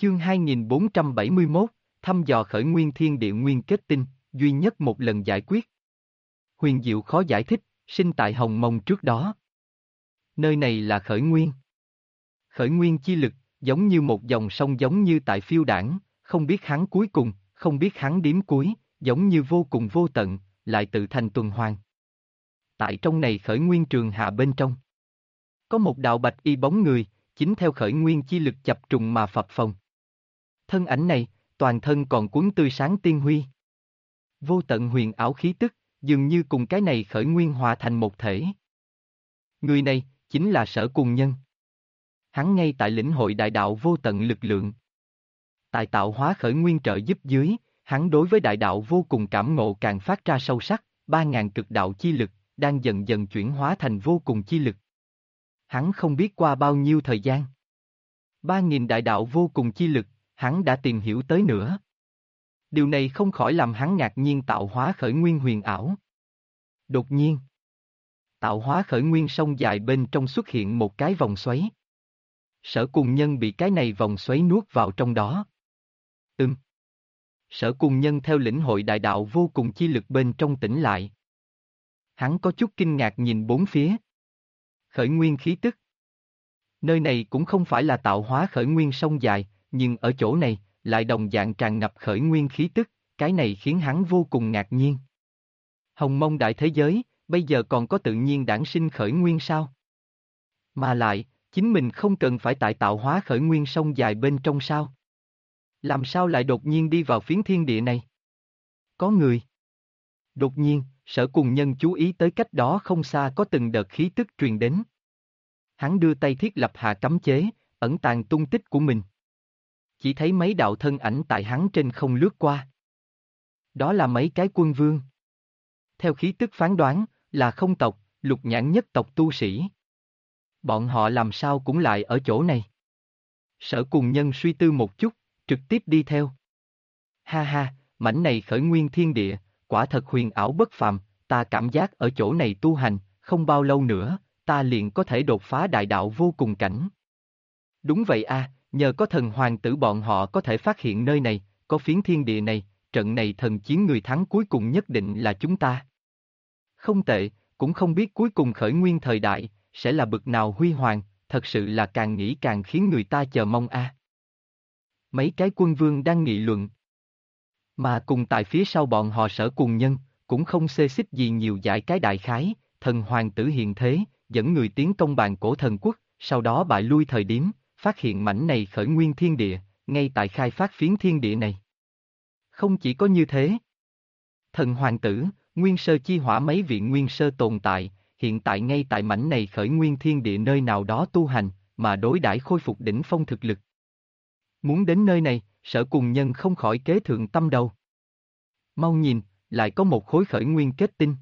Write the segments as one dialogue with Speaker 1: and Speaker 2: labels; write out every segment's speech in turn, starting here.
Speaker 1: Chương 2471, thăm dò khởi nguyên thiên địa nguyên kết tinh, duy nhất một lần giải quyết. Huyền diệu khó giải thích, sinh tại Hồng Mông trước đó. Nơi này là khởi nguyên. Khởi nguyên chi lực, giống như một dòng sông giống như tại phiêu đảng, không biết hắn cuối cùng, không biết hắn điểm cuối, giống như vô cùng vô tận, lại tự thành tuần hoàn. Tại trong này khởi nguyên trường hạ bên trong. Có một đạo bạch y bóng người, chính theo khởi nguyên chi lực chập trùng mà phập phồng. Thân ảnh này, toàn thân còn cuốn tươi sáng tiên huy. Vô tận huyền ảo khí tức, dường như cùng cái này khởi nguyên hòa thành một thể. Người này, chính là Sở Cùng Nhân. Hắn ngay tại lĩnh hội đại đạo vô tận lực lượng. Tại tạo hóa khởi nguyên trợ giúp dưới, hắn đối với đại đạo vô cùng cảm ngộ càng phát ra sâu sắc, 3.000 cực đạo chi lực, đang dần dần chuyển hóa thành vô cùng chi lực. Hắn không biết qua bao nhiêu thời gian. 3.000 đại đạo vô cùng chi lực, hắn đã tìm hiểu tới nữa. Điều này không khỏi làm hắn ngạc nhiên tạo hóa khởi nguyên huyền ảo. Đột nhiên, tạo hóa khởi nguyên sông dài bên trong xuất hiện một cái vòng xoáy. Sở Cùng Nhân bị cái này vòng xoáy nuốt vào trong đó. Sở Cùng Nhân theo lĩnh hội đại đạo vô cùng chi lực bên trong tỉnh lại. Hắn có chút kinh ngạc nhìn bốn phía. Khởi nguyên khí tức. Nơi này cũng không phải là tạo hóa khởi nguyên sông dài, nhưng ở chỗ này, lại đồng dạng tràn ngập khởi nguyên khí tức, cái này khiến hắn vô cùng ngạc nhiên. Hồng Mông đại thế giới, bây giờ còn có tự nhiên đản sinh khởi nguyên sao? Mà lại, chính mình không cần phải tại tạo hóa khởi nguyên sông dài bên trong sao? Làm sao lại đột nhiên đi vào phiến thiên địa này? Có người. Đột nhiên, Sở Cùng Nhân chú ý tới cách đó không xa có từng đợt khí tức truyền đến. Hắn đưa tay thiết lập hạ cấm chế, ẩn tàng tung tích của mình. Chỉ thấy mấy đạo thân ảnh tại hắn trên không lướt qua. Đó là mấy cái quân vương. Theo khí tức phán đoán, là không tộc, lục nhãn nhất tộc tu sĩ. Bọn họ làm sao cũng lại ở chỗ này. Sở Cùng Nhân suy tư một chút, trực tiếp đi theo. Ha ha, mảnh này khởi nguyên thiên địa, quả thật huyền ảo bất phàm, ta cảm giác ở chỗ này tu hành, không bao lâu nữa, ta liền có thể đột phá đại đạo vô cùng cảnh. Đúng vậy a, nhờ có thần hoàng tử bọn họ có thể phát hiện nơi này, có phiến thiên địa này, trận này thần chiến người thắng cuối cùng nhất định là chúng ta. Không tệ, cũng không biết cuối cùng khởi nguyên thời đại, sẽ là bực nào huy hoàng, thật sự là càng nghĩ càng khiến người ta chờ mong a. Mấy cái quân vương đang nghị luận. Mà cùng tại phía sau bọn họ Sở Cùng Nhân, cũng không xê xích gì nhiều giải cái đại khái, thần hoàng tử hiện thế, dẫn người tiến công bàn cổ thần quốc, sau đó bại lui thời điểm, phát hiện mảnh này khởi nguyên thiên địa, ngay tại khai phát phiến thiên địa này. Không chỉ có như thế. Thần hoàng tử, nguyên sơ chi hỏa mấy vị nguyên sơ tồn tại, hiện tại ngay tại mảnh này khởi nguyên thiên địa nơi nào đó tu hành, mà đối đãi khôi phục đỉnh phong thực lực. Muốn đến nơi này, Sở Cùng Nhân không khỏi kế thượng tâm đầu. Mau nhìn, lại có một khối khởi nguyên kết tinh.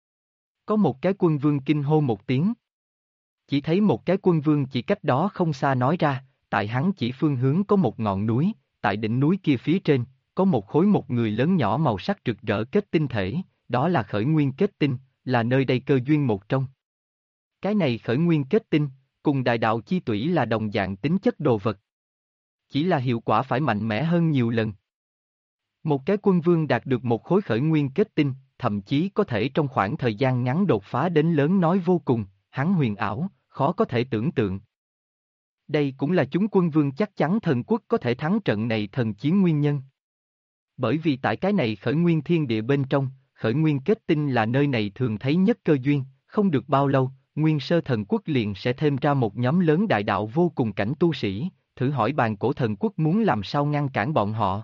Speaker 1: Có một cái quân vương kinh hô một tiếng. Chỉ thấy một cái quân vương chỉ cách đó không xa nói ra, tại hắn chỉ phương hướng có một ngọn núi, tại đỉnh núi kia phía trên, có một khối một người lớn nhỏ màu sắc rực rỡ kết tinh thể, đó là khởi nguyên kết tinh, là nơi đây cơ duyên một trong. Cái này khởi nguyên kết tinh, cùng đại đạo chi tủy là đồng dạng tính chất đồ vật. Chỉ là hiệu quả phải mạnh mẽ hơn nhiều lần. Một cái quân vương đạt được một khối khởi nguyên kết tinh, thậm chí có thể trong khoảng thời gian ngắn đột phá đến lớn nói vô cùng, hắn huyền ảo, khó có thể tưởng tượng. Đây cũng là chúng quân vương chắc chắn thần quốc có thể thắng trận này thần chiến nguyên nhân. Bởi vì tại cái này khởi nguyên thiên địa bên trong, khởi nguyên kết tinh là nơi này thường thấy nhất cơ duyên, không được bao lâu, nguyên sơ thần quốc liền sẽ thêm ra một nhóm lớn đại đạo vô cùng cảnh tu sĩ, thử hỏi bàn cổ thần quốc muốn làm sao ngăn cản bọn họ.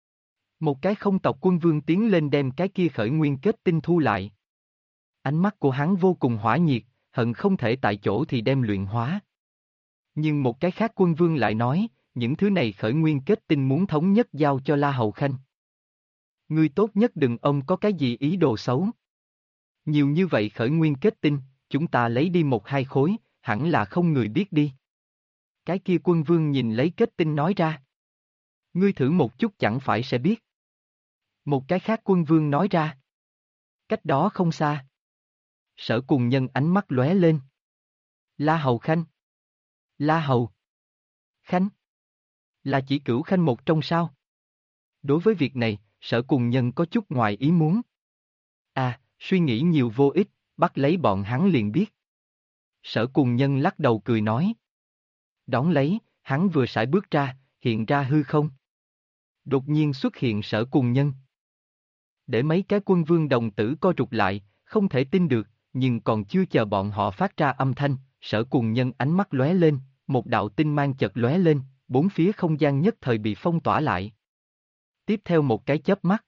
Speaker 1: Một cái không tộc quân vương tiến lên đem cái kia khởi nguyên kết tinh thu lại. Ánh mắt của hắn vô cùng hỏa nhiệt, hận không thể tại chỗ thì đem luyện hóa. Nhưng một cái khác quân vương lại nói, những thứ này khởi nguyên kết tinh muốn thống nhất giao cho La Hầu Khanh. Ngươi tốt nhất đừng ông có cái gì ý đồ xấu. Nhiều như vậy khởi nguyên kết tinh, chúng ta lấy đi một hai khối, hẳn là không người biết đi. Cái kia quân vương nhìn lấy kết tinh nói ra. Ngươi thử một chút chẳng phải sẽ biết. Một cái khác quân vương nói ra. Cách đó không xa. Sở Cùng Nhân ánh mắt lóe lên. La Hầu Khanh. La Hầu Khanh. Là chỉ Cửu Khanh một trong sao? Đối với việc này, Sở Cùng Nhân có chút ngoài ý muốn. À, suy nghĩ nhiều vô ích, bắt lấy bọn hắn liền biết. Sở Cùng Nhân lắc đầu cười nói. Đón lấy, hắn vừa sải bước ra, hiện ra hư không. Đột nhiên xuất hiện Sở Cùng Nhân. Để mấy cái quân vương đồng tử co rụt lại, không thể tin được, nhưng còn chưa chờ bọn họ phát ra âm thanh, Sở Cùng Nhân ánh mắt lóe lên, một đạo tinh mang chợt lóe lên, bốn phía không gian nhất thời bị phong tỏa lại. Tiếp theo một cái chớp mắt.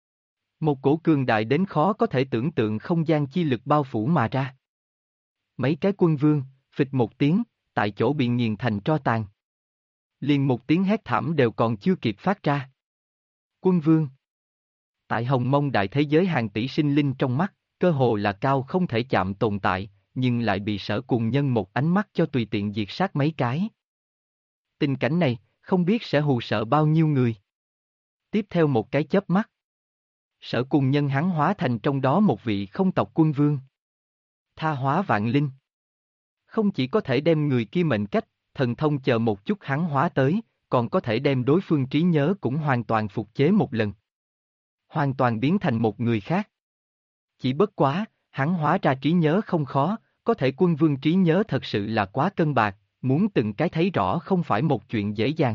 Speaker 1: Một cổ cường đại đến khó có thể tưởng tượng không gian chi lực bao phủ mà ra. Mấy cái quân vương, phịch một tiếng, tại chỗ bị nghiền thành tro tàn. Liền một tiếng hét thảm đều còn chưa kịp phát ra. Quân vương. Tại hồng mông đại thế giới hàng tỷ sinh linh trong mắt, cơ hồ là cao không thể chạm tồn tại, nhưng lại bị Sở Cùng Nhân một ánh mắt cho tùy tiện diệt sát mấy cái. Tình cảnh này, không biết sẽ hù sợ bao nhiêu người. Tiếp theo một cái chớp mắt. Sở Cùng Nhân hắn hóa thành trong đó một vị không tộc quân vương. Tha hóa vạn linh. Không chỉ có thể đem người kia mệnh cách, thần thông chờ một chút hắn hóa tới, còn có thể đem đối phương trí nhớ cũng hoàn toàn phục chế một lần. Hoàn toàn biến thành một người khác. Chỉ bất quá, hắn hóa ra trí nhớ không khó, có thể quân vương trí nhớ thật sự là quá cân bạc, muốn từng cái thấy rõ không phải một chuyện dễ dàng.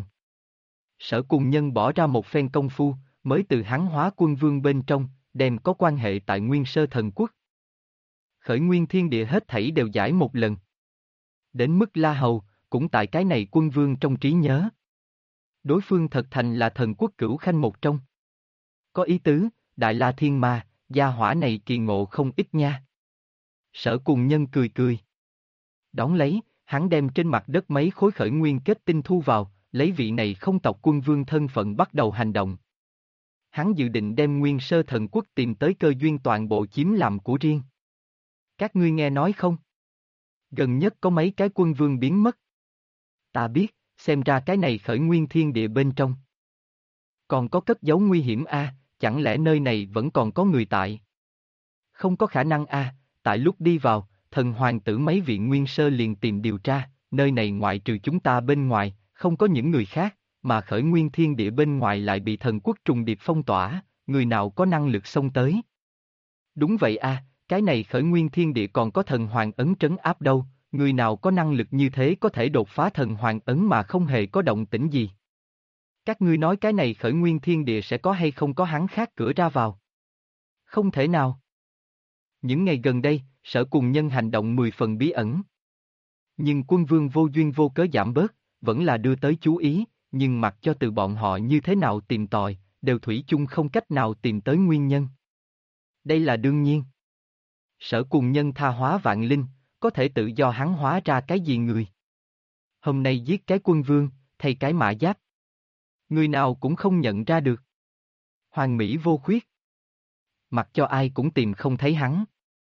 Speaker 1: Sở Cùng Nhân bỏ ra một phen công phu, mới từ hắn hóa quân vương bên trong, đem có quan hệ tại Nguyên Sơ Thần Quốc. Khởi nguyên thiên địa hết thảy đều giải một lần. Đến mức La Hầu, cũng tại cái này quân vương trong trí nhớ. Đối phương thật thành là thần quốc Cửu Khanh một trong. Có ý tứ, Đại La Thiên Ma, gia hỏa này kỳ ngộ không ít nha. Sở Cùng Nhân cười cười. Đón lấy, hắn đem trên mặt đất mấy khối khởi nguyên kết tinh thu vào, lấy vị này không tộc quân vương thân phận bắt đầu hành động. Hắn dự định đem Nguyên Sơ Thần Quốc tìm tới cơ duyên toàn bộ chiếm làm của riêng. Các ngươi nghe nói không? Gần nhất có mấy cái quân vương biến mất. Ta biết, xem ra cái này khởi nguyên thiên địa bên trong. Còn có cất giấu nguy hiểm a, chẳng lẽ nơi này vẫn còn có người tại? Không có khả năng a, tại lúc đi vào, thần hoàng tử mấy vị Nguyên Sơ liền tìm điều tra, nơi này ngoại trừ chúng ta bên ngoài, không có những người khác, mà khởi nguyên thiên địa bên ngoài lại bị thần quốc trùng điệp phong tỏa, người nào có năng lực xông tới? Đúng vậy a, cái này khởi nguyên thiên địa còn có thần hoàng ấn trấn áp đâu, người nào có năng lực như thế có thể đột phá thần hoàng ấn mà không hề có động tĩnh gì? Các ngươi nói cái này khởi nguyên thiên địa sẽ có hay không có hắn khác cửa ra vào? Không thể nào. Những ngày gần đây, Sở Cùng Nhân hành động 10 phần bí ẩn. Nhưng quân vương vô duyên vô cớ giảm bớt, vẫn là đưa tới chú ý, nhưng mặc cho từ bọn họ như thế nào tìm tòi, đều thủy chung không cách nào tìm tới nguyên nhân. Đây là đương nhiên. Sở Cùng Nhân tha hóa vạn linh, có thể tự do hắn hóa ra cái gì người. Hôm nay giết cái quân vương, thay cái mã giáp. Người nào cũng không nhận ra được. Hoàn mỹ vô khuyết. Mặc cho ai cũng tìm không thấy hắn.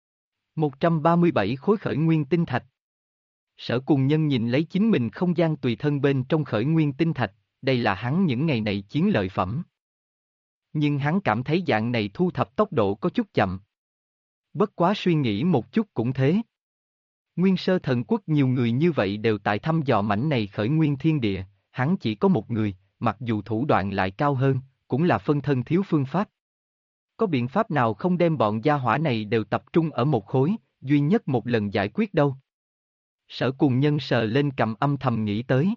Speaker 1: 137 khối khởi nguyên tinh thạch. Sở Cùng Nhân nhìn lấy chính mình không gian tùy thân bên trong khởi nguyên tinh thạch, đây là hắn những ngày này chiến lợi phẩm. Nhưng hắn cảm thấy dạng này thu thập tốc độ có chút chậm. Bất quá suy nghĩ một chút cũng thế. Nguyên Sơ Thần Quốc nhiều người như vậy đều tại thăm dò mảnh này khởi nguyên thiên địa, hắn chỉ có một người, mặc dù thủ đoạn lại cao hơn, cũng là phân thân thiếu phương pháp. Có biện pháp nào không đem bọn gia hỏa này đều tập trung ở một khối, duy nhất một lần giải quyết đâu? Sở Cùng Nhân sờ lên cầm âm thầm nghĩ tới.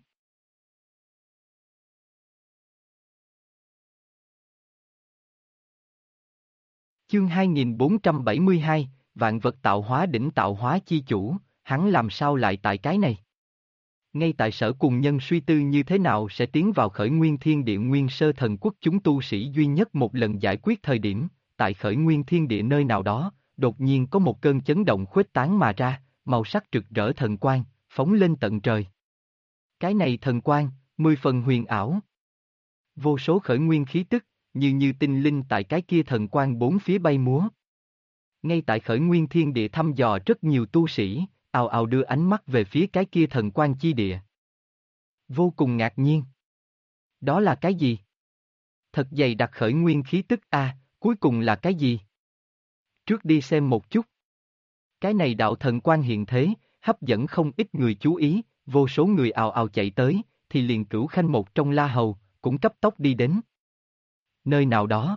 Speaker 1: Chương 2472, Vạn vật tạo hóa đỉnh tạo hóa chi chủ, hắn làm sao lại tại cái này? Ngay tại Sở Cùng Nhân suy tư như thế nào sẽ tiến vào khởi nguyên thiên địa Nguyên Sơ Thần Quốc chúng tu sĩ duy nhất một lần giải quyết thời điểm, tại khởi nguyên thiên địa nơi nào đó, đột nhiên có một cơn chấn động khuếch tán mà ra, màu sắc rực rỡ thần quang, phóng lên tận trời. Cái này thần quang, 10 phần huyền ảo. Vô số khởi nguyên khí tức, như tinh linh tại cái kia thần quang bốn phía bay múa. Ngay tại khởi nguyên thiên địa thăm dò rất nhiều tu sĩ, ào ào đưa ánh mắt về phía cái kia thần quang chi địa. Vô cùng ngạc nhiên. Đó là cái gì? Thật dày đặc khởi nguyên khí tức a, cuối cùng là cái gì? Trước đi xem một chút. Cái này đạo thần quang hiện thế, hấp dẫn không ít người chú ý, vô số người ào ào chạy tới, thì liền Cửu Khanh một trong La Hầu, cũng cấp tốc đi đến. Nơi nào đó.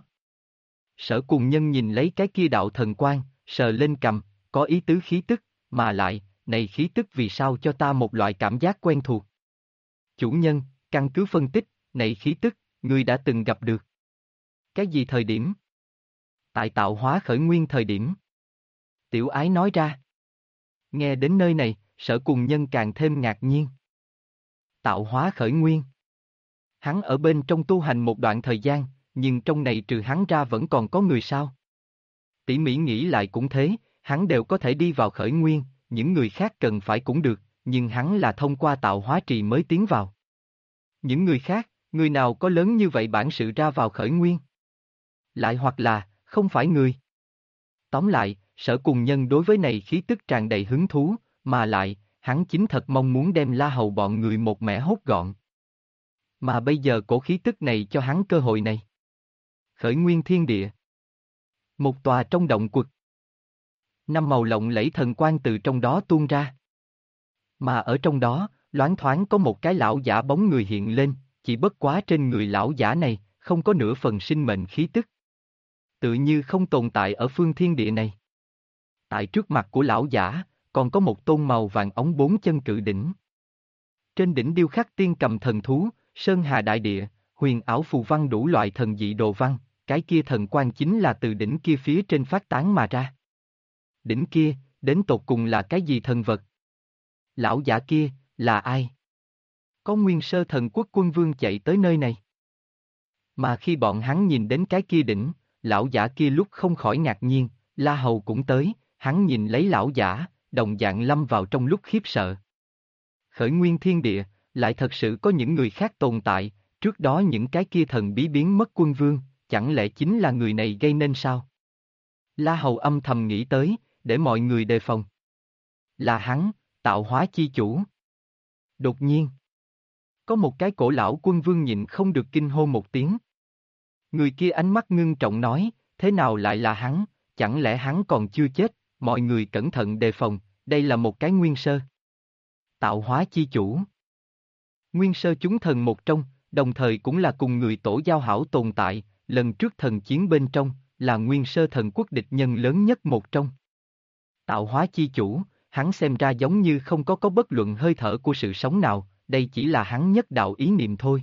Speaker 1: Sở Cùng Nhân nhìn lấy cái kia đạo thần quang, sờ lên cằm, có ý tứ khí tức, mà lại, này khí tức vì sao cho ta một loại cảm giác quen thuộc. Chủ nhân, căn cứ phân tích, này khí tức, ngươi đã từng gặp được. Cái gì thời điểm? Tại tạo hóa khởi nguyên thời điểm. Tiểu Ái nói ra. Nghe đến nơi này, Sở Cùng Nhân càng thêm ngạc nhiên. Tạo hóa khởi nguyên. Hắn ở bên trong tu hành một đoạn thời gian, nhưng trong này trừ hắn ra vẫn còn có người sao? Tỉ mỉ nghĩ lại cũng thế, hắn đều có thể đi vào khởi nguyên, những người khác cần phải cũng được, nhưng hắn là thông qua tạo hóa trì mới tiến vào. Những người khác, người nào có lớn như vậy bản sự ra vào khởi nguyên? Lại hoặc là, không phải người. Tóm lại, Sở Cùng Nhân đối với này khí tức tràn đầy hứng thú, mà lại, hắn chính thật mong muốn đem La Hầu bọn người một mẻ hốt gọn. Mà bây giờ cổ khí tức này cho hắn cơ hội này. Khởi nguyên thiên địa. Một tòa trong động quật. Năm màu lộng lẫy thần quang từ trong đó tuôn ra. Mà ở trong đó, loáng thoáng có một cái lão giả bóng người hiện lên, chỉ bất quá trên người lão giả này, không có nửa phần sinh mệnh khí tức. Tự như không tồn tại ở phương thiên địa này. Tại trước mặt của lão giả, còn có một tôn màu vàng óng bốn chân cự đỉnh. Trên đỉnh điêu khắc tiên cầm thần thú, sơn hà đại địa, huyền ảo phù văn đủ loại thần dị đồ văn, cái kia thần quang chính là từ đỉnh kia phía trên phát tán mà ra. Đỉnh kia, đến tột cùng là cái gì thần vật? Lão giả kia, là ai? Có Nguyên Sơ Thần Quốc quân vương chạy tới nơi này. Mà khi bọn hắn nhìn đến cái kia đỉnh, lão giả kia lúc không khỏi ngạc nhiên, La Hầu cũng tới, hắn nhìn lấy lão giả, đồng dạng lâm vào trong lúc khiếp sợ. Khởi nguyên thiên địa, lại thật sự có những người khác tồn tại, trước đó những cái kia thần bí biến mất quân vương, chẳng lẽ chính là người này gây nên sao? La Hầu âm thầm nghĩ tới, để mọi người đề phòng. Là hắn, tạo hóa chi chủ. Đột nhiên, có một cái cổ lão quân vương nhịn không được kinh hô một tiếng. Người kia ánh mắt ngưng trọng nói, thế nào lại là hắn, chẳng lẽ hắn còn chưa chết, mọi người cẩn thận đề phòng, đây là một cái nguyên sơ. Tạo hóa chi chủ. Nguyên sơ chúng thần một trong, đồng thời cũng là cùng người tổ giao hảo tồn tại, lần trước thần chiến bên trong, là nguyên sơ thần quốc địch nhân lớn nhất một trong. Tạo hóa chi chủ, hắn xem ra giống như không có bất luận hơi thở của sự sống nào, đây chỉ là hắn nhất đạo ý niệm thôi.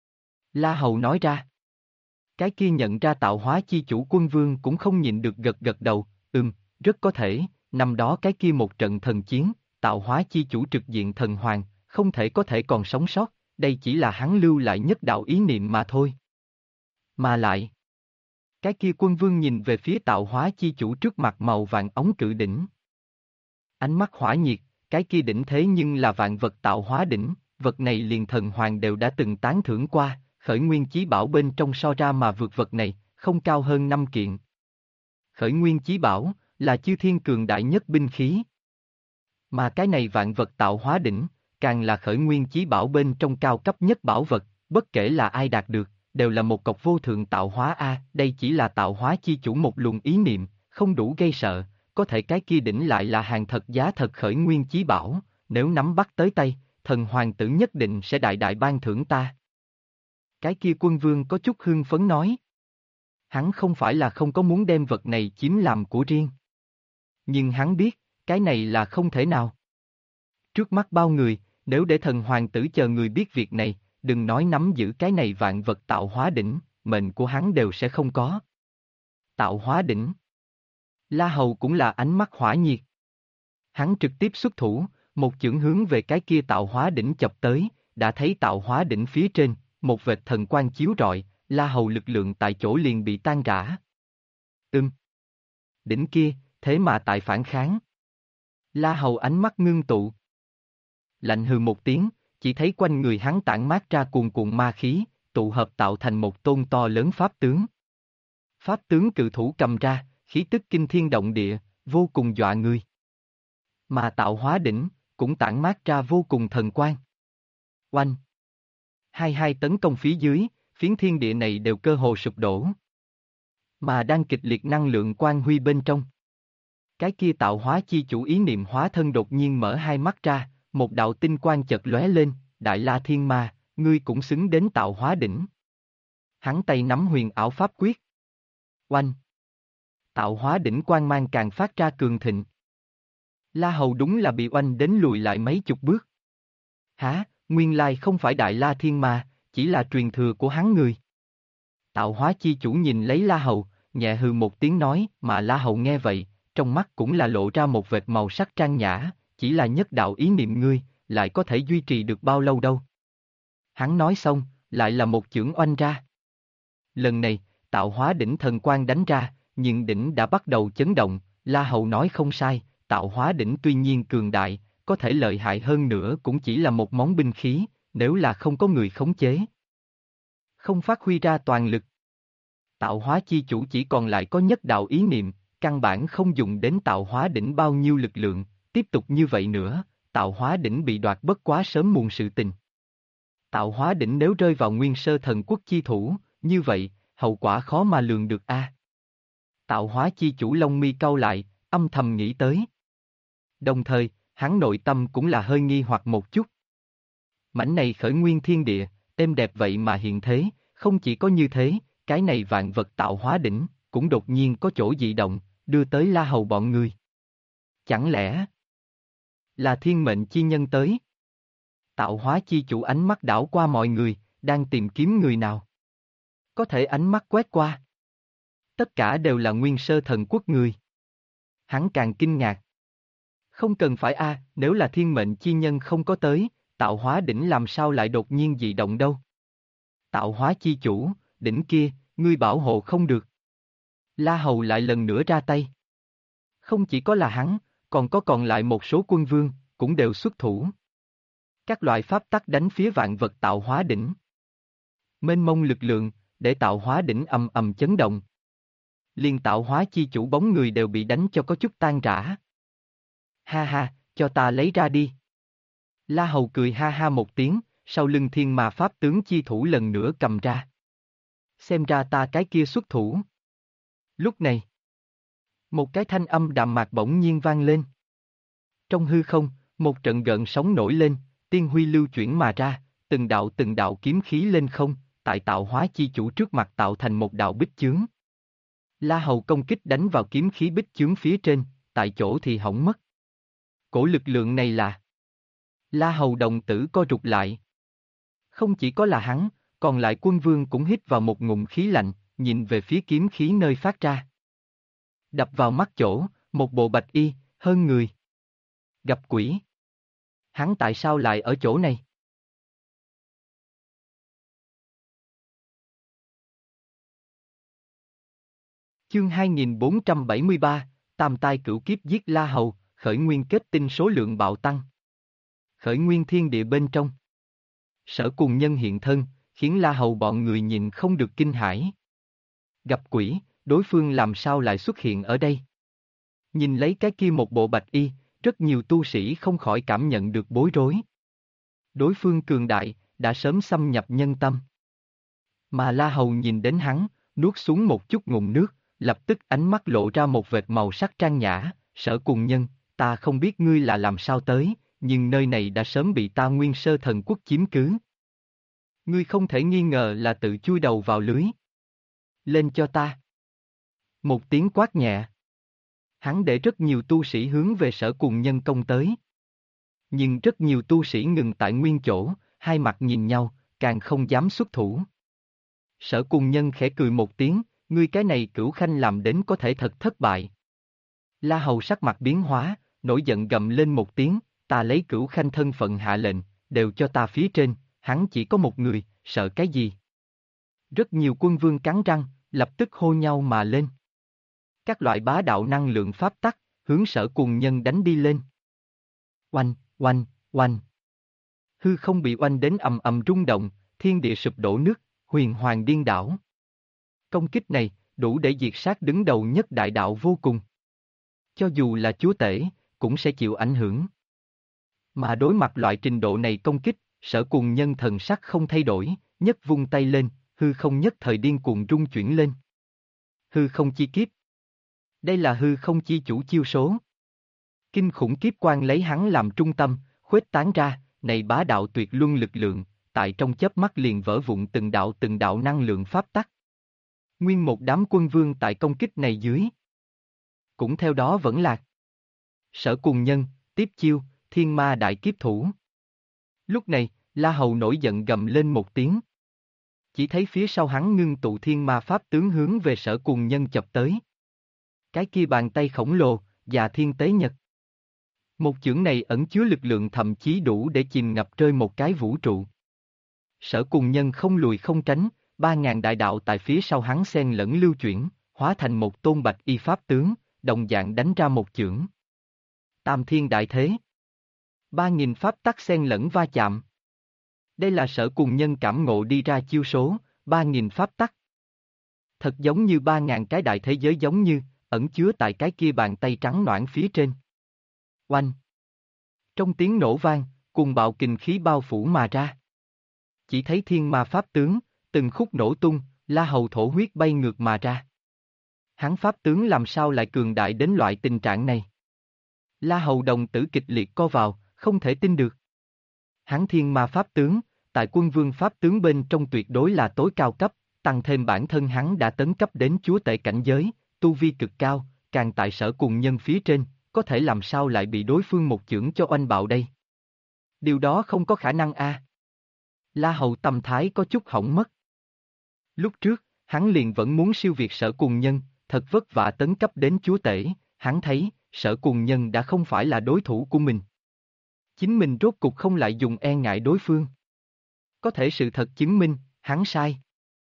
Speaker 1: La Hầu nói ra. Cái kia nhận ra tạo hóa chi chủ quân vương cũng không nhịn được gật gật đầu, rất có thể, năm đó cái kia một trận thần chiến, tạo hóa chi chủ trực diện thần hoàng, không thể có thể còn sống sót, đây chỉ là hắn lưu lại nhất đạo ý niệm mà thôi. Mà lại, cái kia quân vương nhìn về phía tạo hóa chi chủ trước mặt màu vàng ống cự đỉnh. Ánh mắt hỏa nhiệt, cái kia đỉnh thế nhưng là vạn vật tạo hóa đỉnh, vật này liền thần hoàng đều đã từng tán thưởng qua, khởi nguyên chí bảo bên trong so ra mà vượt vật này, không cao hơn 5 kiện. Khởi nguyên chí bảo, là chư thiên cường đại nhất binh khí. Mà cái này vạn vật tạo hóa đỉnh, càng là khởi nguyên chí bảo bên trong cao cấp nhất bảo vật, bất kể là ai đạt được, đều là một cọc vô thượng tạo hóa đây chỉ là tạo hóa chi chủ một luồng ý niệm, không đủ gây sợ, có thể cái kia đỉnh lại là hàng thật giá thật khởi nguyên chí bảo, nếu nắm bắt tới tay, thần hoàng tử nhất định sẽ đại đại ban thưởng ta. Cái kia quân vương có chút hưng phấn nói. Hắn không phải là không có muốn đem vật này chiếm làm của riêng. Nhưng hắn biết, cái này là không thể nào. Trước mắt bao người, nếu để thần hoàng tử chờ người biết việc này, đừng nói nắm giữ cái này vạn vật tạo hóa đỉnh, mệnh của hắn đều sẽ không có. Tạo hóa đỉnh. La Hầu cũng là ánh mắt hỏa nhiệt. Hắn trực tiếp xuất thủ, một chưởng hướng về cái kia tạo hóa đỉnh chọc tới, đã thấy tạo hóa đỉnh phía trên, một vệt thần quang chiếu rọi, La Hầu lực lượng tại chỗ liền bị tan rã. Đỉnh kia, thế mà tại phản kháng. La Hầu ánh mắt ngưng tụ. Lạnh hừ một tiếng, chỉ thấy quanh người hắn tản mát ra cuồn cuộn ma khí, tụ hợp tạo thành một tôn to lớn pháp tướng. Pháp tướng cự thủ cầm ra, khí tức kinh thiên động địa, vô cùng dọa người. Mà tạo hóa đỉnh, cũng tản mát ra vô cùng thần quang. Oanh! Hai tấn công phía dưới, phiến thiên địa này đều cơ hồ sụp đổ. Mà đang kịch liệt năng lượng quang huy bên trong. Cái kia tạo hóa chi chủ ý niệm hóa thân đột nhiên mở hai mắt ra, một đạo tinh quang chợt lóe lên, Đại La Thiên Ma, ngươi cũng xứng đến tạo hóa đỉnh. Hắn tay nắm huyền ảo pháp quyết. Oanh! Tạo hóa đỉnh quang mang càng phát ra cường thịnh. La Hầu đúng là bị oanh đến lùi lại mấy chục bước. Hả, nguyên lai không phải Đại La Thiên Ma, chỉ là truyền thừa của hắn người. Tạo hóa chi chủ nhìn lấy La Hầu, nhẹ hừ một tiếng nói, mà La Hầu nghe vậy, trong mắt cũng là lộ ra một vệt màu sắc trang nhã, chỉ là nhất đạo ý niệm ngươi, lại có thể duy trì được bao lâu đâu. Hắn nói xong, lại là một chưởng oanh ra. Lần này, tạo hóa đỉnh thần quang đánh ra, nhưng đỉnh đã bắt đầu chấn động, La Hầu nói không sai, tạo hóa đỉnh tuy nhiên cường đại, có thể lợi hại hơn nữa cũng chỉ là một món binh khí, nếu là không có người khống chế. Không phát huy ra toàn lực. Tạo hóa chi chủ chỉ còn lại có nhất đạo ý niệm, căn bản không dùng đến tạo hóa đỉnh bao nhiêu lực lượng, tiếp tục như vậy nữa, tạo hóa đỉnh bị đoạt bất quá sớm muộn sự tình. Tạo hóa đỉnh nếu rơi vào nguyên sơ thần quốc chi thủ, như vậy, hậu quả khó mà lường được a. Tạo hóa chi chủ lông mi cau lại, âm thầm nghĩ tới. Đồng thời, hắn nội tâm cũng là hơi nghi hoặc một chút. Mảnh này khởi nguyên thiên địa, êm đẹp vậy mà hiện thế, không chỉ có như thế, cái này vạn vật tạo hóa đỉnh, cũng đột nhiên có chỗ dị động, đưa tới La Hầu bọn người. Chẳng lẽ là thiên mệnh chi nhân tới? Tạo hóa chi chủ ánh mắt đảo qua mọi người, đang tìm kiếm người nào. Có thể ánh mắt quét qua. Tất cả đều là nguyên sơ thần quốc người. Hắn càng kinh ngạc. Không cần phải nếu là thiên mệnh chi nhân không có tới, tạo hóa đỉnh làm sao lại đột nhiên dị động đâu. Tạo hóa chi chủ, đỉnh kia, ngươi bảo hộ không được. La Hầu lại lần nữa ra tay. Không chỉ có là hắn, còn lại một số quân vương, cũng đều xuất thủ. Các loại pháp tắc đánh phía vạn vật tạo hóa đỉnh. Mênh mông lực lượng, để tạo hóa đỉnh ầm ầm chấn động. Liên tạo hóa chi chủ bóng người đều bị đánh cho có chút tan rã. Ha ha, cho ta lấy ra đi. La Hầu cười ha ha một tiếng, sau lưng thiên ma pháp tướng chi thủ lần nữa cầm ra. Xem ra ta cái kia xuất thủ. Lúc này, một cái thanh âm đạm mạc bỗng nhiên vang lên. Trong hư không, một trận gợn sóng nổi lên, tiên huy lưu chuyển mà ra, từng đạo kiếm khí lên không, tại tạo hóa chi chủ trước mặt tạo thành một đạo bích chướng. La Hầu công kích đánh vào kiếm khí bích chướng phía trên, tại chỗ thì hỏng mất. Cổ lực lượng này là... La Hầu đồng tử co rụt lại. Không chỉ có là hắn, còn lại quân vương cũng hít vào một ngụm khí lạnh, nhìn về phía kiếm khí nơi phát ra. Đập vào mắt chỗ, một bộ bạch y, hơn người. Gặp quỷ. Hắn tại sao lại ở chỗ này? Chương 2473, Tam tai cửu kiếp giết La Hầu, khởi nguyên kết tinh số lượng bạo tăng. Khởi nguyên thiên địa bên trong. Sở cùng nhân hiện thân, khiến La Hầu bọn người nhìn không được kinh hãi. Gặp quỷ, đối phương làm sao lại xuất hiện ở đây? Nhìn lấy cái kia một bộ bạch y, rất nhiều tu sĩ không khỏi cảm nhận được bối rối. Đối phương cường đại, đã sớm xâm nhập nhân tâm. Mà La Hầu nhìn đến hắn, nuốt xuống một chút ngụm nước, lập tức ánh mắt lộ ra một vệt màu sắc trang nhã, Sở cùng nhân, ta không biết ngươi là làm sao tới, nhưng nơi này đã sớm bị ta nguyên sơ thần quốc chiếm cứ. Ngươi không thể nghi ngờ là tự chui đầu vào lưới. Lên cho ta. Một tiếng quát nhẹ. Hắn để rất nhiều tu sĩ hướng về Sở cùng nhân công tới. Nhưng rất nhiều tu sĩ ngừng tại nguyên chỗ, hai mặt nhìn nhau, càng không dám xuất thủ. Sở cùng nhân khẽ cười một tiếng, ngươi cái này Cửu Khanh làm đến có thể thật thất bại. La Hầu sắc mặt biến hóa, nổi giận gầm lên một tiếng, ta lấy Cửu Khanh thân phận hạ lệnh, đều cho ta phía trên, hắn chỉ có một người, sợ cái gì? Rất nhiều quân vương cắn răng, lập tức hô nhau mà lên. Các loại bá đạo năng lượng pháp tắc, hướng Sở cùng nhân đánh đi lên. Oanh, oanh, oanh. Hư không bị oanh đến ầm ầm rung động, thiên địa sụp đổ nước, huyền hoàng điên đảo. Công kích này, đủ để diệt sát đứng đầu nhất đại đạo vô cùng. Cho dù là chúa tể, cũng sẽ chịu ảnh hưởng. Mà đối mặt loại trình độ này công kích, Sở cùng nhân thần sắc không thay đổi, nhất vung tay lên, hư không nhất thời điên cuồng rung chuyển lên. Hư không chi kiếp. Đây là hư không chi chủ chiêu số. Kinh khủng kiếp quang lấy hắn làm trung tâm, khuếch tán ra, này bá đạo tuyệt luân lực lượng, tại trong chớp mắt liền vỡ vụn từng đạo năng lượng pháp tắc. Nguyên một đám quân vương tại công kích này dưới. Cũng theo đó vẫn lạc. Sở Cùng Nhân, tiếp chiêu, Thiên Ma Đại Kiếp Thủ. Lúc này, La Hầu nổi giận gầm lên một tiếng. Chỉ thấy phía sau hắn ngưng tụ thiên ma pháp tướng hướng về Sở Cùng Nhân chập tới. Cái kia bàn tay khổng lồ, Già Thiên Tế Nhật. Một chưởng này ẩn chứa lực lượng thậm chí đủ để chìm ngập rơi một cái vũ trụ. Sở Cùng Nhân không lùi không tránh, 3.000 đại đạo tại phía sau hắn xen lẫn lưu chuyển, hóa thành một tôn bạch y pháp tướng, đồng dạng đánh ra một chưởng. Tam Thiên Đại Thế. 3.000 pháp tắc xen lẫn va chạm. Đây là Sở Cùng Nhân cảm ngộ đi ra chiêu số, 3.000 pháp tắc. Thật giống như 3.000 cái đại thế giới giống như, ẩn chứa tại cái kia bàn tay trắng nõn phía trên. Oanh! Trong tiếng nổ vang, cùng bạo kình khí bao phủ mà ra. Chỉ thấy thiên ma pháp tướng, từng khúc nổ tung, La Hầu thổ huyết bay ngược mà ra. Hắn pháp tướng làm sao lại cường đại đến loại tình trạng này? La Hầu đồng tử kịch liệt co vào, không thể tin được. Hắn thiên ma pháp tướng, tại quân vương pháp tướng bên trong tuyệt đối là tối cao cấp, tăng thêm bản thân hắn đã tấn cấp đến chúa tể cảnh giới, tu vi cực cao, càng tại Sở Cùng Nhân phía trên, có thể làm sao lại bị đối phương một chưởng cho oanh bạo đây? Điều đó không có khả năng a. La Hầu tâm thái có chút hỏng mất. Lúc trước, hắn liền vẫn muốn siêu việt Sở Cùng Nhân, thật vất vả tấn cấp đến chúa tể, hắn thấy, Sở Cùng Nhân đã không phải là đối thủ của mình. Chính mình rốt cục không lại dùng e ngại đối phương. Có thể sự thật chứng minh, hắn sai.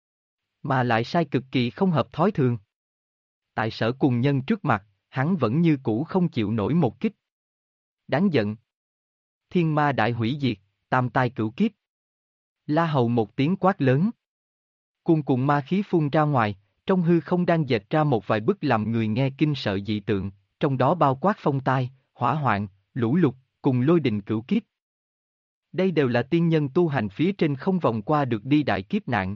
Speaker 1: Mà lại sai cực kỳ không hợp thói thường. Tại Sở Cùng Nhân trước mặt, hắn vẫn như cũ không chịu nổi một kích. Đáng giận. Thiên ma đại hủy diệt, tam tai cửu kiếp. La Hầu một tiếng quát lớn. Cuồn cuộn ma khí phun ra ngoài, trong hư không đang dệt ra một vài bức làm người nghe kinh sợ dị tượng, trong đó bao quát phong tai, hỏa hoạn, lũ lụt, cùng lôi đình cửu kiếp. Đây đều là tiên nhân tu hành phía trên không vòng qua được đi đại kiếp nạn.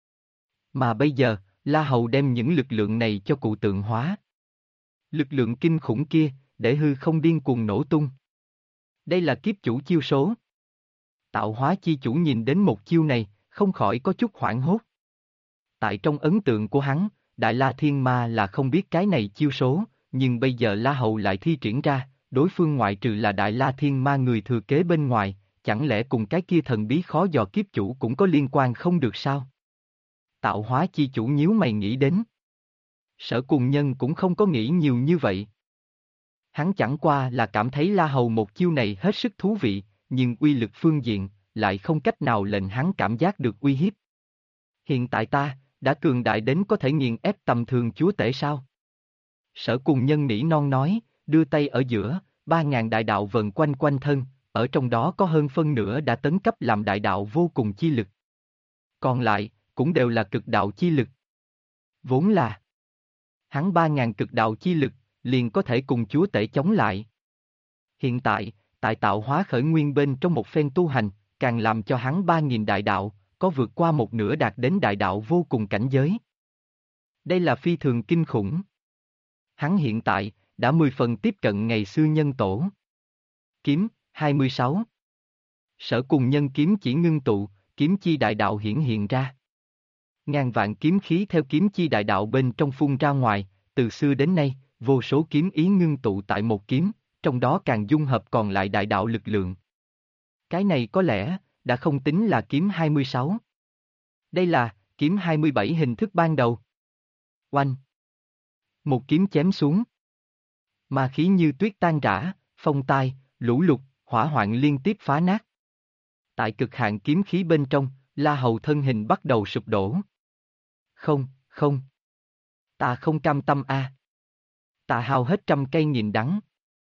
Speaker 1: Mà bây giờ, La Hầu đem những lực lượng này cho cụ tượng hóa. Lực lượng kinh khủng kia, để hư không điên cuồng nổ tung. Đây là kiếp chủ chiêu số. Tạo hóa chi chủ nhìn đến một chiêu này, không khỏi có chút hoảng hốt. Tại trong ấn tượng của hắn, Đại La Thiên Ma là không biết cái này chiêu số, nhưng bây giờ La Hầu lại thi triển ra, đối phương ngoại trừ là Đại La Thiên Ma người thừa kế bên ngoài, chẳng lẽ cùng cái kia thần bí khó dò kiếp chủ cũng có liên quan không được sao? Tạo hóa chi chủ nhíu mày nghĩ đến. Sở Cùng Nhân cũng không có nghĩ nhiều như vậy. Hắn chẳng qua là cảm thấy La Hầu một chiêu này hết sức thú vị, nhưng uy lực phương diện, lại không cách nào lệnh hắn cảm giác được uy hiếp. Hiện tại ta, đã cường đại đến có thể nghiền ép tầm thường chúa tể sao? Sở Cùng Nhân nỉ non nói, đưa tay ở giữa, 3.000 đại đạo vần quanh quanh thân, ở trong đó có hơn phân nửa đã tấn cấp làm đại đạo vô cùng chi lực. Còn lại, cũng đều là cực đạo chi lực. Vốn là, hắn 3.000 cực đạo chi lực, liền có thể cùng chúa tể chống lại. Hiện tại, tại tạo hóa khởi nguyên bên trong một phen tu hành, càng làm cho hắn 3.000 đại đạo, có vượt qua một nửa đạt đến đại đạo vô cùng cảnh giới. Đây là phi thường kinh khủng. Hắn hiện tại, đã 10 phần tiếp cận ngày xưa nhân tổ. Kiếm, 26. Sở Cùng Nhân kiếm chỉ ngưng tụ, kiếm chi đại đạo hiển hiện ra. Ngàn vạn kiếm khí theo kiếm chi đại đạo bên trong phun ra ngoài, từ xưa đến nay, vô số kiếm ý ngưng tụ tại một kiếm, trong đó càng dung hợp còn lại đại đạo lực lượng. Cái này có lẽ, đã không tính là kiếm 26. Đây là, kiếm 27 hình thức ban đầu. Oanh! Một kiếm chém xuống. Ma khí như tuyết tan rã, phong tai, lũ lụt, hỏa hoạn liên tiếp phá nát. Tại cực hạn kiếm khí bên trong, La Hầu thân hình bắt đầu sụp đổ. Không, không. Ta không cam tâm a. Ta hao hết trăm cây nghìn đắng.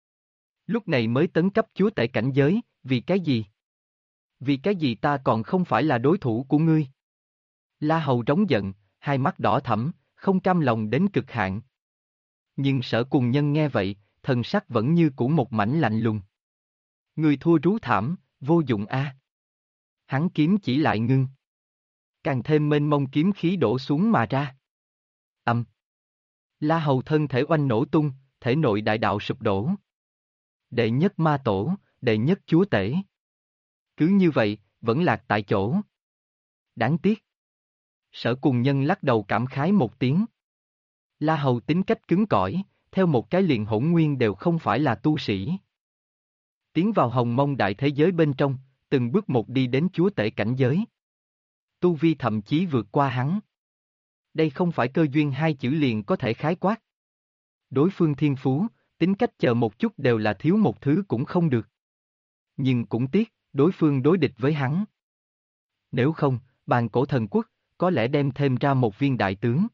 Speaker 1: Lúc này mới tấn cấp chúa tể cảnh giới, vì cái gì? Vì cái gì ta còn không phải là đối thủ của ngươi? La Hầu rống giận, hai mắt đỏ thẫm, không cam lòng đến cực hạn. Nhưng Sở Cùng Nhân nghe vậy, thần sắc vẫn như cũ một mảnh lạnh lùng. Ngươi thua rú thảm, vô dụng a. Hắn kiếm chỉ lại ngưng. Càng thêm mênh mông kiếm khí đổ xuống mà ra. Âm. La Hầu thân thể oanh nổ tung, thể nội đại đạo sụp đổ. Đệ nhất ma tổ, đệ nhất chúa tể. Cứ như vậy, vẫn lạc tại chỗ. Đáng tiếc. Sở Cùng Nhân lắc đầu cảm khái một tiếng. La Hầu tính cách cứng cỏi, theo một cái liền hỗn nguyên đều không phải là tu sĩ. Tiến vào hồng mông đại thế giới bên trong, từng bước một đi đến chúa tể cảnh giới. Tu vi thậm chí vượt qua hắn. Đây không phải cơ duyên hai chữ liền có thể khái quát. Đối phương thiên phú, tính cách chờ một chút đều là thiếu một thứ cũng không được. Nhưng cũng tiếc, đối phương đối địch với hắn. Nếu không, bàn cổ thần quốc, có lẽ đem thêm ra một viên đại tướng.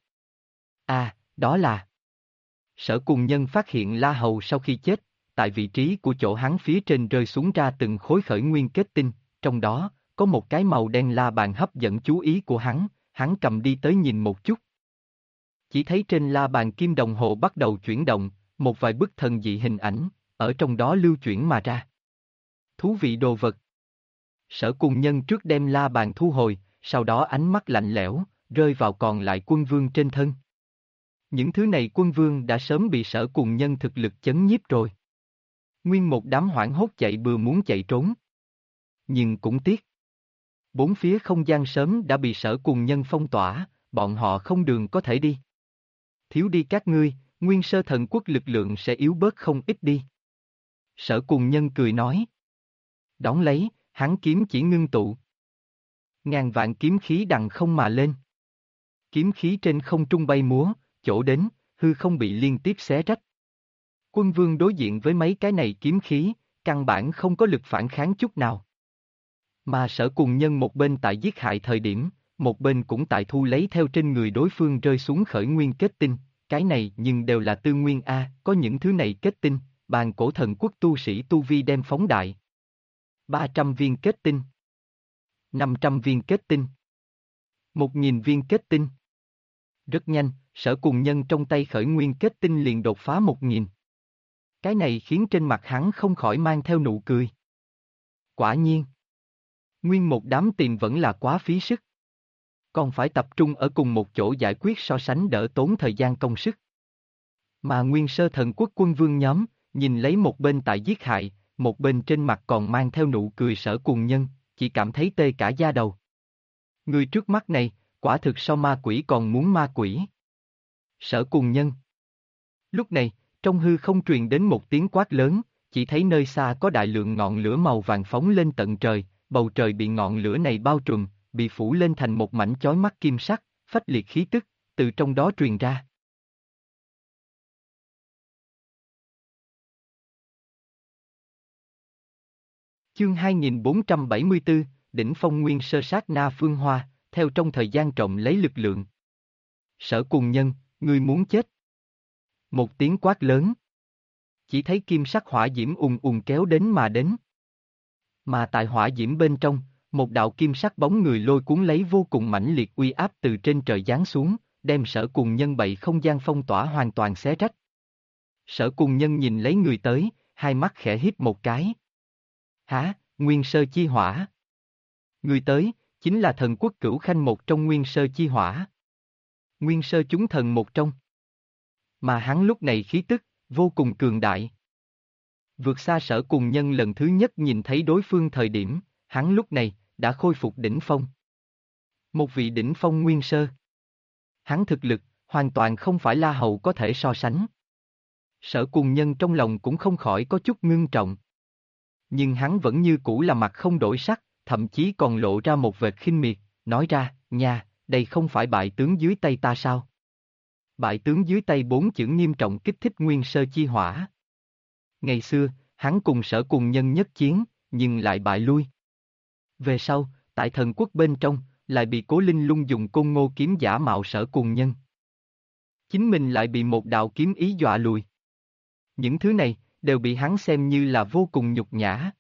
Speaker 1: Đó là... Sở Cùng Nhân phát hiện La Hầu sau khi chết, tại vị trí của chỗ hắn phía trên rơi xuống ra từng khối khởi nguyên kết tinh, trong đó, có một cái màu đen la bàn hấp dẫn chú ý của hắn cầm đi tới nhìn một chút. Chỉ thấy trên la bàn kim đồng hồ bắt đầu chuyển động, một vài bức thần dị hình ảnh, ở trong đó lưu chuyển mà ra. Thú vị đồ vật. Sở Cùng Nhân trước đem la bàn thu hồi, sau đó ánh mắt lạnh lẽo, rơi vào còn lại quân vương trên thân. Những thứ này quân vương đã sớm bị Sở Cùng Nhân thực lực chấn nhiếp rồi. Nguyên một đám hoảng hốt chạy bừa muốn chạy trốn. Nhưng cũng tiếc. Bốn phía không gian sớm đã bị Sở Cùng Nhân phong tỏa, bọn họ không đường có thể đi. Thiếu đi các ngươi, Nguyên Sơ Thần Quốc lực lượng sẽ yếu bớt không ít đi. Sở Cùng Nhân cười nói. Đón lấy, hắn kiếm chỉ ngưng tụ. Ngàn vạn kiếm khí đằng không mà lên. Kiếm khí trên không trung bay múa, chỗ đến, hư không bị liên tiếp xé rách. Quân vương đối diện với mấy cái này kiếm khí, căn bản không có lực phản kháng chút nào. Mà Sở Cùng Nhân một bên tại giết hại thời điểm, một bên cũng tại thu lấy theo trên người đối phương rơi xuống khởi nguyên kết tinh, cái này nhưng đều là tư nguyên A, có những thứ này kết tinh, bàn cổ thần quốc tu sĩ tu vi đem phóng đại. 300 viên kết tinh. 500 viên kết tinh. 1000 viên kết tinh. Rất nhanh, Sở Cùng Nhân trong tay khởi nguyên kết tinh liền đột phá 1000. Cái này khiến trên mặt hắn không khỏi mang theo nụ cười. Quả nhiên. Nguyên một đám tìm vẫn là quá phí sức. Còn phải tập trung ở cùng một chỗ giải quyết so sánh đỡ tốn thời gian công sức. Mà Nguyên Sơ Thần Quốc quân vương nhóm, nhìn lấy một bên tại giết hại, một bên trên mặt còn mang theo nụ cười Sở Cùng Nhân, chỉ cảm thấy tê cả da đầu. Người trước mắt này, quả thực so ma quỷ còn muốn ma quỷ. Sở Cùng Nhân. Lúc này, trong hư không truyền đến một tiếng quát lớn, chỉ thấy nơi xa có đại lượng ngọn lửa màu vàng phóng lên tận trời, bầu trời bị ngọn lửa này bao trùm, bị phủ lên thành một mảnh chói mắt kim sắc, phách liệt khí tức, từ trong đó truyền ra. Chương 2474, Đỉnh Phong Nguyên Sơ Sát Na Phương Hoa, theo trong thời gian trộm lấy lực lượng. Sở Cùng Nhân, ngươi muốn chết. Một tiếng quát lớn. Chỉ thấy kim sắc hỏa diễm ùn ùn kéo đến mà đến. Mà tại hỏa diễm bên trong, một đạo kim sắc bóng người lôi cuốn lấy vô cùng mãnh liệt uy áp từ trên trời giáng xuống, đem Sở Cùng Nhân bậy không gian phong tỏa hoàn toàn xé rách. Sở Cùng Nhân nhìn lấy người tới, hai mắt khẽ híp một cái. Hả, Nguyên Sơ Chi Hỏa. Người tới, chính là thần quốc Cửu Khanh một trong Nguyên Sơ Chi Hỏa. Nguyên Sơ chúng thần một trong. Mà hắn lúc này khí tức, vô cùng cường đại. Vượt xa Sở Cùng Nhân lần thứ nhất nhìn thấy đối phương thời điểm, hắn lúc này, đã khôi phục đỉnh phong. Một vị đỉnh phong Nguyên Sơ. Hắn thực lực, hoàn toàn không phải La Hầu có thể so sánh. Sở Cùng Nhân trong lòng cũng không khỏi có chút ngưng trọng. Nhưng hắn vẫn như cũ là mặt không đổi sắc, thậm chí còn lộ ra một vệt khinh miệt, nói ra, nha, đây không phải bại tướng dưới tay ta sao? Bại tướng dưới tay bốn chữ nghiêm trọng kích thích Nguyên Sơ Chi Hỏa. Ngày xưa, hắn cùng Sở Cùng Nhân nhất chiến, nhưng lại bại lui. Về sau, tại thần quốc bên trong, lại bị Cố Linh Lung dùng Côn Ngô kiếm giả mạo Sở Cùng Nhân. Chính mình lại bị một đạo kiếm ý dọa lùi. Những thứ này, đều bị hắn xem như là vô cùng nhục nhã.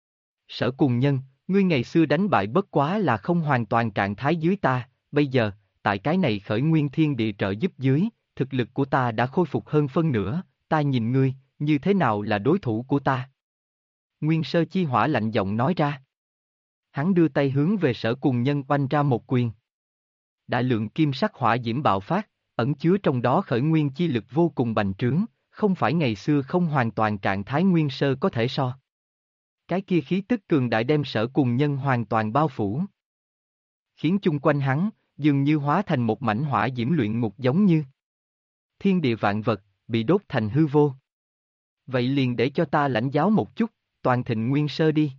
Speaker 1: Sở Cùng Nhân, ngươi ngày xưa đánh bại bất quá là không hoàn toàn trạng thái dưới ta, bây giờ, tại cái này khởi nguyên thiên địa trợ giúp dưới, thực lực của ta đã khôi phục hơn phân nửa, ta nhìn ngươi, như thế nào là đối thủ của ta? Nguyên Sơ Chi Hỏa lạnh giọng nói ra. Hắn đưa tay hướng về Sở Cùng Nhân oanh ra một quyền. Đại lượng kim sắc hỏa diễm bạo phát, ẩn chứa trong đó khởi nguyên chi lực vô cùng bành trướng, không phải ngày xưa không hoàn toàn trạng thái Nguyên Sơ có thể so. Cái kia khí tức cường đại đem Sở Cùng Nhân hoàn toàn bao phủ. Khiến chung quanh hắn, dường như hóa thành một mảnh hỏa diễm luyện ngục giống như thiên địa vạn vật, bị đốt thành hư vô. Vậy liền để cho ta lãnh giáo một chút, toàn thịnh nguyên sơ đi.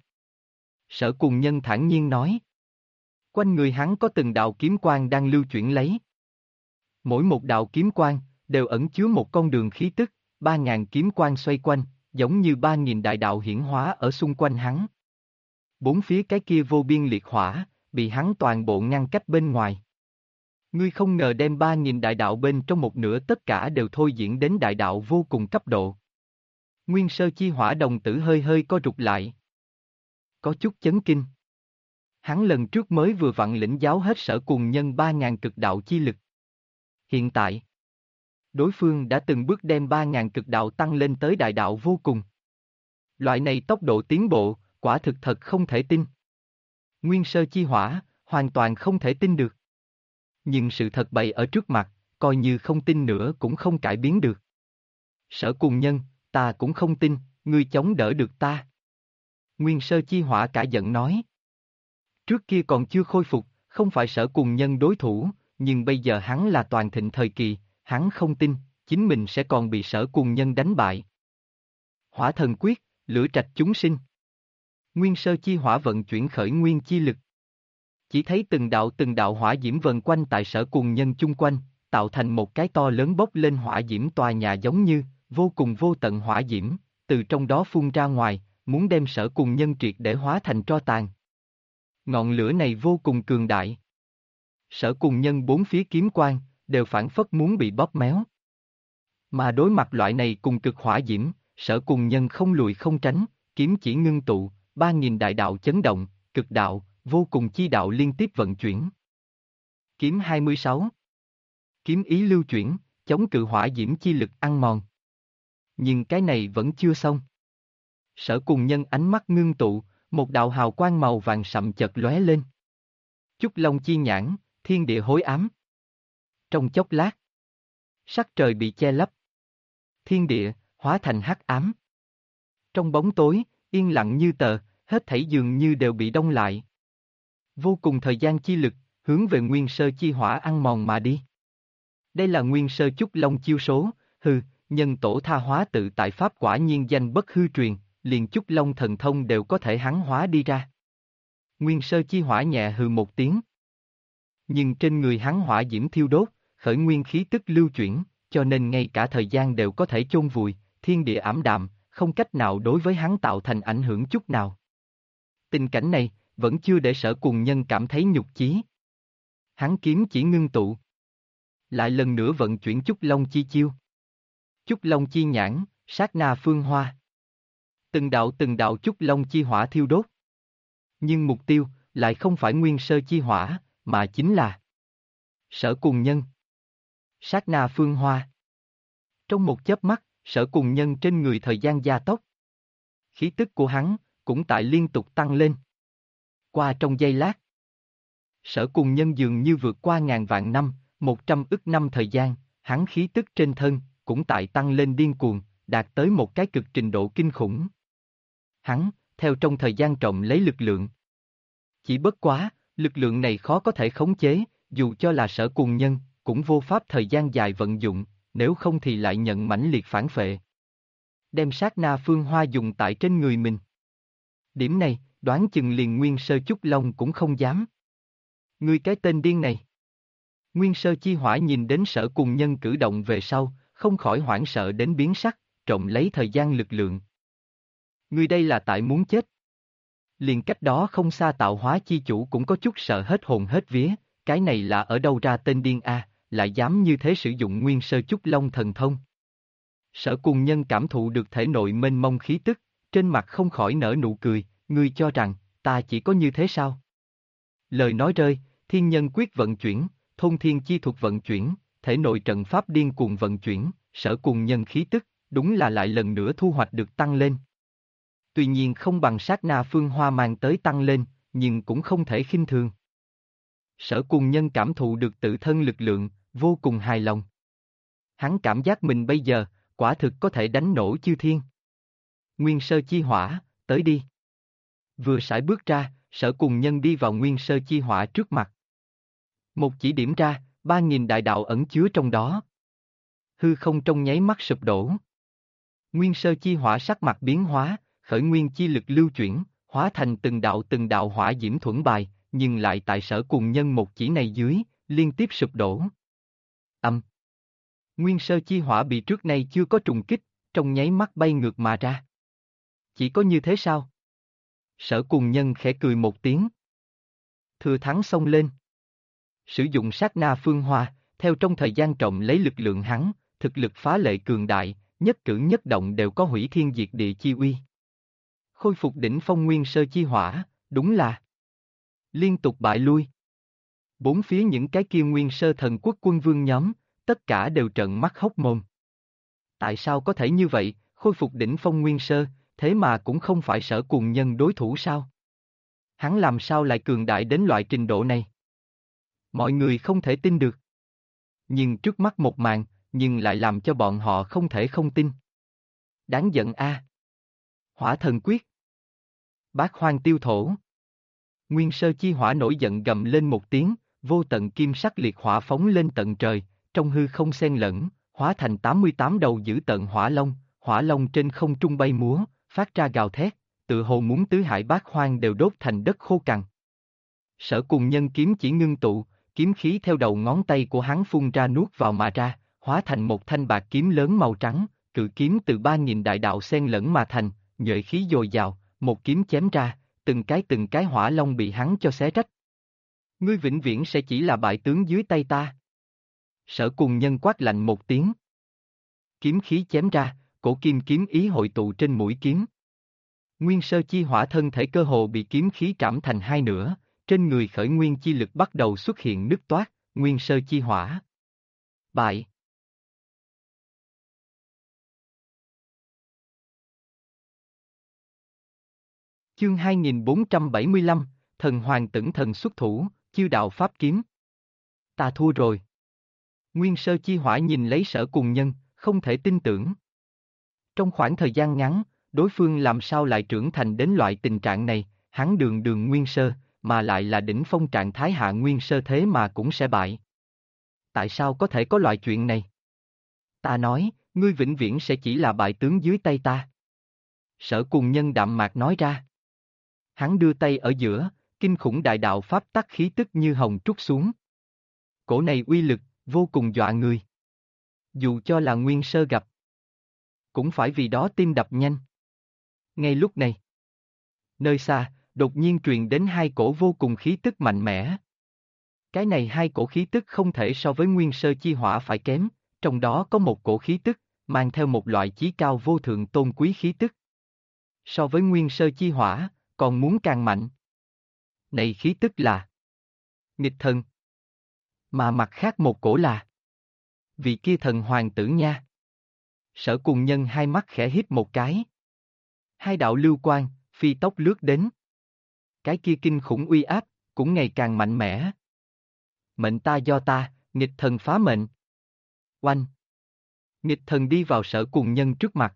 Speaker 1: Sở Cùng Nhân thản nhiên nói. Quanh người hắn có từng đạo kiếm quang đang lưu chuyển lấy. Mỗi một đạo kiếm quang, đều ẩn chứa một con đường khí tức, 3.000 kiếm quang xoay quanh, giống như 3.000 đại đạo hiển hóa ở xung quanh hắn. Bốn phía cái kia vô biên liệt hỏa, bị hắn toàn bộ ngăn cách bên ngoài. Ngươi không ngờ đem 3.000 đại đạo bên trong một nửa tất cả đều thôi diễn đến đại đạo vô cùng cấp độ. Nguyên sơ chi hỏa đồng tử hơi hơi co rụt lại. Có chút chấn kinh. Hắn lần trước mới vừa vặn lĩnh giáo hết Sở Cùng Nhân 3.000 cực đạo chi lực. Hiện tại, đối phương đã từng bước đem 3.000 cực đạo tăng lên tới đại đạo vô cùng. Loại này tốc độ tiến bộ, quả thực thật không thể tin. Nguyên sơ chi hỏa, hoàn toàn không thể tin được. Nhưng sự thật bày ở trước mặt, coi như không tin nữa cũng không cải biến được. Sở Cùng Nhân, ta cũng không tin, ngươi chống đỡ được ta. Nguyên sơ chi hỏa cả giận nói. Trước kia còn chưa khôi phục, không phải Sở Cùng Nhân đối thủ, nhưng bây giờ hắn là toàn thịnh thời kỳ, hắn không tin, chính mình sẽ còn bị Sở Cùng Nhân đánh bại. Hỏa thần quyết, lửa trạch chúng sinh. Nguyên sơ chi hỏa vận chuyển khởi nguyên chi lực. Chỉ thấy từng đạo hỏa diễm vần quanh tại Sở Cùng Nhân chung quanh, tạo thành một cái to lớn bốc lên hỏa diễm tòa nhà giống như, vô cùng vô tận hỏa diễm, từ trong đó phun ra ngoài, muốn đem Sở Cùng Nhân triệt để hóa thành tro tàn. Ngọn lửa này vô cùng cường đại. Sở Cùng Nhân bốn phía kiếm quang, đều phản phất muốn bị bóp méo. Mà đối mặt loại này cùng cực hỏa diễm, Sở Cùng Nhân không lùi không tránh, kiếm chỉ ngưng tụ, 3.000 đại đạo chấn động, cực đạo, vô cùng chi đạo liên tiếp vận chuyển. Kiếm 26. Kiếm ý lưu chuyển, chống cự hỏa diễm chi lực ăn mòn. Nhưng cái này vẫn chưa xong. Sở Cùng Nhân ánh mắt ngưng tụ, một đạo hào quang màu vàng sậm chợt lóe lên. Chúc Long chi nhãn, thiên địa hối ám. Trong chốc lát, sắc trời bị che lấp. Thiên địa, hóa thành hắc ám. Trong bóng tối, yên lặng như tờ, hết thảy dường như đều bị đông lại. Vô cùng thời gian chi lực, hướng về nguyên sơ chi hỏa ăn mòn mà đi. Đây là nguyên sơ Chúc Long chiêu số, nhân tổ tha hóa tự tại pháp quả nhiên danh bất hư truyền, liền Chúc Long thần thông đều có thể hắn hóa đi ra. Nguyên sơ chi hỏa nhẹ hừ một tiếng. Nhưng trên người hắn hỏa diễm thiêu đốt, khởi nguyên khí tức lưu chuyển, cho nên ngay cả thời gian đều có thể chôn vùi, thiên địa ảm đạm, không cách nào đối với hắn tạo thành ảnh hưởng chút nào. Tình cảnh này, vẫn chưa để Sở Cùng Nhân cảm thấy nhục chí. Hắn kiếm chỉ ngưng tụ. Lại lần nữa vận chuyển Chúc Long chi chiêu. Chúc Long chi nhãn, sát na phương hoa. Từng đạo Chúc Long chi hỏa thiêu đốt. Nhưng mục tiêu, lại không phải nguyên sơ chi hỏa, mà chính là Sở Cùng Nhân. Sát na phương hoa. Trong một chớp mắt, Sở Cùng Nhân trên người thời gian gia tốc. Khí tức của hắn, cũng tại liên tục tăng lên. Qua trong giây lát, Sở Cùng Nhân dường như vượt qua ngàn vạn năm, 100 ức năm thời gian, hắn khí tức trên thân, cũng tại tăng lên điên cuồng, đạt tới một cái cực trình độ kinh khủng. Hắn, theo trong thời gian trộm lấy lực lượng. Chỉ bất quá, lực lượng này khó có thể khống chế, dù cho là Sở Cùng Nhân, cũng vô pháp thời gian dài vận dụng, nếu không thì lại nhận mãnh liệt phản phệ. Đem sát na phương hoa dùng tại trên người mình. Điểm này, đoán chừng liền nguyên sơ Chúc Long cũng không dám. Ngươi cái tên điên này. Nguyên sơ chi hỏa nhìn đến Sở Cùng Nhân cử động về sau, không khỏi hoảng sợ đến biến sắc, trộm lấy thời gian lực lượng. Ngươi đây là tại muốn chết. Liền cách đó không xa Tạo Hóa chi chủ cũng có chút sợ hết hồn hết vía, cái này là ở đâu ra tên điên a, lại dám như thế sử dụng nguyên sơ Chúc Long thần thông. Sở Cùng Nhân cảm thụ được thể nội mênh mông khí tức, trên mặt không khỏi nở nụ cười, ngươi cho rằng, ta chỉ có như thế sao? Lời nói rơi, thiên nhân quyết vận chuyển, thôn thiên chi thuật vận chuyển, thể nội trận pháp điên cuồng vận chuyển, Sở Cùng Nhân khí tức, đúng là lại lần nữa thu hoạch được tăng lên. Tuy nhiên không bằng sát na phương hoa mang tới tăng lên, nhưng cũng không thể khinh thường. Sở Cùng Nhân cảm thụ được tự thân lực lượng, vô cùng hài lòng. Hắn cảm giác mình bây giờ, quả thực có thể đánh nổ chư thiên. Nguyên sơ chi hỏa, tới đi. Vừa sải bước ra, Sở Cùng Nhân đi vào Nguyên Sơ Chi Hỏa trước mặt. Một chỉ điểm ra, 3.000 đại đạo ẩn chứa trong đó. Hư không trong nháy mắt sụp đổ. Nguyên Sơ Chi Hỏa sắc mặt biến hóa, khởi nguyên chi lực lưu chuyển, hóa thành từng đạo hỏa diễm thuẫn bài, nhưng lại tại Sở Cùng Nhân một chỉ này dưới, liên tiếp sụp đổ. Âm. Nguyên Sơ Chi Hỏa bị trước nay chưa có trùng kích, trong nháy mắt bay ngược mà ra. Chỉ có như thế sao? Sở Cùng Nhân khẽ cười một tiếng. Thừa thắng xông lên. Sử dụng sát na phương hoa, theo trong thời gian trọng lấy lực lượng hắn, thực lực phá lệ cường đại, nhất cử nhất động đều có hủy thiên diệt địa chi uy. Khôi phục đỉnh phong Nguyên Sơ Chi Hỏa, đúng là liên tục bại lui. Bốn phía những cái kia Nguyên Sơ Thần Quốc quân vương nhóm, tất cả đều trợn mắt hốc mồm. Tại sao có thể như vậy, khôi phục đỉnh phong Nguyên Sơ, thế mà cũng không phải Sở Cùng Nhân đối thủ sao? Hắn làm sao lại cường đại đến loại trình độ này? Mọi người không thể tin được. Nhưng trước mắt một màn, nhưng lại làm cho bọn họ không thể không tin. Đáng giận a! Hỏa thần quyết. Bát hoang tiêu thổ. Nguyên Sơ Chi Hỏa nổi giận gầm lên một tiếng, vô tận kim sắc liệt hỏa phóng lên tận trời, trong hư không xen lẫn, hóa thành 88 đầu dữ tợn hỏa long trên không trung bay múa, phát ra gào thét, tự hồ muốn tứ hải bát hoang đều đốt thành đất khô cằn. Sở Cùng Nhân kiếm chỉ ngưng tụ, kiếm khí theo đầu ngón tay của hắn phun ra nuốt vào mà ra, hóa thành một thanh bạc kiếm lớn màu trắng, cự kiếm từ 3.000 đại đạo xen lẫn mà thành, nhuệ khí dồi dào, một kiếm chém ra, từng cái hỏa long bị hắn cho xé rách. Ngươi vĩnh viễn sẽ chỉ là bại tướng dưới tay ta. Sở Cùng Nhân quát lạnh một tiếng. Kiếm khí chém ra, cổ kim kiếm ý hội tụ trên mũi kiếm. Nguyên Sơ Chi Hỏa thân thể cơ hồ bị kiếm khí trảm thành hai nửa, trên người khởi nguyên chi lực bắt đầu xuất hiện nứt toát, Nguyên Sơ Chi Hỏa. Bại. Chương 2475, Thần Hoàng Tửng Thần xuất thủ, chiêu đạo pháp kiếm. Ta thua rồi. Nguyên Sơ Chi Hỏa nhìn lấy Sở Cùng Nhân, không thể tin tưởng. Trong khoảng thời gian ngắn, đối phương làm sao lại trưởng thành đến loại tình trạng này, hắn đường đường Nguyên Sơ, mà lại là đỉnh phong trạng thái hạ Nguyên Sơ thế mà cũng sẽ bại. Tại sao có thể có loại chuyện này? Ta nói, ngươi vĩnh viễn sẽ chỉ là bại tướng dưới tay ta. Sở Cùng Nhân đạm mạc nói ra. Hắn đưa tay ở giữa, kinh khủng đại đạo pháp tắc khí tức như hồng trút xuống. Cổ này uy lực, vô cùng dọa người. Dù cho là Nguyên Sơ gặp, cũng phải vì đó tim đập nhanh. Ngay lúc này, nơi xa, đột nhiên truyền đến hai cổ vô cùng khí tức mạnh mẽ. Cái này hai cổ khí tức không thể so với Nguyên Sơ Chi Hỏa phải kém, trong đó có một cổ khí tức, mang theo một loại chí cao vô thượng tôn quý khí tức. So với Nguyên Sơ Chi Hỏa, còn muốn càng mạnh. Này khí tức là nghịch thần. Mà mặt khác một cổ là vị kia thần hoàng tử nha. Sở Cùng Nhân hai mắt khẽ híp một cái. Hai đạo lưu quang, phi tốc lướt đến. Cái kia kinh khủng uy áp, cũng ngày càng mạnh mẽ. Mệnh ta do ta, nghịch thần phá mệnh. Oanh! Nghịch thần đi vào Sở Cùng Nhân trước mặt.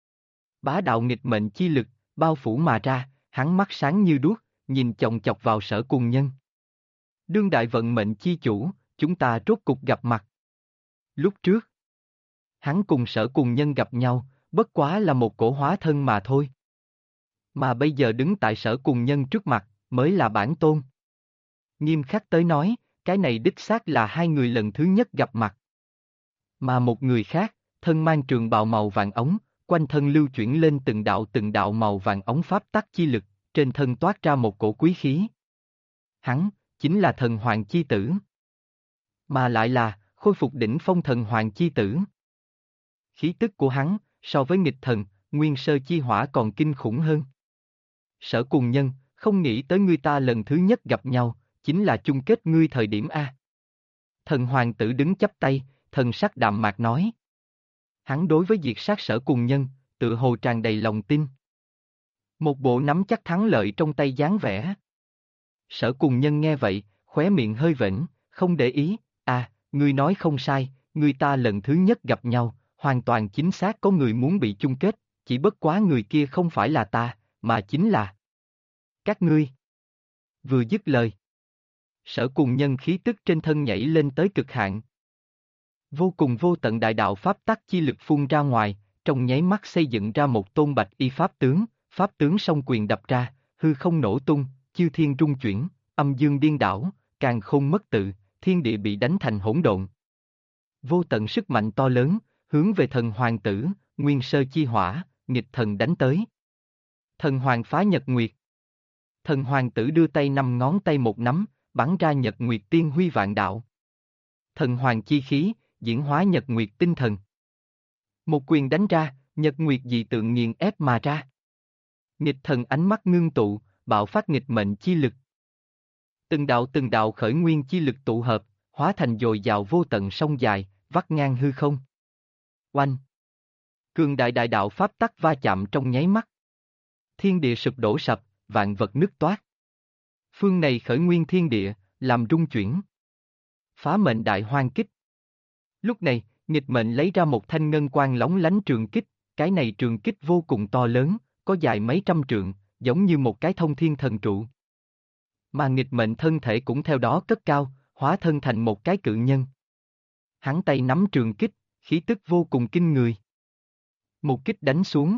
Speaker 1: Bá đạo nghịch mệnh chi lực, bao phủ mà ra, hắn mắt sáng như đuốc, nhìn chòng chọc vào Sở Cùng Nhân. Đương đại vận mệnh chi chủ, chúng ta rốt cục gặp mặt. Lúc trước, hắn cùng Sở Cùng Nhân gặp nhau, bất quá là một cổ hóa thân mà thôi. Mà bây giờ đứng tại Sở Cùng Nhân trước mặt, mới là bản tôn. Nghiêm khắc tới nói, cái này đích xác là hai người lần thứ nhất gặp mặt. Mà một người khác, thân mang trường bào màu vàng ống, quanh thân lưu chuyển lên từng đạo màu vàng ống pháp tắc chi lực, trên thân toát ra một cổ quý khí. Hắn, chính là thần hoàng chi tử. Mà lại là, khôi phục đỉnh phong thần hoàng chi tử. Khí tức của hắn, so với nghịch thần, Nguyên Sơ Chi Hỏa còn kinh khủng hơn. Sở Cùng Nhân, không nghĩ tới ngươi ta lần thứ nhất gặp nhau, chính là chung kết ngươi thời điểm A. Thần hoàng tử đứng chắp tay, thần sắc đạm mạc nói. Hắn đối với diệt sát Sở Cùng Nhân, tự hồ tràn đầy lòng tin. Một bộ nắm chắc thắng lợi trong tay dáng vẻ. Sở Cùng Nhân nghe vậy, khóe miệng hơi vểnh, không để ý, ngươi nói không sai, người ta lần thứ nhất gặp nhau, hoàn toàn chính xác có người muốn bị chung kết, chỉ bất quá người kia không phải là ta, mà chính là Các ngươi. Vừa dứt lời. Sở Cùng Nhân khí tức trên thân nhảy lên tới cực hạn. Vô cùng vô tận đại đạo pháp tắc chi lực phun ra ngoài, trong nháy mắt xây dựng ra một tôn bạch y pháp tướng song quyền đập ra, hư không nổ tung, chư thiên rung chuyển, âm dương điên đảo, càn khôn mất tự, thiên địa bị đánh thành hỗn độn. Vô tận sức mạnh to lớn, hướng về thần hoàng tử, nguyên sơ chi hỏa, nghịch thần đánh tới. Thần hoàng phá nhật nguyệt. Thần hoàng tử đưa tay 5 ngón tay một nắm, bắn ra nhật nguyệt tiên huy vạn đạo. Thần hoàng chi khí, diễn hóa nhật nguyệt tinh thần. Một quyền đánh ra, nhật nguyệt dị tượng nghiền ép mà ra. Nghịch thần ánh mắt ngưng tụ, bạo phát nghịch mệnh chi lực. Từng đạo khởi nguyên chi lực tụ hợp, hóa thành dồi dào vô tận sông dài, vắt ngang hư không. Oanh! Cường đại đại đạo pháp tắc va chạm trong nháy mắt. Thiên địa sụp đổ sập, vạn vật nứt toát. Phương này khởi nguyên thiên địa, làm rung chuyển. Phá mệnh đại hoang kích. Lúc này, nghịch mệnh lấy ra một thanh ngân quang lóng lánh trường kích, cái này trường kích vô cùng to lớn, có dài mấy trăm trượng, giống như một cái thông thiên thần trụ. Mà nghịch mệnh thân thể cũng theo đó cất cao, hóa thân thành một cái cự nhân. Hắn tay nắm trường kích, khí tức vô cùng kinh người. Một kích đánh xuống.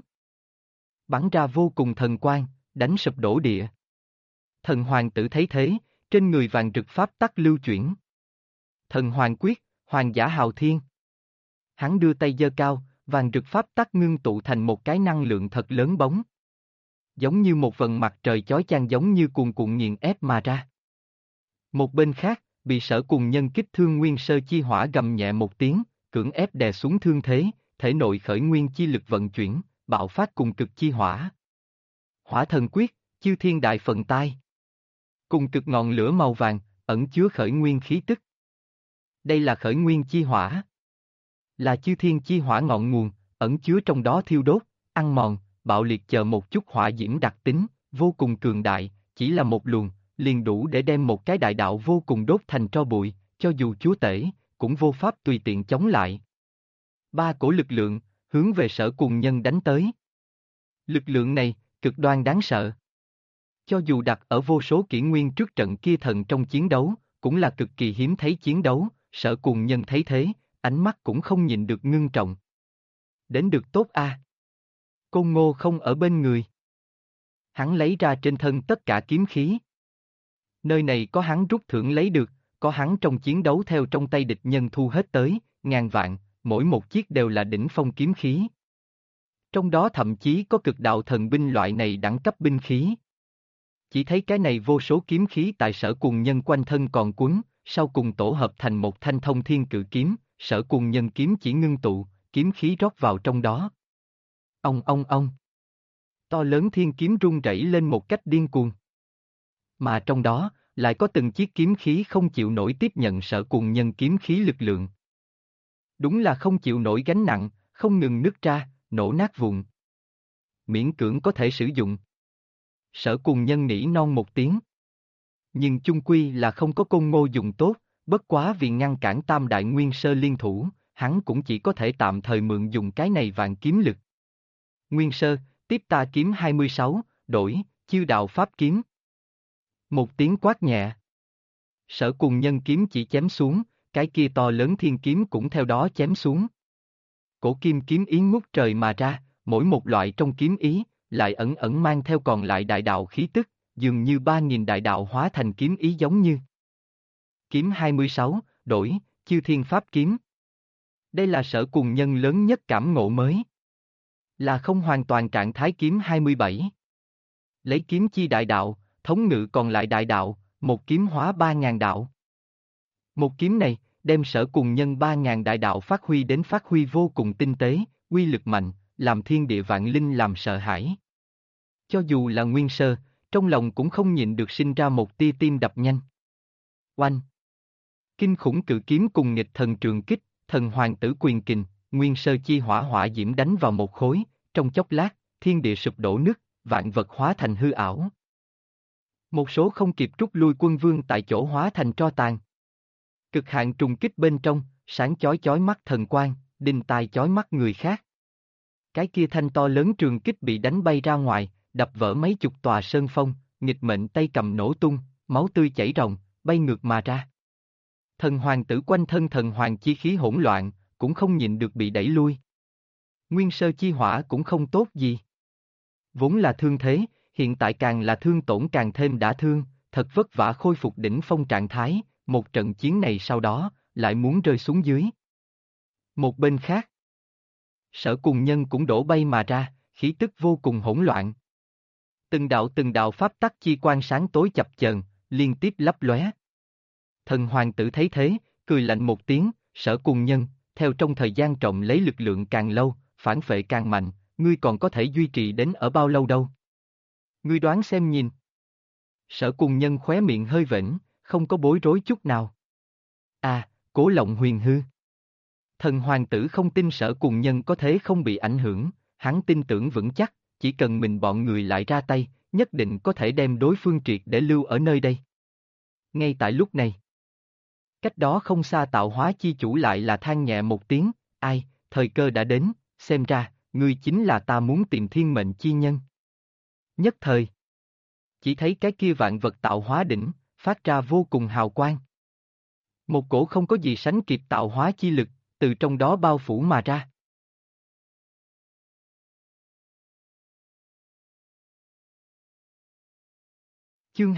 Speaker 1: Bắn ra vô cùng thần quang, đánh sụp đổ địa. Thần hoàng tử thấy thế, trên người vàng rực pháp tắc lưu chuyển. Thần hoàng quyết, hoàng giả hào thiên. Hắn đưa tay giơ cao, vàng rực pháp tắc ngưng tụ thành một cái năng lượng thật lớn bóng. Giống như một vầng mặt trời chói chang giống như cuồn cuộn nghiền ép mà ra. Một bên khác, bị Sở Cùng Nhân kích thương nguyên sơ chi hỏa gầm nhẹ một tiếng, cưỡng ép đè xuống thương thế, thể nội khởi nguyên chi lực vận chuyển, bạo phát cùng cực chi hỏa. Hỏa thần quyết, chư thiên đại phận tai. Cùng cực ngọn lửa màu vàng, ẩn chứa khởi nguyên khí tức. Đây là khởi nguyên chi hỏa. Là chư thiên chi hỏa ngọn nguồn, ẩn chứa trong đó thiêu đốt, ăn mòn, bạo liệt chờ một chút hỏa diễm đặc tính, vô cùng cường đại, chỉ là một luồng, liền đủ để đem một cái đại đạo vô cùng đốt thành tro bụi, cho dù chúa tể, cũng vô pháp tùy tiện chống lại. Ba cổ lực lượng, hướng về Sở Cùng Nhân đánh tới. Lực lượng này, cực đoan đáng sợ. Cho dù đặt ở vô số kỷ nguyên trước trận kia thần trong chiến đấu, cũng là cực kỳ hiếm thấy chiến đấu, Sở Cùng Nhân thấy thế, ánh mắt cũng không nhìn được ngưng trọng. Đến được tốt a. Côn Ngô không ở bên người. Hắn lấy ra trên thân tất cả kiếm khí. Nơi này có hắn rút thưởng lấy được, có hắn trong chiến đấu theo trong tay địch nhân thu hết tới, ngàn vạn, mỗi một chiếc đều là đỉnh phong kiếm khí. Trong đó thậm chí có cực đạo thần binh loại này đẳng cấp binh khí. Chỉ thấy cái này vô số kiếm khí tại Sở Cùng Nhân quanh thân còn quấn, sau cùng tổ hợp thành một thanh thông thiên cự kiếm, Sở Cùng Nhân kiếm chỉ ngưng tụ, kiếm khí rót vào trong đó. Ông. To lớn thiên kiếm rung rẩy lên một cách điên cuồng. Mà trong đó, lại có từng chiếc kiếm khí không chịu nổi tiếp nhận Sở Cùng Nhân kiếm khí lực lượng. Đúng là không chịu nổi gánh nặng, không ngừng nứt ra, nổ nát vụn. Miễn cưỡng có thể sử dụng. Sở Cùng Nhân nỉ non một tiếng. Nhưng chung quy là không có Côn Ngô dùng tốt, bất quá vì ngăn cản Tam Đại Nguyên Sơ liên thủ, hắn cũng chỉ có thể tạm thời mượn dùng cái này vạn kiếm lực. Nguyên Sơ, tiếp ta kiếm 26, đổi, chiêu đạo pháp kiếm. Một tiếng quát nhẹ. Sở Cùng Nhân kiếm chỉ chém xuống, cái kia to lớn thiên kiếm cũng theo đó chém xuống. Cổ kim kiếm ý ngút trời mà ra, mỗi một loại trong kiếm ý, lại ẩn ẩn mang theo còn lại đại đạo khí tức, dường như 3.000 đại đạo hóa thành kiếm ý giống như. Kiếm 26, đổi, chư thiên pháp kiếm. Đây là Sở Cùng Nhân lớn nhất cảm ngộ mới. Là không hoàn toàn trạng thái kiếm 27. Lấy kiếm chi đại đạo, thống ngự còn lại đại đạo, một kiếm hóa 3.000 đạo. Một kiếm này, đem Sở Cùng Nhân 3.000 đại đạo phát huy vô cùng tinh tế, uy lực mạnh, làm thiên địa vạn linh làm sợ hãi. Cho dù là Nguyên Sơ, trong lòng cũng không nhịn được sinh ra một tia tim đập nhanh. Oanh! Kinh khủng cự kiếm cùng nghịch thần trường kích, thần hoàng tử quyền kình, Nguyên Sơ chi hỏa diễm đánh vào một khối, trong chốc lát, thiên địa sụp đổ nứt, vạn vật hóa thành hư ảo. Một số không kịp rút lui quân vương tại chỗ hóa thành tro tàn. Cực hạn trùng kích bên trong, sáng chói chói mắt thần quang, đinh tai chói mắt người khác. Cái kia thanh to lớn trường kích bị đánh bay ra ngoài, đập vỡ mấy chục tòa sơn phong, nghịch mệnh tay cầm nổ tung, máu tươi chảy ròng, bay ngược mà ra. Thần hoàng tử quanh thân thần hoàng chi khí hỗn loạn, cũng không nhịn được bị đẩy lui. Nguyên sơ chi hỏa cũng không tốt gì. Vốn là thương thế, hiện tại càng là thương tổn càng thêm đả thương, thật vất vả khôi phục đỉnh phong trạng thái, một trận chiến này sau đó, lại muốn rơi xuống dưới. Một bên khác, Sở Cùng Nhân cũng đổ bay mà ra, khí tức vô cùng hỗn loạn. Từng đạo pháp tắc chi quang sáng tối chập chờn, liên tiếp lấp lóe. Thần hoàng tử thấy thế, cười lạnh một tiếng, Sở Cùng Nhân, theo trong thời gian trộm lấy lực lượng càng lâu, phản phệ càng mạnh, ngươi còn có thể duy trì đến ở bao lâu đâu? Ngươi đoán xem nhìn. Sở Cùng Nhân khóe miệng hơi vểnh, không có bối rối chút nào. À, Cố Lộng Huyền hư. Thần hoàng tử không tin Sở Cùng Nhân có thế không bị ảnh hưởng, hắn tin tưởng vững chắc, chỉ cần mình bọn người lại ra tay, nhất định có thể đem đối phương triệt để lưu ở nơi đây. Ngay tại lúc này, cách đó không xa Tạo Hóa chi chủ lại là than nhẹ một tiếng, ai, thời cơ đã đến, xem ra, ngươi chính là ta muốn tìm thiên mệnh chi nhân. Nhất thời, chỉ thấy cái kia vạn vật tạo hóa đỉnh, phát ra vô cùng hào quang. Một cổ không có gì sánh kịp tạo hóa chi lực, từ trong đó bao phủ mà ra. Chương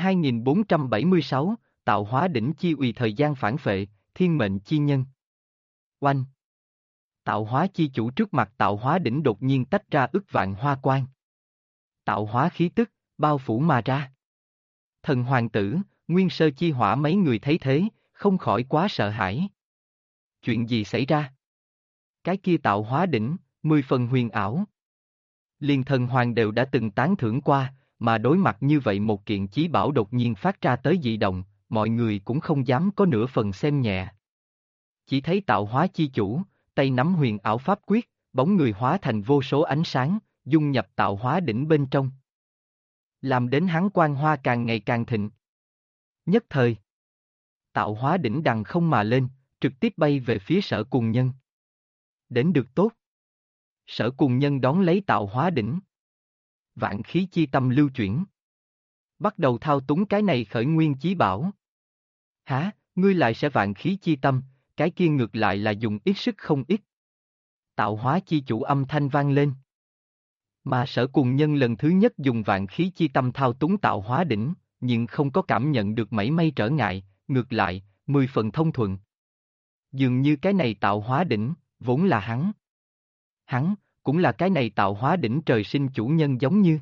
Speaker 1: 2476, Tạo Hóa Đỉnh chi uy thời gian phản phệ, thiên mệnh chi nhân. Oanh! Tạo Hóa chi chủ trước mặt Tạo Hóa Đỉnh đột nhiên tách ra ức vạn hoa quang. Tạo hóa khí tức, bao phủ mà ra. Thần hoàng tử, Nguyên sơ chi hỏa mấy người thấy thế, không khỏi quá sợ hãi. Chuyện gì xảy ra? Cái kia Tạo Hóa Đỉnh, 10 phần huyền ảo. Liền thần hoàng đều đã từng tán thưởng qua, mà đối mặt như vậy một kiện chí bảo đột nhiên phát ra tới dị động, mọi người cũng không dám có nửa phần xem nhẹ. Chỉ thấy Tạo Hóa chi chủ, tay nắm huyền ảo pháp quyết, bóng người hóa thành vô số ánh sáng, dung nhập Tạo Hóa Đỉnh bên trong. Làm đến hắn quang hoa càng ngày càng thịnh. Nhất thời, Tạo Hóa Đỉnh đằng không mà lên, trực tiếp bay về phía Sở Cùng Nhân. Đến được tốt. Sở Cùng Nhân đón lấy Tạo Hóa Đỉnh. Vạn khí chi tâm lưu chuyển. Bắt đầu thao túng cái này khởi nguyên chí bảo. Hả, ngươi lại sẽ vạn khí chi tâm, cái kia ngược lại là dùng ít sức không ít. Tạo Hóa chi chủ âm thanh vang lên. Mà Sở Cùng Nhân lần thứ nhất dùng vạn khí chi tâm thao túng Tạo Hóa Đỉnh, nhưng không có cảm nhận được mảy may trở ngại, ngược lại, 10 phần thông thuận. Dường như cái này Tạo Hóa Đỉnh, vốn là hắn. Hắn, cũng là cái này Tạo Hóa Đỉnh trời sinh chủ nhân giống như.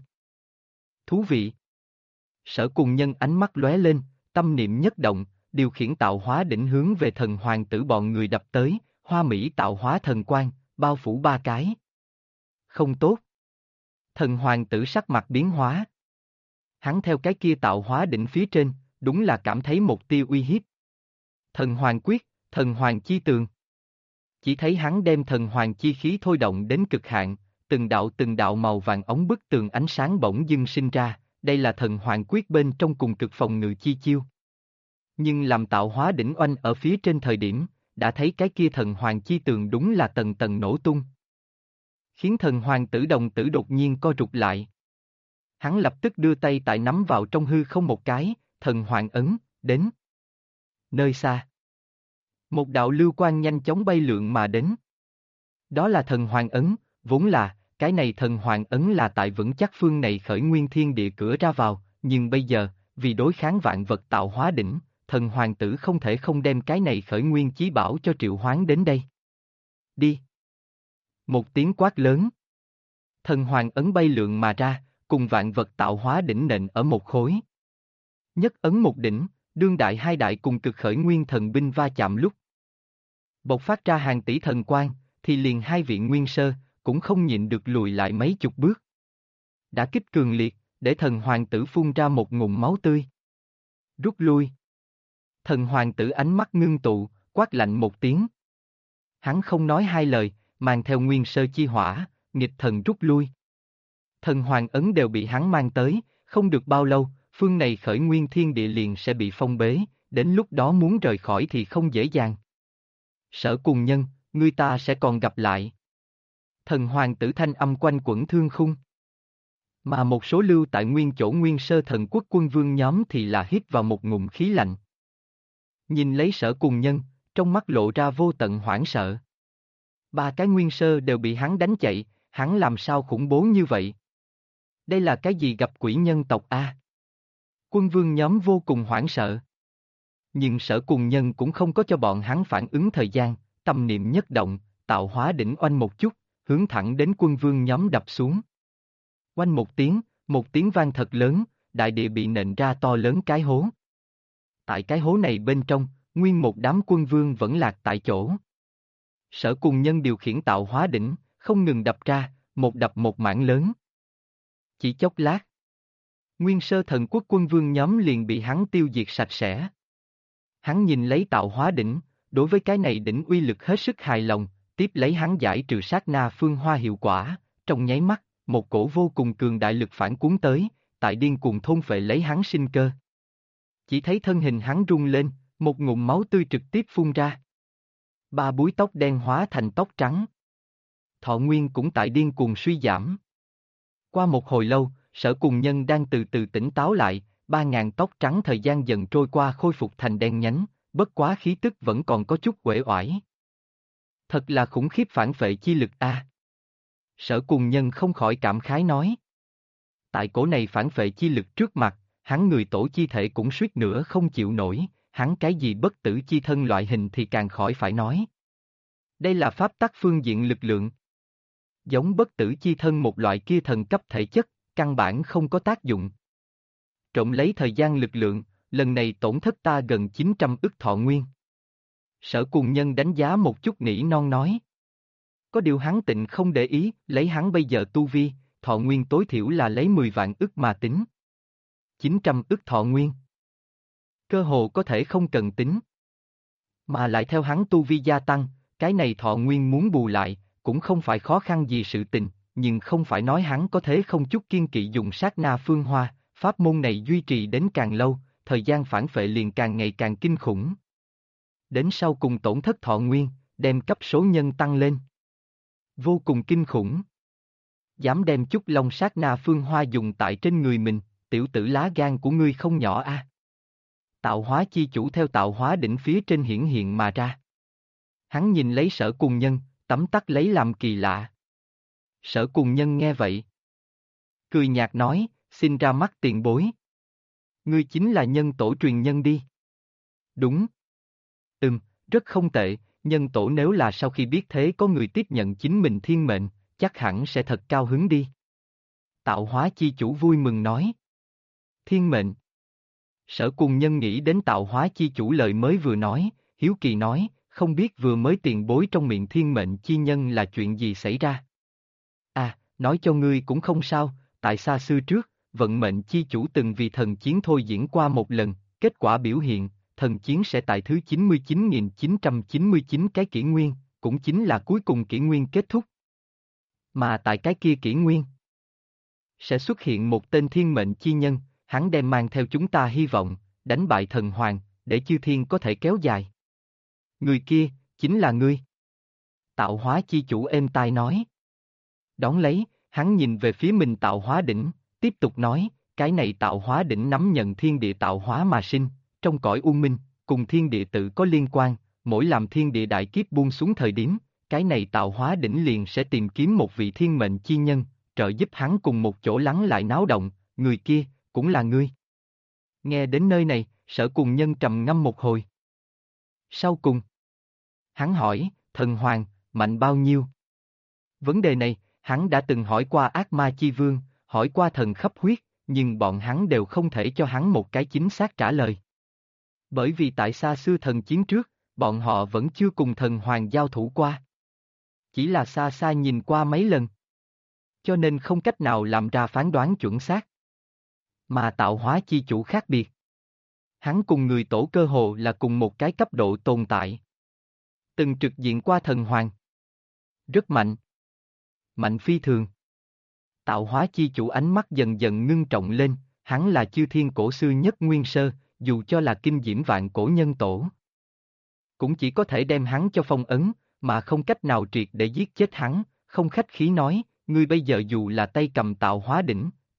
Speaker 1: Thú vị. Sở Cùng Nhân ánh mắt lóe lên, tâm niệm nhất động, điều khiển Tạo Hóa Đỉnh hướng về thần hoàng tử bọn người đập tới, hoa mỹ tạo hóa thần quang, bao phủ ba cái. Không tốt. Thần hoàng tử sắc mặt biến hóa. Hắn theo cái kia Tạo Hóa Đỉnh phía trên, đúng là cảm thấy một tia uy hiếp. Thần hoàng quyết, thần hoàng chi tường. Chỉ thấy hắn đem thần hoàng chi khí thôi động đến cực hạn, từng đạo màu vàng ống bức tường ánh sáng bỗng dưng sinh ra, đây là thần hoàng quyết bên trong cùng cực phòng ngự chi chiêu. Nhưng làm Tạo Hóa Đỉnh oanh ở phía trên thời điểm, đã thấy cái kia thần hoàng chi tường đúng là tầng tầng nổ tung. Khiến thần hoàng tử đồng tử đột nhiên co rụt lại. Hắn lập tức đưa tay tại nắm vào trong hư không một cái, thần hoàng ấn, đến. Nơi xa. Một đạo lưu quang nhanh chóng bay lượn mà đến. Đó là thần hoàng ấn, vốn là, cái này thần hoàng ấn là tại vững chắc phương này khởi nguyên thiên địa cửa ra vào, nhưng bây giờ, vì đối kháng vạn vật Tạo Hóa Đỉnh, thần hoàng tử không thể không đem cái này khởi nguyên chí bảo cho triệu hoán đến đây. Đi. Một tiếng quát lớn. Thần hoàng ấn bay lượn mà ra, cùng vạn vật Tạo Hóa Đỉnh nện ở một khối. Nhất ấn một đỉnh, đương đại hai đại cùng cực khởi nguyên thần binh va chạm lúc. Bộc phát ra hàng tỷ thần quang, thì liền hai vị nguyên sơ, cũng không nhịn được lùi lại mấy chục bước. Đã kích cường liệt, để thần hoàng tử phun ra một ngụm máu tươi. Rút lui. Thần hoàng tử ánh mắt ngưng tụ, quát lạnh một tiếng. Hắn không nói hai lời, mang theo nguyên sơ chi hỏa, nghịch thần rút lui. Thần hoàng ấn đều bị hắn mang tới, không được bao lâu, phương này khởi nguyên thiên địa liền sẽ bị phong bế, đến lúc đó muốn rời khỏi thì không dễ dàng. Sở Cùng Nhân, ngươi ta sẽ còn gặp lại. Thần hoàng tử thanh âm quanh quẩn thương khung. Mà một số lưu tại nguyên chỗ nguyên sơ thần quốc quân vương nhóm thì là hít vào một ngụm khí lạnh. Nhìn lấy Sở Cùng Nhân, trong mắt lộ ra vô tận hoảng sợ. Ba cái nguyên sơ đều bị hắn đánh chạy, hắn làm sao khủng bố như vậy? Đây là cái gì gặp quỷ nhân tộc a? Quân vương nhóm vô cùng hoảng sợ. Nhưng Sở Cùng Nhân cũng không có cho bọn hắn phản ứng thời gian, tâm niệm nhất động, tạo hóa đỉnh oanh một chút, hướng thẳng đến quân vương nhóm đập xuống. Oanh một tiếng vang thật lớn, đại địa bị nện ra to lớn cái hố. Tại cái hố này bên trong, nguyên một đám quân vương vẫn lạc tại chỗ. Sở Cùng Nhân điều khiển tạo hóa đỉnh, không ngừng đập ra, một đập một mảng lớn. Chỉ chốc lát, nguyên sơ thần quốc quân vương nhóm liền bị hắn tiêu diệt sạch sẽ. Hắn nhìn lấy tạo hóa đỉnh, đối với cái này đỉnh uy lực hết sức hài lòng, tiếp lấy hắn giải trừ sát na phương hoa hiệu quả, trong nháy mắt, một cổ vô cùng cường đại lực phản cuốn tới, tại điên cuồng thôn phệ lấy hắn sinh cơ. Chỉ thấy thân hình hắn rung lên, một ngụm máu tươi trực tiếp phun ra. Ba búi tóc đen hóa thành tóc trắng. Thọ nguyên cũng tại điên cuồng suy giảm. Qua một hồi lâu, Sở Cùng Nhân đang từ từ tỉnh táo lại, 3.000 tóc trắng thời gian dần trôi qua khôi phục thành đen nhánh, bất quá khí tức vẫn còn có chút uể oải. Thật là khủng khiếp phản phệ chi lực a. Sở Cùng Nhân không khỏi cảm khái nói. Tại cổ này phản phệ chi lực trước mặt, hắn người tổ chi thể cũng suýt nữa không chịu nổi, hắn cái gì bất tử chi thân loại hình thì càng khỏi phải nói. Đây là pháp tắc phương diện lực lượng. Giống bất tử chi thân một loại kia thần cấp thể chất, căn bản không có tác dụng. Trộm lấy thời gian lực lượng, lần này tổn thất ta gần 900 ức thọ nguyên. Sở Cùng Nhân đánh giá một chút nỉ non nói. Có điều hắn tịnh không để ý, lấy hắn bây giờ tu vi, thọ nguyên tối thiểu là lấy 10 vạn ức mà tính. 900 ức thọ nguyên. Cơ hồ có thể không cần tính. Mà lại theo hắn tu vi gia tăng, cái này thọ nguyên muốn bù lại, cũng không phải khó khăn gì sự tình, nhưng không phải nói hắn có thể không chút kiên kỵ dùng sát na phương hoa, pháp môn này duy trì đến càng lâu, thời gian phản phệ liền càng ngày càng kinh khủng. Đến sau cùng tổn thất thọ nguyên, đem cấp số nhân tăng lên. Vô cùng kinh khủng. Dám đem chút long sát na phương hoa dùng tại trên người mình, tiểu tử lá gan của ngươi không nhỏ a. Tạo hóa chi chủ theo tạo hóa đỉnh phía trên hiển hiện mà ra. Hắn nhìn lấy Sở Cùng Nhân, tấm tắc lấy làm kỳ lạ. Sở Cùng Nhân nghe vậy. Cười nhạt nói, xin ra mắt tiền bối. Ngươi chính là nhân tổ truyền nhân đi. Đúng. Rất không tệ, nhân tổ nếu là sau khi biết thế có người tiếp nhận chính mình thiên mệnh, chắc hẳn sẽ thật cao hứng đi. Tạo hóa chi chủ vui mừng nói. Thiên mệnh. Sở Cùng Nhân nghĩ đến tạo hóa chi chủ lời mới vừa nói, hiếu kỳ nói, không biết vừa mới tiền bối trong miệng thiên mệnh chi nhân là chuyện gì xảy ra. À, nói cho ngươi cũng không sao, tại xa xưa trước, vận mệnh chi chủ từng vì thần chiến thôi diễn qua một lần, kết quả biểu hiện, thần chiến sẽ tại thứ 99.999 cái kỷ nguyên, cũng chính là cuối cùng kỷ nguyên kết thúc. Mà tại cái kia kỷ nguyên, sẽ xuất hiện một tên thiên mệnh chi nhân, hắn đem mang theo chúng ta hy vọng, đánh bại thần hoàng, để chư thiên có thể kéo dài. Người kia, chính là ngươi. Tạo hóa chi chủ êm tai nói. Đón lấy, hắn nhìn về phía mình tạo hóa đỉnh, tiếp tục nói, cái này tạo hóa đỉnh nắm nhận thiên địa tạo hóa mà sinh, trong cõi u minh, cùng thiên địa tự có liên quan, mỗi làm thiên địa đại kiếp buông xuống thời điểm, cái này tạo hóa đỉnh liền sẽ tìm kiếm một vị thiên mệnh chi nhân, trợ giúp hắn cùng một chỗ lắng lại náo động, người kia, cũng là ngươi. Nghe đến nơi này, Sở Cùng Nhân trầm ngâm một hồi. Sau cùng, hắn hỏi, thần hoàng, mạnh bao nhiêu? Vấn đề này, hắn đã từng hỏi qua ác ma chi vương, hỏi qua thần khắp huyết, nhưng bọn hắn đều không thể cho hắn một cái chính xác trả lời. Bởi vì tại xa xưa thần chiến trước, bọn họ vẫn chưa cùng thần hoàng giao thủ qua. Chỉ là xa xa nhìn qua mấy lần. Cho nên không cách nào làm ra phán đoán chuẩn xác. Mà tạo hóa chi chủ khác biệt. Hắn cùng người tổ cơ hồ là cùng một cái cấp độ tồn tại. Từng trực diện qua thần hoàng. Rất mạnh. Mạnh phi thường. Tạo hóa chi chủ ánh mắt dần dần ngưng trọng lên, hắn là chư thiên cổ sư nhất nguyên sơ, dù cho là kinh diễm vạn cổ nhân tổ. Cũng chỉ có thể đem hắn cho phong ấn, mà không cách nào triệt để giết chết hắn, không khách khí nói, ngươi bây giờ dù là tay cầm tạo hóa đỉnh,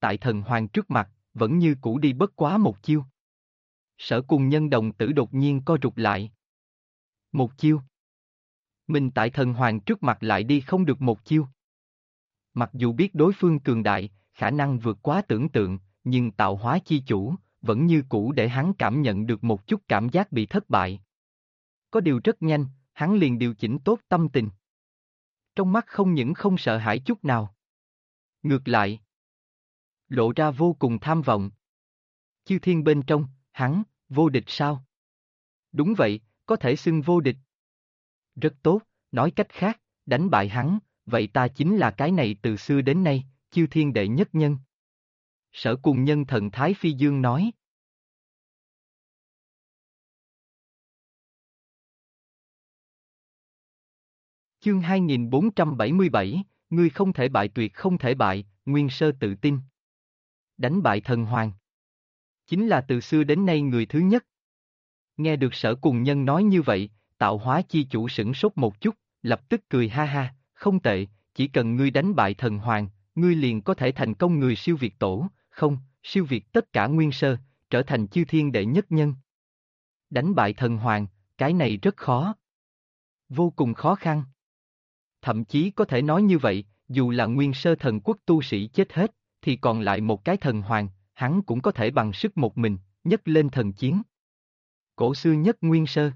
Speaker 1: tại thần hoàng trước mặt, vẫn như cũ đi bất quá một chiêu. Sở Cùng Nhân đồng tử đột nhiên co rụt lại. Một chiêu. Mình tại thần hoàng trước mặt lại đi không được một chiêu. Mặc dù biết đối phương cường đại, khả năng vượt quá tưởng tượng, nhưng tạo hóa chi chủ, vẫn như cũ để hắn cảm nhận được một chút cảm giác bị thất bại. Có điều rất nhanh, hắn liền điều chỉnh tốt tâm tình. Trong mắt không những không sợ hãi chút nào. Ngược lại, lộ ra vô cùng tham vọng. Chư thiên bên trong, hắn, vô địch sao? Đúng vậy, có thể xưng vô địch. Rất tốt, nói cách khác, đánh bại hắn, vậy ta chính là cái này từ xưa đến nay, chư thiên đệ nhất nhân. Sở Cùng Nhân thần thái phi dương nói. Chương 2477, ngươi không thể bại, tuyệt không thể bại, Nguyên Sơ tự tin. Đánh bại thần hoàng. Chính là từ xưa đến nay người thứ nhất. Nghe được Sở Cùng Nhân nói như vậy, tạo hóa chi chủ sửng sốt một chút, lập tức cười ha ha, không tệ, chỉ cần ngươi đánh bại thần hoàng, ngươi liền có thể thành công người siêu việt tổ, không, siêu việt tất cả Nguyên Sơ, trở thành chư thiên đệ nhất nhân. Đánh bại thần hoàng, cái này rất khó. Vô cùng khó khăn. Thậm chí có thể nói như vậy, dù là Nguyên Sơ thần quốc tu sĩ chết hết, thì còn lại một cái thần hoàng, hắn cũng có thể bằng sức một mình, nhấc lên thần chiến. Cổ xưa nhất Nguyên Sơ.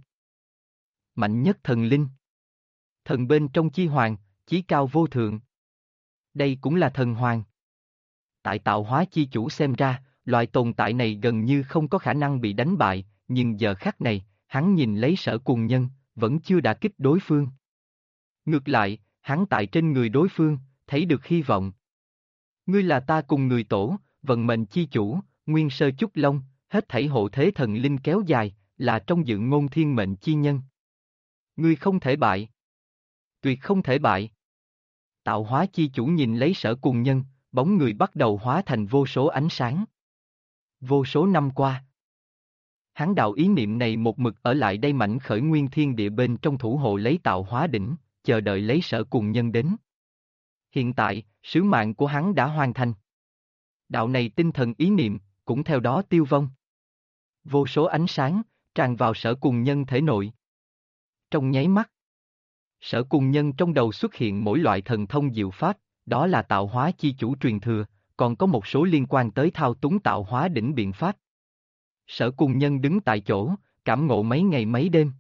Speaker 1: Mạnh nhất thần linh. Thần bên trong chi hoàng, chí cao vô thượng. Đây cũng là thần hoàng. Tại tạo hóa chi chủ xem ra, loại tồn tại này gần như không có khả năng bị đánh bại, nhưng giờ khắc này, hắn nhìn lấy Sở Cùng Nhân, vẫn chưa đả kích đối phương. Ngược lại, hắn tại trên người đối phương, thấy được hy vọng. Ngươi là ta cùng người tổ, vận mệnh chi chủ, Nguyên Sơ Chúc Long, hết thảy hộ thế thần linh kéo dài, là trong dự ngôn thiên mệnh chi nhân. Ngươi không thể bại. Tuyệt không thể bại. Tạo hóa chi chủ nhìn lấy Sở Cùng Nhân, bóng người bắt đầu hóa thành vô số ánh sáng. Vô số năm qua, hắn đạo ý niệm này một mực ở lại đây mảnh khởi nguyên thiên địa bên trong thủ hộ lấy tạo hóa đỉnh, chờ đợi lấy Sở Cùng Nhân đến. Hiện tại, sứ mạng của hắn đã hoàn thành. Đạo này tinh thần ý niệm, cũng theo đó tiêu vong. Vô số ánh sáng, tràn vào Sở Cùng Nhân thể nội. Trong nháy mắt, Sở Cùng Nhân trong đầu xuất hiện mỗi loại thần thông diệu pháp, đó là tạo hóa chi chủ truyền thừa, còn có một số liên quan tới thao túng tạo hóa đỉnh biện pháp. Sở Cùng Nhân đứng tại chỗ, cảm ngộ mấy ngày mấy đêm.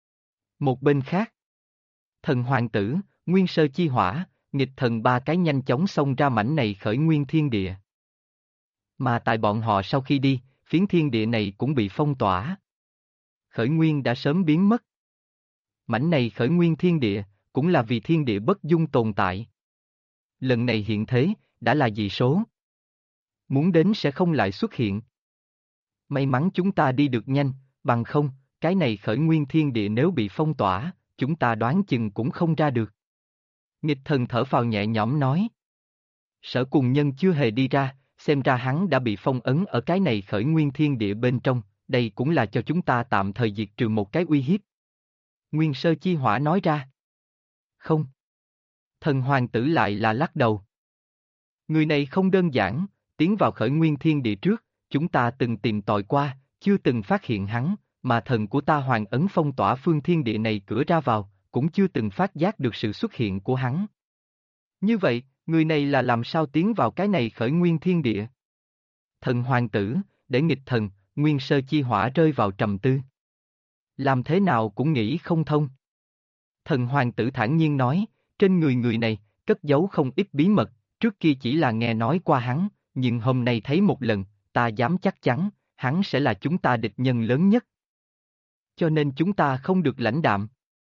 Speaker 1: Một bên khác, thần hoàng tử, Nguyên Sơ chi hỏa, nghịch thần ba cái nhanh chóng xông ra mảnh này khởi nguyên thiên địa. Mà tại bọn họ sau khi đi, phiến thiên địa này cũng bị phong tỏa. Khởi nguyên đã sớm biến mất. Mảnh này khởi nguyên thiên địa, cũng là vì thiên địa bất dung tồn tại. Lần này hiện thế, đã là dị số. Muốn đến sẽ không lại xuất hiện. May mắn chúng ta đi được nhanh, bằng không, cái này khởi nguyên thiên địa nếu bị phong tỏa, chúng ta đoán chừng cũng không ra được. Nghịch thần thở phào nhẹ nhõm nói. Sở Cùng Nhân chưa hề đi ra, xem ra hắn đã bị phong ấn ở cái này khởi nguyên thiên địa bên trong, đây cũng là cho chúng ta tạm thời diệt trừ một cái uy hiếp. Nguyên Sơ chi hỏa nói ra. Không. Thần hoàng tử lại là lắc đầu. Người này không đơn giản, tiến vào khởi nguyên thiên địa trước, chúng ta từng tìm tòi qua, chưa từng phát hiện hắn, mà thần của ta hoàng ấn phong tỏa phương thiên địa này cửa ra vào, cũng chưa từng phát giác được sự xuất hiện của hắn. Như vậy, người này là làm sao tiến vào cái này khởi nguyên thiên địa? Thần hoàng tử, để nghịch thần, Nguyên Sơ chi hỏa rơi vào trầm tư. Làm thế nào cũng nghĩ không thông. Thần hoàng tử thản nhiên nói, trên người người này, cất giấu không ít bí mật, trước kia chỉ là nghe nói qua hắn, nhưng hôm nay thấy một lần, ta dám chắc chắn, hắn sẽ là chúng ta địch nhân lớn nhất. Cho nên chúng ta không được lãnh đạm.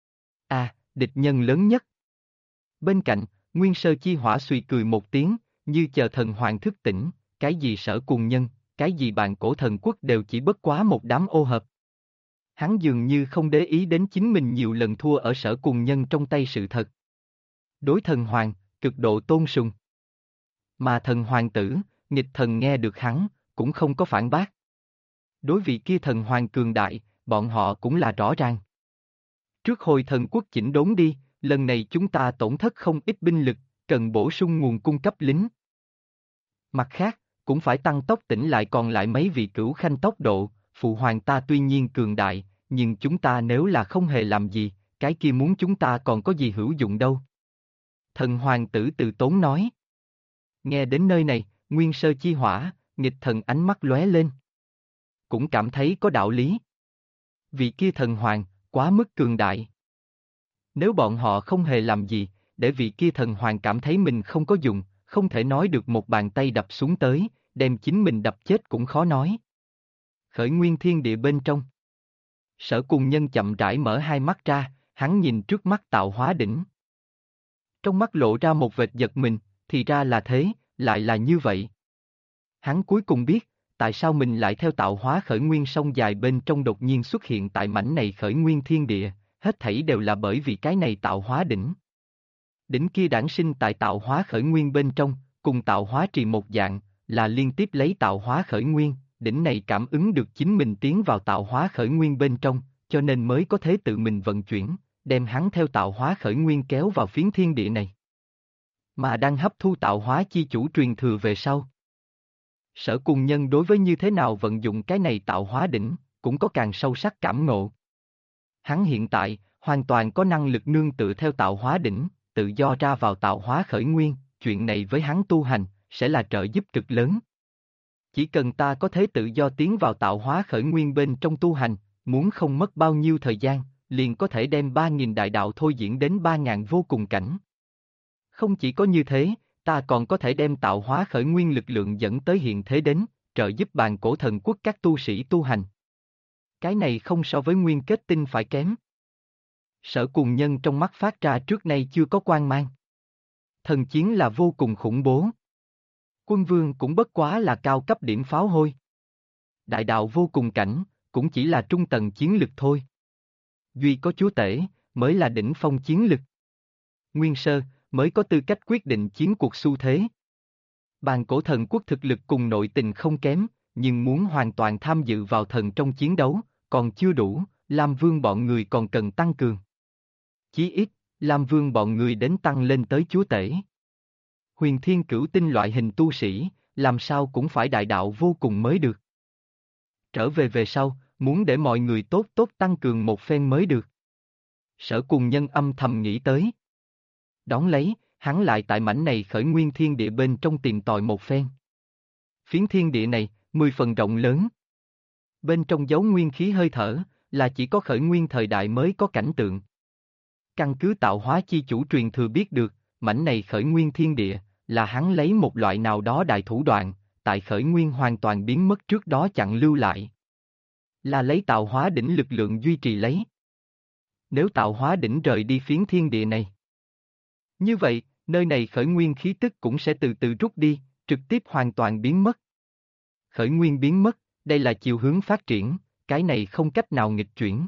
Speaker 1: À, địch nhân lớn nhất. Bên cạnh, Nguyên Sơ chi hỏa suy cười một tiếng, như chờ thần hoàng thức tỉnh, cái gì Sở Cùng Nhân, cái gì Bàn Cổ Thần Quốc đều chỉ bất quá một đám ô hợp. Hắn dường như không để ý đến chính mình nhiều lần thua ở Sở Cùng Nhân trong tay sự thật. Đối thần hoàng, cực độ tôn sùng. Mà thần hoàng tử, nghịch thần nghe được hắn, cũng không có phản bác. Đối vị kia thần hoàng cường đại, bọn họ cũng là rõ ràng. Trước hồi thần quốc chỉnh đốn đi, lần này chúng ta tổn thất không ít binh lực, cần bổ sung nguồn cung cấp lính. Mặt khác, cũng phải tăng tốc tỉnh lại còn lại mấy vị cửu khanh tốc độ, phụ hoàng ta tuy nhiên cường đại, nhưng chúng ta nếu là không hề làm gì, cái kia muốn chúng ta còn có gì hữu dụng đâu. Thần hoàng tử từ tốn nói. Nghe đến nơi này, nguyên sơ chi hỏa, nghịch thần ánh mắt lóe lên. Cũng cảm thấy có đạo lý. Vị kia thần hoàng, quá mức cường đại. Nếu bọn họ không hề làm gì, để vị kia thần hoàng cảm thấy mình không có dùng, không thể nói được một bàn tay đập xuống tới, đem chính mình đập chết cũng khó nói. Khởi nguyên thiên địa bên trong. Sở Cùng Nhân chậm rãi mở hai mắt ra, hắn nhìn trước mắt tạo hóa đỉnh. Trong mắt lộ ra một vệt giật mình, thì ra là thế, lại là như vậy. Hắn cuối cùng biết, tại sao mình lại theo tạo hóa khởi nguyên sông dài bên trong đột nhiên xuất hiện tại mảnh này khởi nguyên thiên địa, hết thảy đều là bởi vì cái này tạo hóa đỉnh. Đỉnh kia đản sinh tại tạo hóa khởi nguyên bên trong, cùng tạo hóa trì một dạng, là liên tiếp lấy tạo hóa khởi nguyên, đỉnh này cảm ứng được chính mình tiến vào tạo hóa khởi nguyên bên trong, cho nên mới có thể tự mình vận chuyển, đem hắn theo tạo hóa khởi nguyên kéo vào phiến thiên địa này. Mà đang hấp thu tạo hóa chi chủ truyền thừa về sau. Sở Cùng Nhân đối với như thế nào vận dụng cái này tạo hóa đỉnh, cũng có càng sâu sắc cảm ngộ. Hắn hiện tại, hoàn toàn có năng lực nương tựa theo tạo hóa đỉnh, tự do ra vào tạo hóa khởi nguyên, chuyện này với hắn tu hành, sẽ là trợ giúp cực lớn. Chỉ cần ta có thể tự do tiến vào tạo hóa khởi nguyên bên trong tu hành, muốn không mất bao nhiêu thời gian, liền có thể đem 3.000 đại đạo thôi diễn đến 3.000 vô cùng cảnh. Không chỉ có như thế, ta còn có thể đem tạo hóa khởi nguyên lực lượng dẫn tới hiện thế đến, trợ giúp bàn cổ thần quốc các tu sĩ tu hành. Cái này không so với nguyên kết tinh phải kém. Sở Cùng Nhân trong mắt phát ra trước nay chưa có quang mang. Thần chiến là vô cùng khủng bố. Quân vương cũng bất quá là cao cấp điểm pháo hôi. Đại đạo vô cùng cảnh, cũng chỉ là trung tầng chiến lực thôi. Duy có chúa tể, mới là đỉnh phong chiến lực. Nguyên sơ, mới có tư cách quyết định chiến cuộc xu thế. Bàn cổ thần quốc thực lực cùng nội tình không kém, nhưng muốn hoàn toàn tham dự vào thần trong chiến đấu, còn chưa đủ, Lam Vương bọn người còn cần tăng cường. Chí ít, Lam Vương bọn người đến tăng lên tới chúa tể. Huyền Thiên Cửu Tinh loại hình tu sĩ, làm sao cũng phải đại đạo vô cùng mới được. Trở về sau, muốn để mọi người tốt tốt tăng cường một phen mới được. Sở Cùng Nhân âm thầm nghĩ tới. Đón lấy, hắn lại tại mảnh này khởi nguyên thiên địa bên trong tìm tòi một phen. Phiến thiên địa này, 10 phần rộng lớn. Bên trong dấu nguyên khí hơi thở, là chỉ có khởi nguyên thời đại mới có cảnh tượng. Căn cứ tạo hóa chi chủ truyền thừa biết được, mảnh này khởi nguyên thiên địa, là hắn lấy một loại nào đó đại thủ đoạn, tại khởi nguyên hoàn toàn biến mất trước đó chặn lưu lại. Là lấy tạo hóa đỉnh lực lượng duy trì lấy. Nếu tạo hóa đỉnh rời đi phiến thiên địa này, như vậy, nơi này khởi nguyên khí tức cũng sẽ từ từ rút đi, trực tiếp hoàn toàn biến mất. Khởi nguyên biến mất, đây là chiều hướng phát triển, cái này không cách nào nghịch chuyển.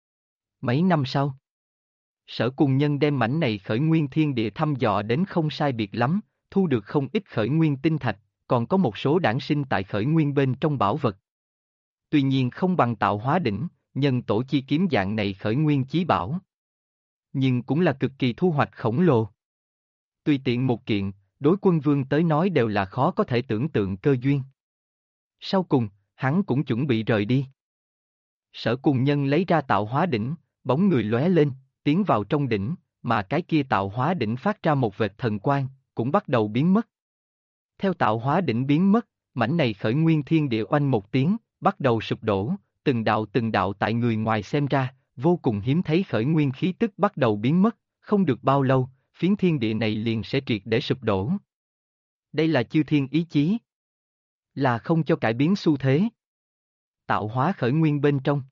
Speaker 1: Mấy năm sau, Sở Cùng Nhân đem mảnh này khởi nguyên thiên địa thăm dò đến không sai biệt lắm, thu được không ít khởi nguyên tinh thạch, còn có một số đản sinh tại khởi nguyên bên trong bảo vật. Tuy nhiên không bằng tạo hóa đỉnh, nhân tổ chi kiếm dạng này khởi nguyên chí bảo. Nhưng cũng là cực kỳ thu hoạch khổng lồ. Tùy tiện một kiện, đối quân vương tới nói đều là khó có thể tưởng tượng cơ duyên. Sau cùng, hắn cũng chuẩn bị rời đi. Sở Cùng Nhân lấy ra tạo hóa đỉnh, bóng người lóe lên, tiến vào trong đỉnh, mà cái kia tạo hóa đỉnh phát ra một vệt thần quang, cũng bắt đầu biến mất. Theo tạo hóa đỉnh biến mất, mảnh này khởi nguyên thiên địa oanh một tiếng, bắt đầu sụp đổ, từng đạo tại người ngoài xem ra, vô cùng hiếm thấy khởi nguyên khí tức bắt đầu biến mất, không được bao lâu, phiến thiên địa này liền sẽ triệt để sụp đổ. Đây là chư thiên ý chí. Là không cho cải biến xu thế. Tạo hóa khởi nguyên bên trong.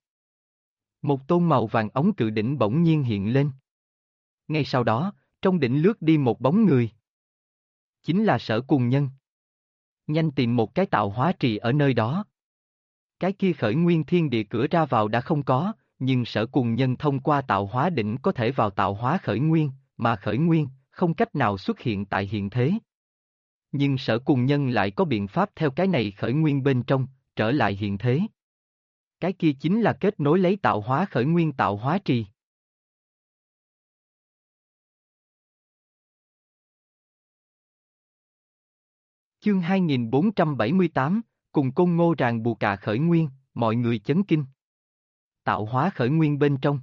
Speaker 1: Một tôn màu vàng ống cự đỉnh bỗng nhiên hiện lên. Ngay sau đó, trong đỉnh lướt đi một bóng người. Chính là Sở Cùng Nhân. Nhanh tìm một cái tạo hóa trì ở nơi đó. Cái kia khởi nguyên thiên địa cửa ra vào đã không có, nhưng Sở Cùng Nhân thông qua tạo hóa đỉnh có thể vào tạo hóa khởi nguyên, mà khởi nguyên, không cách nào xuất hiện tại hiện thế. Nhưng Sở Cùng Nhân lại có biện pháp theo cái này khởi nguyên bên trong, trở lại hiện thế. Cái kia chính là kết nối lấy tạo hóa khởi nguyên tạo hóa trì. Chương 2478, cùng Côn Ngô ràng buộc cả khởi nguyên, mọi người chấn kinh. Tạo hóa khởi nguyên bên trong.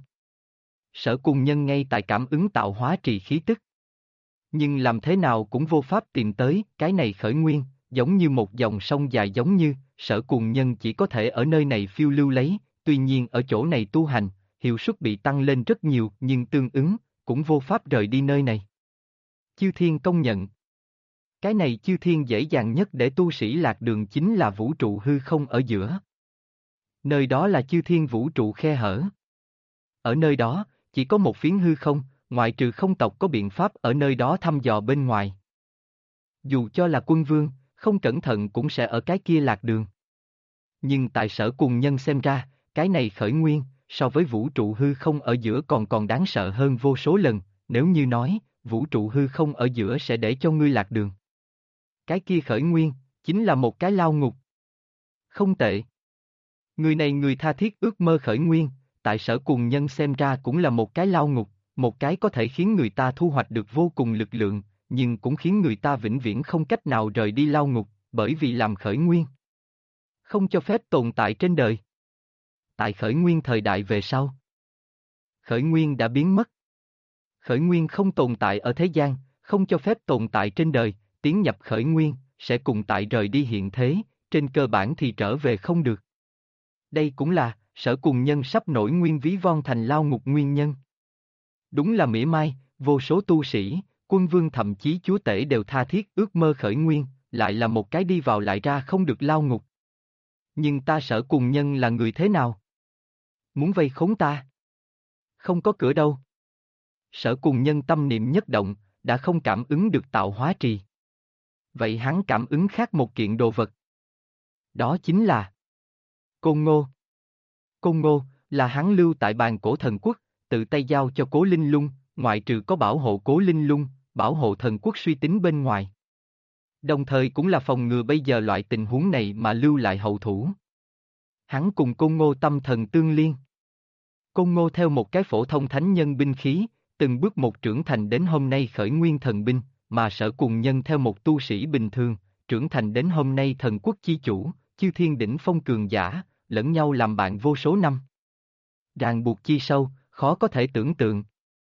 Speaker 1: Sở Cùng Nhân ngay tại cảm ứng tạo hóa trì khí tức. Nhưng làm thế nào cũng vô pháp tìm tới cái này khởi nguyên, giống như một dòng sông dài, giống như Sở Cùng Nhân chỉ có thể ở nơi này phiêu lưu lấy, tuy nhiên ở chỗ này tu hành, hiệu suất bị tăng lên rất nhiều, nhưng tương ứng, cũng vô pháp rời đi nơi này. Chư Thiên công nhận. Cái này Chư Thiên dễ dàng nhất để tu sĩ lạc đường chính là vũ trụ hư không ở giữa. Nơi đó là Chư Thiên vũ trụ khe hở. Ở nơi đó, chỉ có một phiến hư không, ngoại trừ không tộc có biện pháp ở nơi đó thăm dò bên ngoài. Dù cho là quân vương, không cẩn thận cũng sẽ ở cái kia lạc đường. Nhưng tại Sở Cùng Nhân xem ra, cái này khởi nguyên, so với vũ trụ hư không ở giữa còn đáng sợ hơn vô số lần, nếu như nói, vũ trụ hư không ở giữa sẽ để cho ngươi lạc đường. Cái kia khởi nguyên, chính là một cái lao ngục. Không tệ. Người này người tha thiết ước mơ khởi nguyên, tại Sở Cùng Nhân xem ra cũng là một cái lao ngục, một cái có thể khiến người ta thu hoạch được vô cùng lực lượng, nhưng cũng khiến người ta vĩnh viễn không cách nào rời đi lao ngục, bởi vì làm khởi nguyên. Không cho phép tồn tại trên đời. Tại khởi nguyên thời đại về sau, khởi nguyên đã biến mất. Khởi nguyên không tồn tại ở thế gian, không cho phép tồn tại trên đời, tiến nhập khởi nguyên, sẽ cùng tại rời đi hiện thế, trên cơ bản thì trở về không được. Đây cũng là, Sở Cùng Nhân sắp nổi nguyên ví von thành lao ngục nguyên nhân. Đúng là mỉa mai, vô số tu sĩ, quân vương thậm chí chúa tể đều tha thiết ước mơ khởi nguyên, lại là một cái đi vào lại ra không được lao ngục. Nhưng ta Sở Cùng Nhân là người thế nào? Muốn vây khốn ta? Không có cửa đâu. Sở Cùng Nhân tâm niệm nhất động, đã không cảm ứng được tạo hóa trì. Vậy hắn cảm ứng khác một kiện đồ vật. Đó chính là Côn Ngô. Côn Ngô là hắn lưu tại bàn cổ thần quốc, tự tay giao cho Cố Linh Lung, ngoại trừ có bảo hộ Cố Linh Lung, bảo hộ thần quốc suy tính bên ngoài. Đồng thời cũng là phòng ngừa bây giờ loại tình huống này mà lưu lại hậu thủ. Hắn cùng Côn Ngô tâm thần tương liên. Côn Ngô theo một cái phổ thông thánh nhân binh khí, từng bước một trưởng thành đến hôm nay khởi nguyên thần binh, mà Sở Cùng Nhân theo một tu sĩ bình thường, trưởng thành đến hôm nay thần quốc chi chủ, chư thiên đỉnh phong cường giả, lẫn nhau làm bạn vô số năm. Ràng buộc chi sâu, khó có thể tưởng tượng.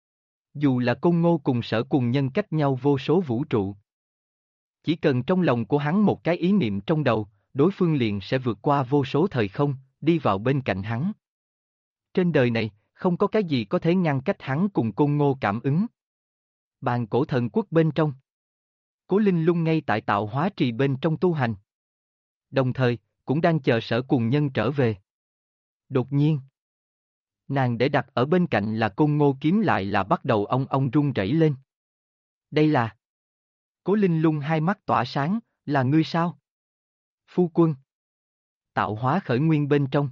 Speaker 1: Dù là Côn Ngô cùng Sở Cùng Nhân cách nhau vô số vũ trụ. Chỉ cần trong lòng của hắn một cái ý niệm trong đầu, đối phương liền sẽ vượt qua vô số thời không, đi vào bên cạnh hắn. Trên đời này, không có cái gì có thể ngăn cách hắn cùng Côn Ngô cảm ứng. Bàn cổ thần quốc bên trong. Cố Linh Lung ngay tại tạo hóa trì bên trong tu hành. Đồng thời, cũng đang chờ Sở Cùng Nhân trở về. Đột nhiên, nàng để đặt ở bên cạnh là Côn Ngô kiếm lại là bắt đầu ong ong rung rẩy lên. Đây là... Cố Linh Lung hai mắt tỏa sáng, là ngươi sao? Phu quân. Tạo hóa khởi nguyên bên trong.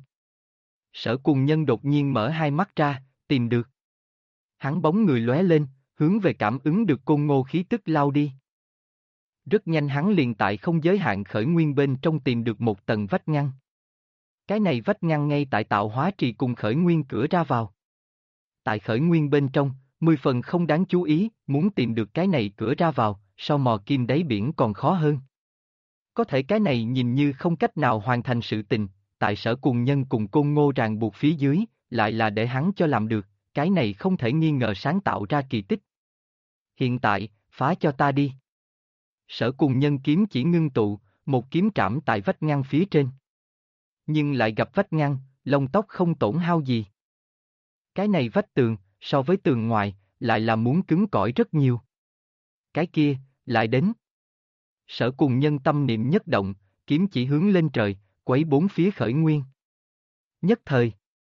Speaker 1: Sở Cùng Nhân đột nhiên mở hai mắt ra, tìm được. Hắn bóng người lóe lên, hướng về cảm ứng được Côn Ngô khí tức lao đi. Rất nhanh hắn liền tại không giới hạn khởi nguyên bên trong tìm được một tầng vách ngăn. Cái này vách ngăn ngay tại tạo hóa trì cùng khởi nguyên cửa ra vào. Tại khởi nguyên bên trong, 10 phần không đáng chú ý, muốn tìm được cái này cửa ra vào, so mò kim đáy biển còn khó hơn. Có thể cái này nhìn như không cách nào hoàn thành sự tình, tại Sở Cùng Nhân cùng Côn Ngô ràng buộc phía dưới, lại là để hắn cho làm được, cái này không thể nghi ngờ sáng tạo ra kỳ tích. Hiện tại, phá cho ta đi. Sở Cùng Nhân kiếm chỉ ngưng tụ, một kiếm trảm tại vách ngăn phía trên. Nhưng lại gặp vách ngăn, lông tóc không tổn hao gì. Cái này vách tường, so với tường ngoài, lại là muốn cứng cỏi rất nhiều. Cái kia, lại đến. Sở Cùng Nhân tâm niệm nhất động, kiếm chỉ hướng lên trời, quấy bốn phía khởi nguyên. Nhất thời,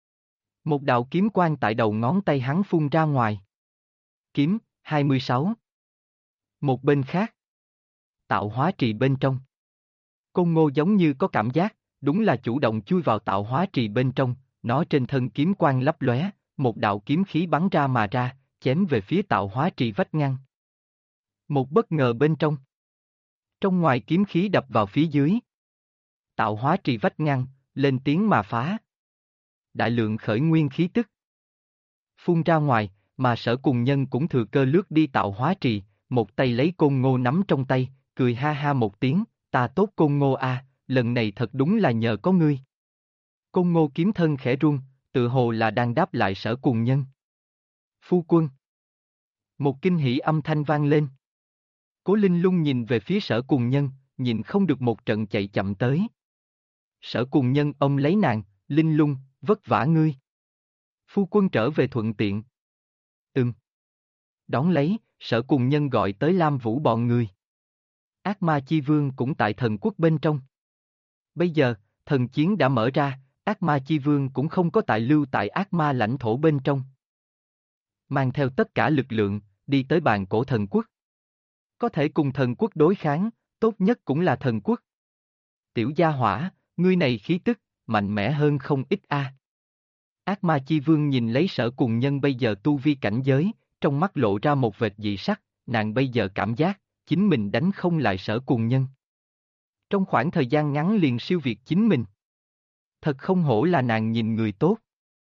Speaker 1: một đạo kiếm quang tại đầu ngón tay hắn phun ra ngoài. Kiếm, 26. Một bên khác, tạo hóa trì bên trong. Côn Ngô giống như có cảm giác, đúng là chủ động chui vào tạo hóa trì bên trong, nó trên thân kiếm quang lấp lóe, một đạo kiếm khí bắn ra mà ra, chém về phía tạo hóa trì vách ngăn. Một bất ngờ bên trong. Trong ngoài kiếm khí đập vào phía dưới. Tạo hóa trì vách ngăn, lên tiếng mà phá. Đại lượng khởi nguyên khí tức. Phun ra ngoài, mà Sở Cùng Nhân cũng thừa cơ lướt đi tạo hóa trì, một tay lấy Côn Ngô nắm trong tay, cười ha ha một tiếng, Ta tốt Côn Ngô a, lần này thật đúng là nhờ có ngươi. Côn Ngô kiếm thân khẽ run, tự hồ là đang đáp lại Sở Cùng Nhân. Phu quân. Một kinh hỉ âm thanh vang lên. Cố Linh Lung nhìn về phía Sở Cùng Nhân, nhìn không được một trận chạy chậm tới. Sở Cùng Nhân ôm lấy nàng, Linh Lung, vất vả ngươi. Phu quân trở về thuận tiện. Ừm. Đón lấy, Sở Cùng Nhân gọi tới Lam Vũ bọn người. Ác Ma Chi Vương cũng tại thần quốc bên trong. Bây giờ, thần chiến đã mở ra, Ác Ma Chi Vương cũng không có tại lưu tại ác ma lãnh thổ bên trong. Mang theo tất cả lực lượng, đi tới bàn cổ thần quốc. Có thể cùng thần quốc đối kháng, tốt nhất cũng là thần quốc. Tiểu gia hỏa, ngươi này khí tức, mạnh mẽ hơn không ít a. Ác Ma Chi Vương nhìn lấy Sở Cùng Nhân bây giờ tu vi cảnh giới, trong mắt lộ ra một vệt dị sắc, nàng bây giờ cảm giác, chính mình đánh không lại Sở Cùng Nhân. Trong khoảng thời gian ngắn liền siêu việt chính mình. Thật không hổ là nàng nhìn người tốt.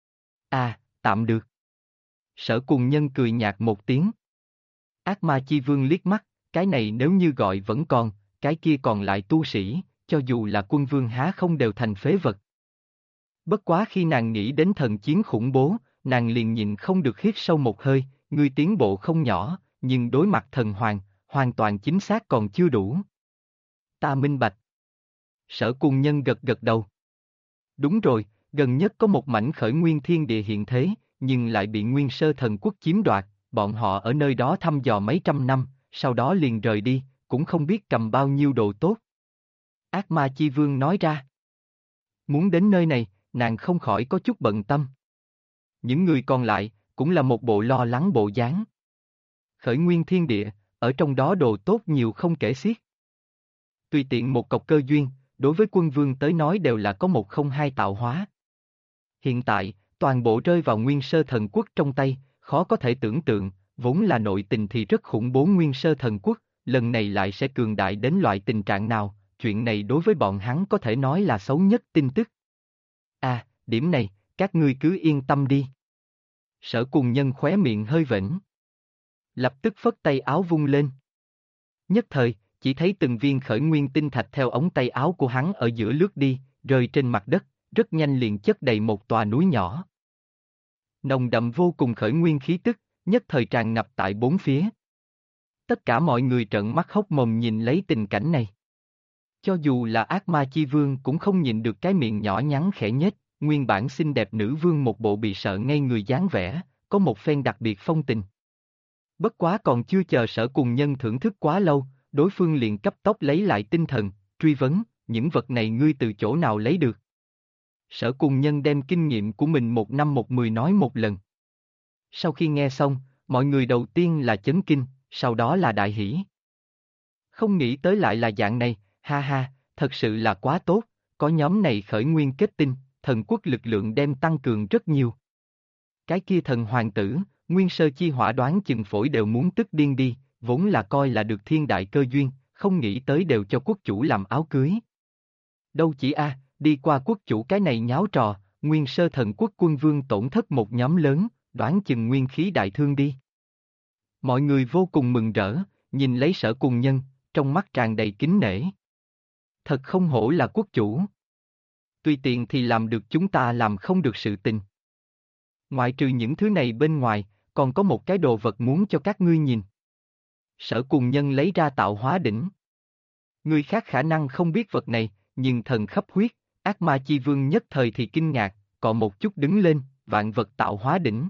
Speaker 1: À, tạm được. Sở Cùng Nhân cười nhạt một tiếng. Ác Ma Chi Vương liếc mắt, cái này nếu như gọi vẫn còn, cái kia còn lại tu sĩ, cho dù là quân vương há không đều thành phế vật. Bất quá khi nàng nghĩ đến thần chiến khủng bố, nàng liền nhìn không được hít sâu một hơi, ngươi tiến bộ không nhỏ, nhưng đối mặt thần hoàng, hoàn toàn chính xác còn chưa đủ. Ta minh bạch. Sở Cùng Nhân gật gật đầu. Đúng rồi, gần nhất có một mảnh khởi nguyên thiên địa hiện thế, nhưng lại bị Nguyên Sơ Thần Quốc chiếm đoạt, bọn họ ở nơi đó thăm dò mấy trăm năm, sau đó liền rời đi, cũng không biết cầm bao nhiêu đồ tốt. Ác Ma Chi Vương nói ra. Muốn đến nơi này, nàng không khỏi có chút bận tâm. Những người còn lại, cũng là một bộ lo lắng bộ dáng. Khởi nguyên thiên địa, ở trong đó đồ tốt nhiều không kể xiết. Tùy tiện một cọc cơ duyên, đối với quân vương tới nói đều là có một không hai tạo hóa. Hiện tại, toàn bộ rơi vào Nguyên Sơ Thần Quốc trong tay, khó có thể tưởng tượng, vốn là nội tình thì rất khủng bố Nguyên Sơ Thần Quốc, lần này lại sẽ cường đại đến loại tình trạng nào, chuyện này đối với bọn hắn có thể nói là xấu nhất tin tức. À, điểm này, các ngươi cứ yên tâm đi. Sở Cùng Nhân khóe miệng hơi vểnh. Lập tức phất tay áo vung lên. Nhất thời, chỉ thấy từng viên khởi nguyên tinh thạch theo ống tay áo của hắn ở giữa lướt đi, rơi trên mặt đất, rất nhanh liền chất đầy một tòa núi nhỏ. Nồng đậm vô cùng khởi nguyên khí tức, nhất thời tràn ngập tại bốn phía. Tất cả mọi người trợn mắt hốc mồm nhìn lấy tình cảnh này. Cho dù là ác ma chi vương cũng không nhìn được cái miệng nhỏ nhắn khẽ nhếch, nguyên bản xinh đẹp nữ vương một bộ bị sợ ngây người dáng vẻ, có một phen đặc biệt phong tình. Bất quá còn chưa chờ Sở Cùng Nhân thưởng thức quá lâu, đối phương liền cấp tốc lấy lại tinh thần, truy vấn, những vật này ngươi từ chỗ nào lấy được? Sở Cùng Nhân đem kinh nghiệm của mình 1 năm 1 10 nói một lần. Sau khi nghe xong, mọi người đầu tiên là chấn kinh, sau đó là đại hỉ. Không nghĩ tới lại là dạng này, ha ha, thật sự là quá tốt, có nhóm này khởi nguyên kết tinh, thần quốc lực lượng đem tăng cường rất nhiều. Cái kia thần hoàng tử, Nguyên Sơ Chi Hỏa đoán chừng phổi đều muốn tức điên đi, vốn là coi là được thiên đại cơ duyên, không nghĩ tới đều cho quốc chủ làm áo cưới. Đâu chỉ đi qua quốc chủ cái này nháo trò, Nguyên Sơ Thần Quốc quân vương tổn thất một nhóm lớn, đoán chừng nguyên khí đại thương đi. Mọi người vô cùng mừng rỡ, nhìn lấy Sở Cùng Nhân, trong mắt tràn đầy kính nể. Thật không hổ là quốc chủ. Tùy tiện thì làm được chúng ta làm không được sự tình. Ngoại trừ những thứ này bên ngoài, còn có một cái đồ vật muốn cho các ngươi nhìn. Sở Cùng Nhân lấy ra tạo hóa đỉnh. Người khác khả năng không biết vật này, nhưng thần khắp huyết, ác ma chi vương nhất thời thì kinh ngạc, còn một chút đứng lên, vạn vật tạo hóa đỉnh.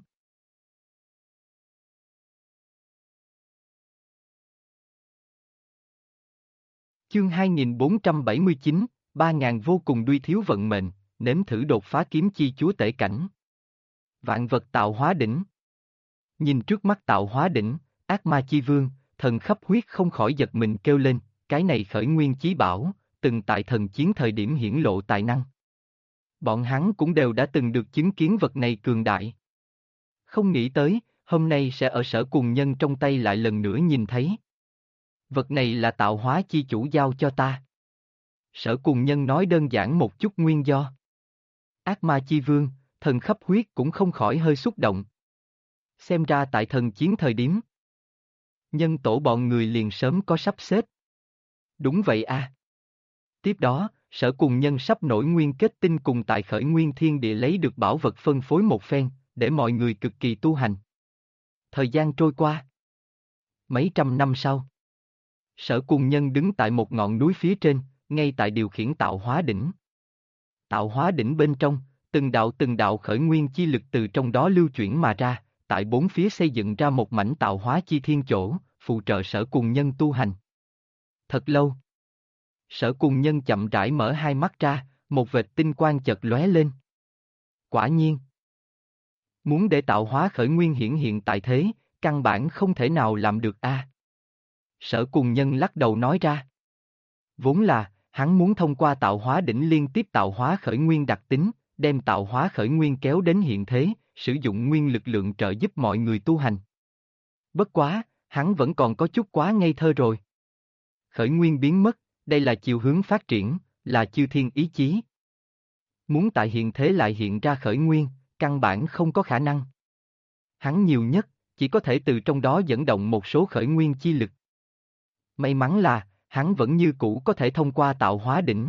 Speaker 1: Chương 2479, 3000 vô cùng đuôi thiếu vận mệnh, nếm thử đột phá kiếm chi chúa tể cảnh. Vạn vật tạo hóa đỉnh. Nhìn trước mắt tạo hóa đỉnh, ác ma chi vương, thần khắp huyết không khỏi giật mình kêu lên, cái này khởi nguyên chí bảo, từng tại thần chiến thời điểm hiển lộ tài năng. Bọn hắn cũng đều đã từng được chứng kiến vật này cường đại. Không nghĩ tới, hôm nay sẽ ở Sở Cùng Nhân trong tay lại lần nữa nhìn thấy. Vật này là tạo hóa chi chủ giao cho ta. Sở Cùng Nhân nói đơn giản một chút nguyên do. Ác ma chi vương, thần khắp huyết cũng không khỏi hơi xúc động. Xem ra tại thần chiến thời điểm, nhân tổ bọn người liền sớm có sắp xếp. Đúng vậy Tiếp đó, Sở Cùng Nhân sắp nổi nguyên kết tinh cùng tại Khởi Nguyên Thiên Địa lấy được bảo vật phân phối một phen, để mọi người cực kỳ tu hành. Thời gian trôi qua. Mấy trăm năm sau, Sở Cùng Nhân đứng tại một ngọn núi phía trên, ngay tại điều khiển tạo hóa đỉnh. Tạo hóa đỉnh bên trong, từng đạo khởi nguyên chi lực từ trong đó lưu chuyển mà ra, tại bốn phía xây dựng ra một mảnh tạo hóa chi thiên chỗ, phụ trợ Sở Cùng Nhân tu hành. Thật lâu. Sở Cùng Nhân chậm rãi mở hai mắt ra, một vệt tinh quang chợt lóe lên. Quả nhiên. Muốn để tạo hóa khởi nguyên hiển hiện tại thế, căn bản không thể nào làm được a. Sở Cùng Nhân lắc đầu nói ra. Vốn là, hắn muốn thông qua tạo hóa đỉnh liên tiếp tạo hóa khởi nguyên đặc tính, đem tạo hóa khởi nguyên kéo đến hiện thế, sử dụng nguyên lực lượng trợ giúp mọi người tu hành. Bất quá, hắn vẫn còn có chút quá ngây thơ rồi. Khởi nguyên biến mất, đây là chiều hướng phát triển, là chư thiên ý chí. Muốn tại hiện thế lại hiện ra khởi nguyên, căn bản không có khả năng. Hắn nhiều nhất, chỉ có thể từ trong đó dẫn động một số khởi nguyên chi lực. May mắn là, hắn vẫn như cũ có thể thông qua tạo hóa đỉnh.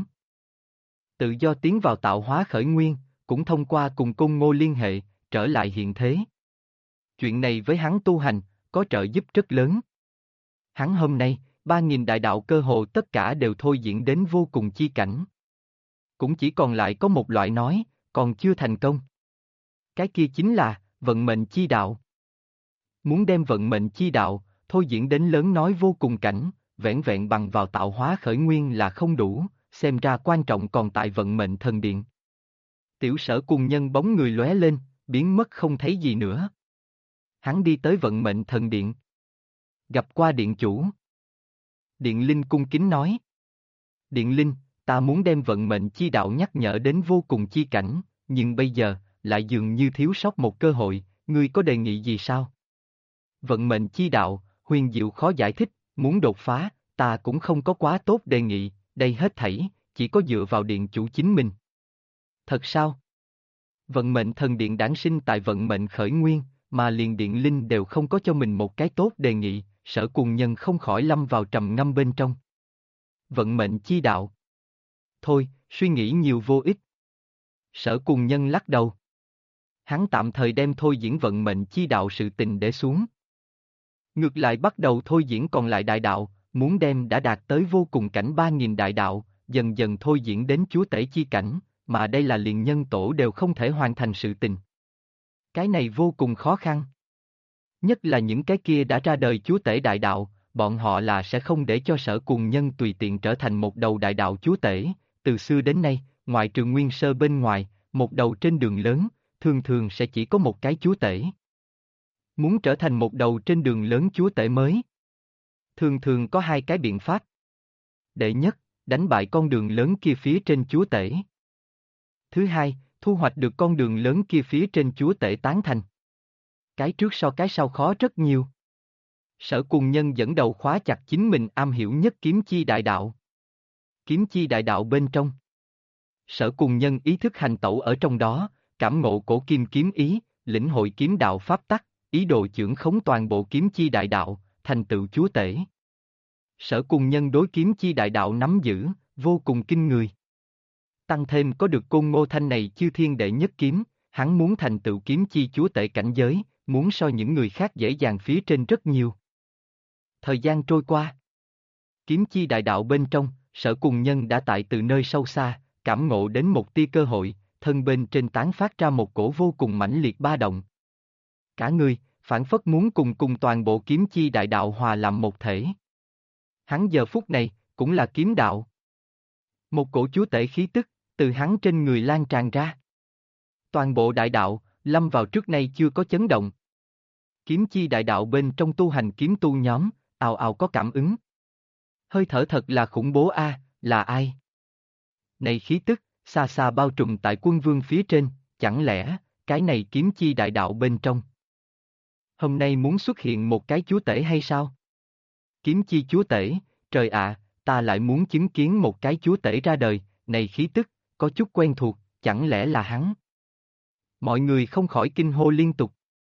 Speaker 1: Tự do tiến vào tạo hóa khởi nguyên, cũng thông qua cùng Côn Ngô liên hệ, trở lại hiện thế. Chuyện này với hắn tu hành, có trợ giúp rất lớn. Hắn hôm nay, 3.000 đại đạo cơ hồ tất cả đều thôi diễn đến vô cùng chi cảnh. Cũng chỉ còn lại có một loại nói, còn chưa thành công. Cái kia chính là, vận mệnh chi đạo. Muốn đem vận mệnh chi đạo, thôi diễn đến lớn nói vô cùng cảnh, vẻn vẹn bằng vào tạo hóa khởi nguyên là không đủ, xem ra quan trọng còn tại vận mệnh thần điện. Tiểu Sở Cùng Nhân bóng người lóe lên, biến mất không thấy gì nữa. Hắn đi tới vận mệnh thần điện. Gặp qua điện chủ. Điện Linh cung kính nói. Điện Linh, ta muốn đem vận mệnh chi đạo nhắc nhở đến vô cùng chi cảnh, nhưng bây giờ, lại dường như thiếu sót một cơ hội, ngươi có đề nghị gì sao? Vận mệnh chi đạo, huyền diệu khó giải thích, muốn đột phá, ta cũng không có quá tốt đề nghị, đây hết thảy, chỉ có dựa vào điện chủ chính mình. Thật sao? Vận mệnh thần điện đản sinh tại vận mệnh khởi nguyên, mà liền điện linh đều không có cho mình một cái tốt đề nghị, Sở Cùng Nhân không khỏi lâm vào trầm ngâm bên trong. Vận mệnh chi đạo. Thôi, suy nghĩ nhiều vô ích. Sở Cùng Nhân lắc đầu. Hắn tạm thời đem thôi diễn vận mệnh chi đạo sự tình để xuống. Ngược lại bắt đầu thôi diễn còn lại đại đạo, muốn đem đã đạt tới vô cùng cảnh 3.000 đại đạo, dần dần thôi diễn đến chúa tể chi cảnh, mà đây là liền nhân tổ đều không thể hoàn thành sự tình. Cái này vô cùng khó khăn. Nhất là những cái kia đã ra đời chúa tể đại đạo, bọn họ là sẽ không để cho Sở Cùng Nhân tùy tiện trở thành một đầu đại đạo chúa tể, từ xưa đến nay, ngoại trừ Nguyên Sơ bên ngoài, một đầu trên đường lớn, thường thường sẽ chỉ có một cái chúa tể. Muốn trở thành một đầu trên đường lớn chúa tể mới, thường thường có hai cái biện pháp. Đệ nhất, đánh bại con đường lớn kia phía trên chúa tể. Thứ hai, thu hoạch được con đường lớn kia phía trên chúa tể tán thành. Cái trước so cái sau khó rất nhiều. Sở Cùng Nhân dẫn đầu khóa chặt chính mình am hiểu nhất kiếm chi đại đạo. Kiếm chi đại đạo bên trong. Sở Cùng Nhân ý thức hành tẩu ở trong đó, cảm ngộ cổ kim kiếm ý, lĩnh hội kiếm đạo pháp tắc, ý đồ chưởng khống toàn bộ kiếm chi đại đạo, thành tựu chúa tể. Sở Cùng Nhân đối kiếm chi đại đạo nắm giữ, vô cùng kinh người. Tăng thêm có được Côn Ngô Thanh này chư thiên đệ nhất kiếm, hắn muốn thành tựu kiếm chi chúa tể cảnh giới, muốn so những người khác dễ dàng phía trên rất nhiều. Thời gian trôi qua. Kiếm chi đại đạo bên trong, Sở Cùng Nhân đã tại từ nơi sâu xa, cảm ngộ đến một tia cơ hội, thân bên trên tán phát ra một cổ vô cùng mãnh liệt ba động. Cả người, phảng phất muốn cùng toàn bộ kiếm chi đại đạo hòa làm một thể. Hắn giờ phút này, cũng là kiếm đạo. Một cổ chúa tể khí tức, từ hắn trên người lan tràn ra. Toàn bộ đại đạo, lâm vào trước nay chưa có chấn động. Kiếm chi đại đạo bên trong tu hành kiếm tu nhóm, ào ào có cảm ứng. Hơi thở thật là khủng bố a, là ai? Này khí tức, xa xa bao trùm tại quân vương phía trên, chẳng lẽ, cái này kiếm chi đại đạo bên trong. Hôm nay muốn xuất hiện một cái chúa tể hay sao? Kiếm chi chúa tể, trời ạ, ta lại muốn chứng kiến một cái chúa tể ra đời, này khí tức, có chút quen thuộc, chẳng lẽ là hắn? Mọi người không khỏi kinh hô liên tục.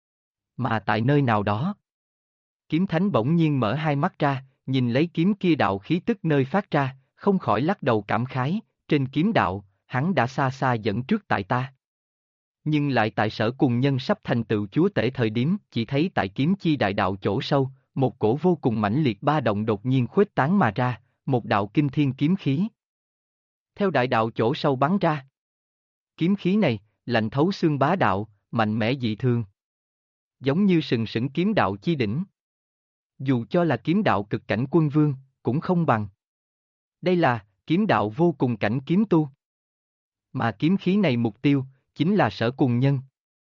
Speaker 1: Mà tại nơi nào đó, Kiếm Thánh bỗng nhiên mở hai mắt ra, nhìn lấy kiếm kia đạo khí tức nơi phát ra, không khỏi lắc đầu cảm khái, trên kiếm đạo, hắn đã xa xa dẫn trước tại ta. Nhưng lại tại Sở Cùng Nhân sắp thành tựu chúa tể thời điểm, chỉ thấy tại kiếm chi đại đạo chỗ sâu, một cổ vô cùng mãnh liệt ba động đột nhiên khuếch tán mà ra, một đạo kinh thiên kiếm khí. Theo đại đạo chỗ sâu bắn ra. Kiếm khí này, lạnh thấu xương bá đạo, mạnh mẽ dị thường. Giống như sừng sững kiếm đạo chi đỉnh. Dù cho là kiếm đạo cực cảnh quân vương, cũng không bằng. Đây là kiếm đạo vô cùng cảnh kiếm tu. Mà kiếm khí này mục tiêu, chính là Sở Cùng Nhân.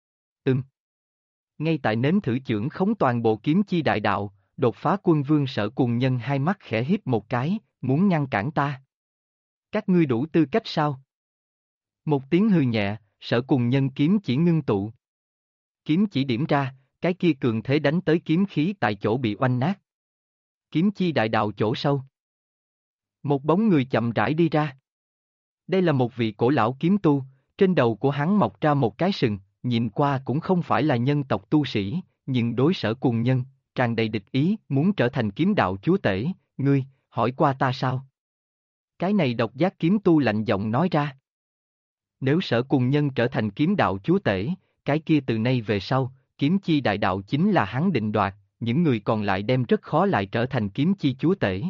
Speaker 1: Ngay tại nếm thử chưởng khống toàn bộ kiếm chi đại đạo, đột phá quân vương Sở Cùng Nhân hai mắt khẽ híp một cái, muốn ngăn cản ta. Các ngươi đủ tư cách sao? Một tiếng hừ nhẹ, Sở Cùng Nhân kiếm chỉ ngưng tụ. Kiếm chỉ điểm ra, cái kia cường thế đánh tới kiếm khí tại chỗ bị oanh nát. Kiếm chi đại đạo chỗ sâu. Một bóng người chậm rãi đi ra. Đây là một vị cổ lão kiếm tu, trên đầu của hắn mọc ra một cái sừng, nhìn qua cũng không phải là nhân tộc tu sĩ, nhưng đối Sở Cùng Nhân, tràn đầy địch ý, muốn trở thành kiếm đạo chúa tể, ngươi, hỏi qua ta sao? Cái này độc giác kiếm tu lạnh giọng nói ra. Nếu Sở Cùng Nhân trở thành kiếm đạo chúa tể, cái kia từ nay về sau, kiếm chi đại đạo chính là hắn định đoạt, những người còn lại đem rất khó lại trở thành kiếm chi chúa tể.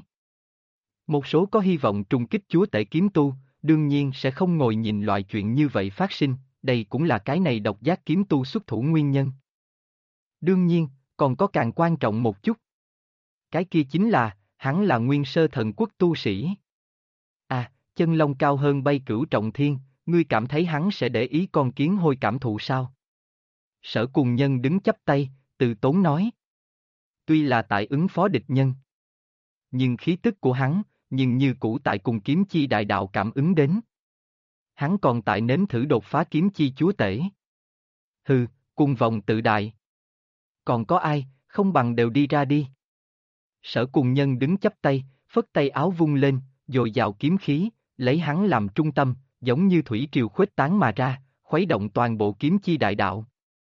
Speaker 1: Một số có hy vọng trùng kích chúa tể kiếm tu, đương nhiên sẽ không ngồi nhìn loại chuyện như vậy phát sinh, đây cũng là cái này độc giác kiếm tu xuất thủ nguyên nhân. Đương nhiên, còn có càng quan trọng một chút. Cái kia chính là, hắn là nguyên sơ thần quốc tu sĩ. À, chân long cao hơn bay cửu trọng thiên, ngươi cảm thấy hắn sẽ để ý con kiến hôi cảm thụ sao? Sở Cùng Nhân đứng chắp tay, từ tốn nói. Tuy là tại ứng phó địch nhân, nhưng khí tức của hắn, nhưng như cũ tại cùng kiếm chi đại đạo cảm ứng đến. Hắn còn tại nếm thử đột phá kiếm chi chúa tể. Hừ, cùng vòng tự đại. Còn có ai, không bằng đều đi ra đi. Sở Cùng Nhân đứng chắp tay, phất tay áo vung lên, dồi dào kiếm khí, lấy hắn làm trung tâm, giống như thủy triều khuếch tán mà ra, khuấy động toàn bộ kiếm chi đại đạo.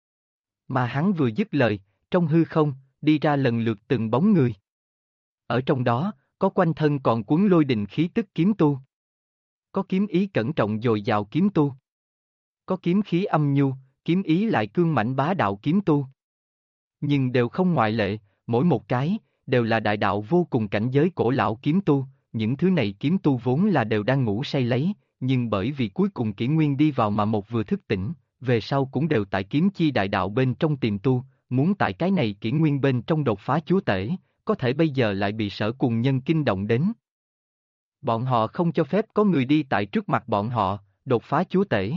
Speaker 1: Mà hắn vừa dứt lời, trong hư không, đi ra lần lượt từng bóng người. Ở trong đó, có quanh thân còn cuốn lôi đình khí tức kiếm tu. Có kiếm ý cẩn trọng dồi dào kiếm tu. Có kiếm khí âm nhu, kiếm ý lại cương mãnh bá đạo kiếm tu. Nhưng đều không ngoại lệ, mỗi một cái, đều là đại đạo vô cùng cảnh giới cổ lão kiếm tu, những thứ này kiếm tu vốn là đều đang ngủ say lấy, nhưng bởi vì cuối cùng kỷ nguyên đi vào mà một vừa thức tỉnh, về sau cũng đều tại kiếm chi đại đạo bên trong tìm tu, muốn tại cái này kỷ nguyên bên trong đột phá chúa tể, có thể bây giờ lại bị Sở Cùng Nhân kinh động đến. Bọn họ không cho phép có người đi tại trước mặt bọn họ, đột phá chúa tể.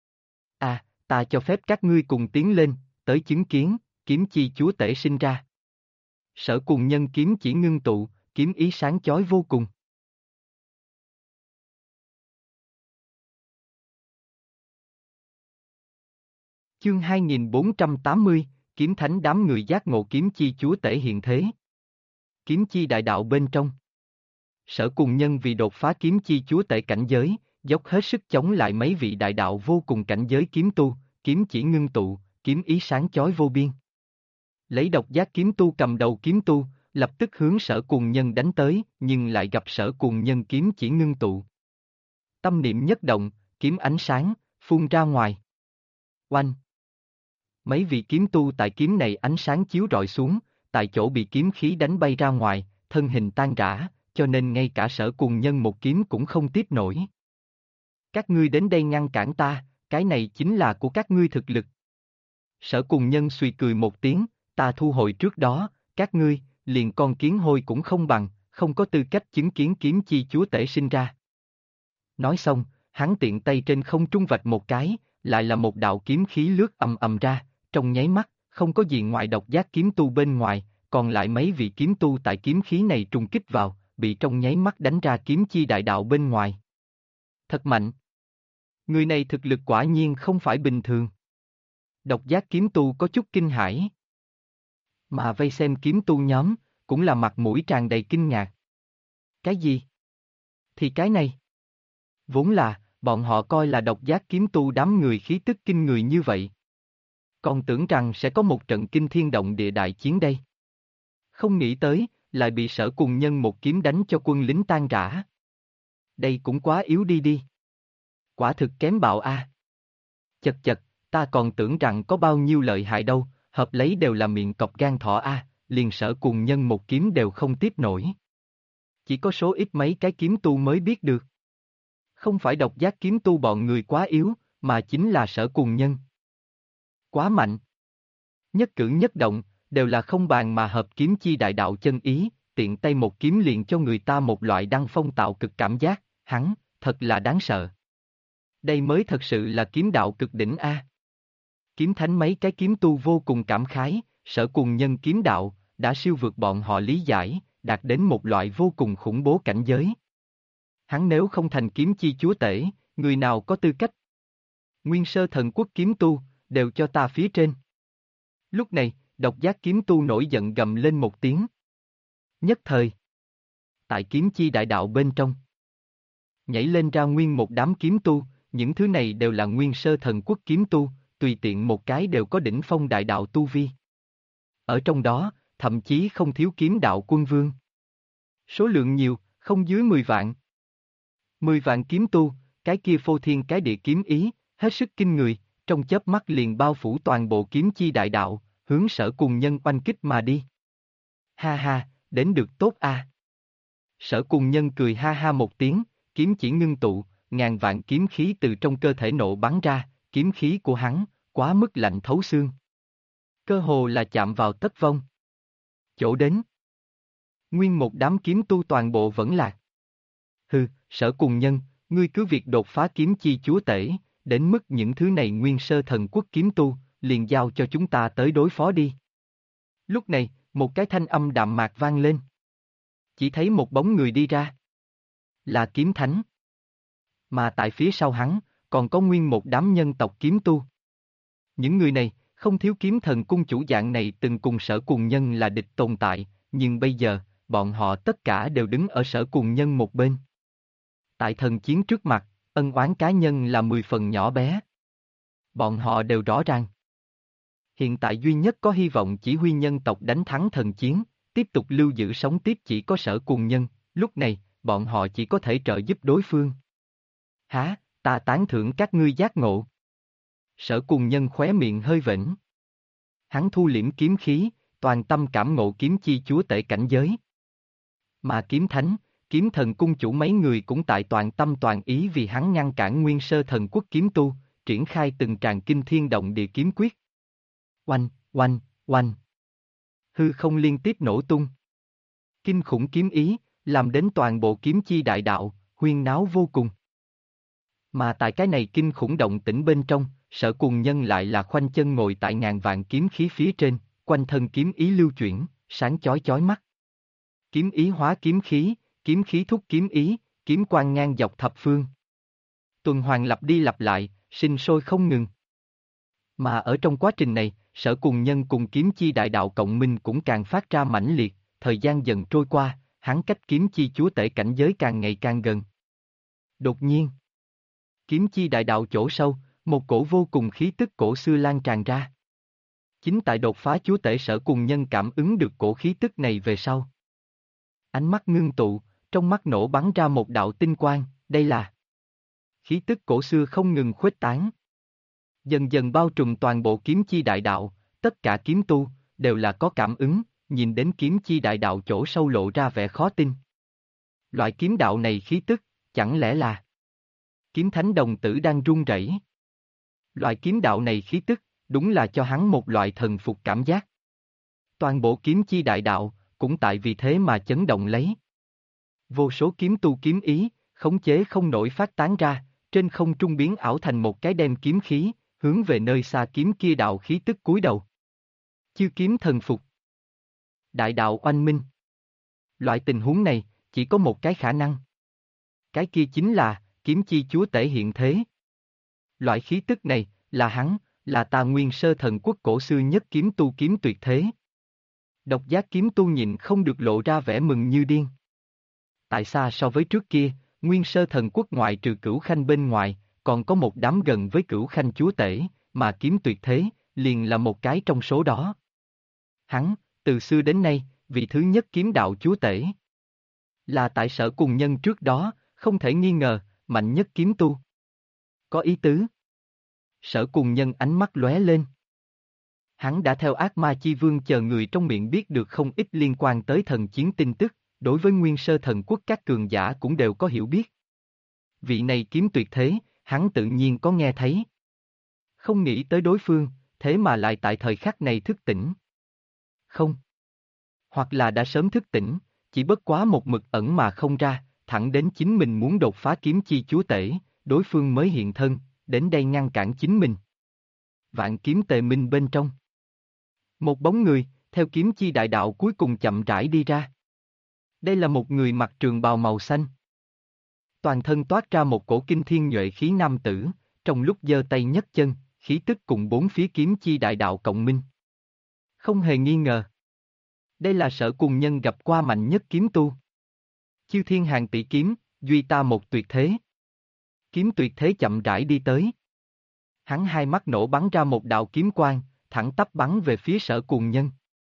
Speaker 1: À, ta cho phép các ngươi cùng tiến lên, tới chứng kiến, kiếm chi chúa tể sinh ra. Sở Cùng Nhân kiếm chỉ ngưng tụ, kiếm ý sáng chói vô cùng. Chương 2480, kiếm thánh đám người giác ngộ kiếm chi chúa tể hiện thế. Kiếm chi đại đạo bên trong. Sở Cùng Nhân vì đột phá kiếm chi chúa tể cảnh giới, dốc hết sức chống lại mấy vị đại đạo vô cùng cảnh giới kiếm tu, kiếm chỉ ngưng tụ, kiếm ý sáng chói vô biên. Lấy độc giác kiếm tu cầm đầu kiếm tu, lập tức hướng Sở Cùng Nhân đánh tới, nhưng lại gặp Sở Cùng Nhân kiếm chỉ ngưng tụ. Tâm niệm nhất động, kiếm ánh sáng, phun ra ngoài. Oanh! Mấy vị kiếm tu tại kiếm này ánh sáng chiếu rọi xuống, tại chỗ bị kiếm khí đánh bay ra ngoài, thân hình tan rã, cho nên ngay cả Sở Cùng Nhân một kiếm cũng không tiếp nổi. Các ngươi đến đây ngăn cản ta, cái này chính là của các ngươi thực lực. Sở Cùng Nhân suy cười một tiếng, ta thu hồi trước đó, các ngươi, liền con kiến hôi cũng không bằng, không có tư cách chứng kiến kiếm chi chúa tể sinh ra. Nói xong, hắn tiện tay trên không trung vạch một cái, lại là một đạo kiếm khí lướt ầm ầm ra, trong nháy mắt, không có gì ngoài độc giác kiếm tu bên ngoài, còn lại mấy vị kiếm tu tại kiếm khí này trùng kích vào, bị trong nháy mắt đánh ra kiếm chi đại đạo bên ngoài. Thật mạnh. Người này thực lực quả nhiên không phải bình thường. Độc giác kiếm tu có chút kinh hãi. Mà vây xem kiếm tu nhóm, cũng là mặt mũi tràn đầy kinh ngạc. Cái gì? Thì cái này. Vốn là, bọn họ coi là độc giác kiếm tu đám người khí tức kinh người như vậy. Còn tưởng rằng sẽ có một trận kinh thiên động địa đại chiến đây. Không nghĩ tới, lại bị Sở Cùng Nhân một kiếm đánh cho quân lính tan rã. Đây cũng quá yếu đi đi. Quả thực kém bạo a. Chật chật, ta còn tưởng rằng có bao nhiêu lợi hại đâu, hợp lấy đều là miệng cọp gan thỏ a, liền Sở Cùng Nhân một kiếm đều không tiếp nổi. Chỉ có số ít mấy cái kiếm tu mới biết được. Không phải độc giác kiếm tu bọn người quá yếu, mà chính là Sở Cùng Nhân. Quá mạnh. Nhất cử nhất động, đều là không bàn mà hợp kiếm chi đại đạo chân ý, tiện tay một kiếm liền cho người ta một loại đăng phong tạo cực cảm giác, hắn, thật là đáng sợ. Đây mới thật sự là kiếm đạo cực đỉnh a. Kiếm thánh mấy cái kiếm tu vô cùng cảm khái, Sở Cùng Nhân kiếm đạo, đã siêu vượt bọn họ lý giải, đạt đến một loại vô cùng khủng bố cảnh giới. Hắn nếu không thành kiếm chi chúa tể, người nào có tư cách? Nguyên sơ thần quốc kiếm tu, đều cho ta phía trên. Lúc này, độc giác kiếm tu nổi giận gầm lên một tiếng. Nhất thời, tại kiếm chi đại đạo bên trong, nhảy lên ra nguyên một đám kiếm tu, những thứ này đều là nguyên sơ thần quốc kiếm tu, tùy tiện một cái đều có đỉnh phong đại đạo tu vi. Ở trong đó, thậm chí không thiếu kiếm đạo quân vương. Số lượng nhiều, không dưới 10 vạn. 10 vạn kiếm tu, cái kia phô thiên cái địa kiếm ý, hết sức kinh người, trong chớp mắt liền bao phủ toàn bộ kiếm chi đại đạo, hướng Sở Cùng Nhân oanh kích mà đi. Ha ha, đến được tốt a. Sở Cùng Nhân cười ha ha một tiếng, kiếm chỉ ngưng tụ, ngàn vạn kiếm khí từ trong cơ thể nổ bắn ra, kiếm khí của hắn, quá mức lạnh thấu xương. Cơ hồ là chạm vào tất vong. Chỗ đến. Nguyên một đám kiếm tu toàn bộ vẫn lạc. Hừ, Sở Cùng Nhân, ngươi cứ việc đột phá kiếm chi chúa tể, đến mức những thứ này nguyên sơ thần quốc kiếm tu, liền giao cho chúng ta tới đối phó đi. Lúc này, một cái thanh âm đạm mạc vang lên. Chỉ thấy một bóng người đi ra. Là kiếm thánh. Mà tại phía sau hắn, còn có nguyên một đám nhân tộc kiếm tu. Những người này, không thiếu kiếm thần cung chủ dạng này từng cùng Sở Cùng Nhân là địch tồn tại, nhưng bây giờ, bọn họ tất cả đều đứng ở Sở Cùng Nhân một bên. Tại thần chiến trước mặt, ân oán cá nhân là 10 phần nhỏ bé. Bọn họ đều rõ ràng. Hiện tại duy nhất có hy vọng chỉ huy nhân tộc đánh thắng thần chiến, tiếp tục lưu giữ sống tiếp chỉ có Sở Cùng Nhân, lúc này, bọn họ chỉ có thể trợ giúp đối phương. Hả, ta tán thưởng các ngươi giác ngộ. Sở Cùng Nhân khóe miệng hơi vểnh. Hắn thu liễm kiếm khí, toàn tâm cảm ngộ kiếm chi chúa tể cảnh giới. Mà kiếm thánh, kiếm thần cung chủ mấy người cũng tại toàn tâm toàn ý vì hắn ngăn cản nguyên sơ thần quốc kiếm tu, triển khai từng tràng kinh thiên động địa kiếm quyết. Oanh, oanh, oanh. Hư không liên tiếp nổ tung. Kinh khủng kiếm ý, làm đến toàn bộ kiếm chi đại đạo, huyên náo vô cùng. Mà tại cái này kinh khủng động tĩnh bên trong, Sở Cùng Nhân lại là khoanh chân ngồi tại ngàn vạn kiếm khí phía trên, quanh thân kiếm ý lưu chuyển, sáng chói chói mắt. Kiếm ý hóa kiếm khí thúc kiếm ý, kiếm quang ngang dọc thập phương. Tuần hoàn lặp đi lặp lại, sinh sôi không ngừng. Mà ở trong quá trình này, Sở Cùng Nhân cùng kiếm chi đại đạo cộng minh cũng càng phát ra mãnh liệt, thời gian dần trôi qua, hắn cách kiếm chi chúa tể cảnh giới càng ngày càng gần. Đột nhiên, kiếm chi đại đạo chỗ sâu, một cổ vô cùng khí tức cổ xưa lan tràn ra. Chính tại đột phá chúa tể Sở Cùng Nhân cảm ứng được cổ khí tức này về sau. Ánh mắt ngưng tụ, trong mắt nổ bắn ra một đạo tinh quang, đây là khí tức cổ xưa không ngừng khuếch tán. Dần dần bao trùm toàn bộ kiếm chi đại đạo, tất cả kiếm tu, đều là có cảm ứng, nhìn đến kiếm chi đại đạo chỗ sâu lộ ra vẻ khó tin. Loại kiếm đạo này khí tức, chẳng lẽ là kiếm thánh đồng tử đang run rẩy? Loại kiếm đạo này khí tức, đúng là cho hắn một loại thần phục cảm giác. Toàn bộ kiếm chi đại đạo, cũng tại vì thế mà chấn động lấy. Vô số kiếm tu kiếm ý, khống chế không nổi phát tán ra, trên không trung biến ảo thành một cái đem kiếm khí, hướng về nơi xa kiếm kia đạo khí tức cúi đầu. Chư kiếm thần phục. Đại đạo oanh minh. Loại tình huống này, chỉ có một cái khả năng. Cái kia chính là, kiếm chi chúa tể hiện thế. Loại khí tức này, là hắn, là ta nguyên sơ thần quốc cổ xưa nhất kiếm tu kiếm tuyệt thế. Độc giác kiếm tu nhìn không được lộ ra vẻ mừng như điên. Tại sao so với trước kia, nguyên sơ thần quốc ngoại trừ Cửu Khanh bên ngoài, còn có một đám gần với Cửu Khanh chúa tể, mà kiếm tuyệt thế, liền là một cái trong số đó. Hắn, từ xưa đến nay, vị thứ nhất kiếm đạo chúa tể. Là tại Sở Cùng Nhân trước đó, không thể nghi ngờ, mạnh nhất kiếm tu. Có ý tứ. Sở Cùng Nhân ánh mắt lóe lên. Hắn đã theo ác ma chi vương chờ người trong miệng biết được không ít liên quan tới thần chiến tin tức, đối với nguyên sơ thần quốc các cường giả cũng đều có hiểu biết. Vị này kiếm tuyệt thế, hắn tự nhiên có nghe thấy. Không nghĩ tới đối phương, thế mà lại tại thời khắc này thức tỉnh. Không. Hoặc là đã sớm thức tỉnh, chỉ bất quá một mực ẩn mà không ra, thẳng đến chính mình muốn đột phá kiếm chi chúa tể, đối phương mới hiện thân, đến đây ngăn cản chính mình. Vạn kiếm tề minh bên trong. Một bóng người, theo kiếm chi đại đạo cuối cùng chậm rãi đi ra. Đây là một người mặc trường bào màu xanh. Toàn thân toát ra một cổ kinh thiên nhuệ khí nam tử, trong lúc giơ tay nhấc chân, khí tức cùng bốn phía kiếm chi đại đạo cộng minh. Không hề nghi ngờ. Đây là Sở Cùng Nhân gặp qua mạnh nhất kiếm tu. Chư thiên hàng tỷ kiếm, duy ta một tuyệt thế. Kiếm tuyệt thế chậm rãi đi tới. Hắn hai mắt nổ bắn ra một đạo kiếm quang, thẳng tắp bắn về phía Sở Cùng Nhân.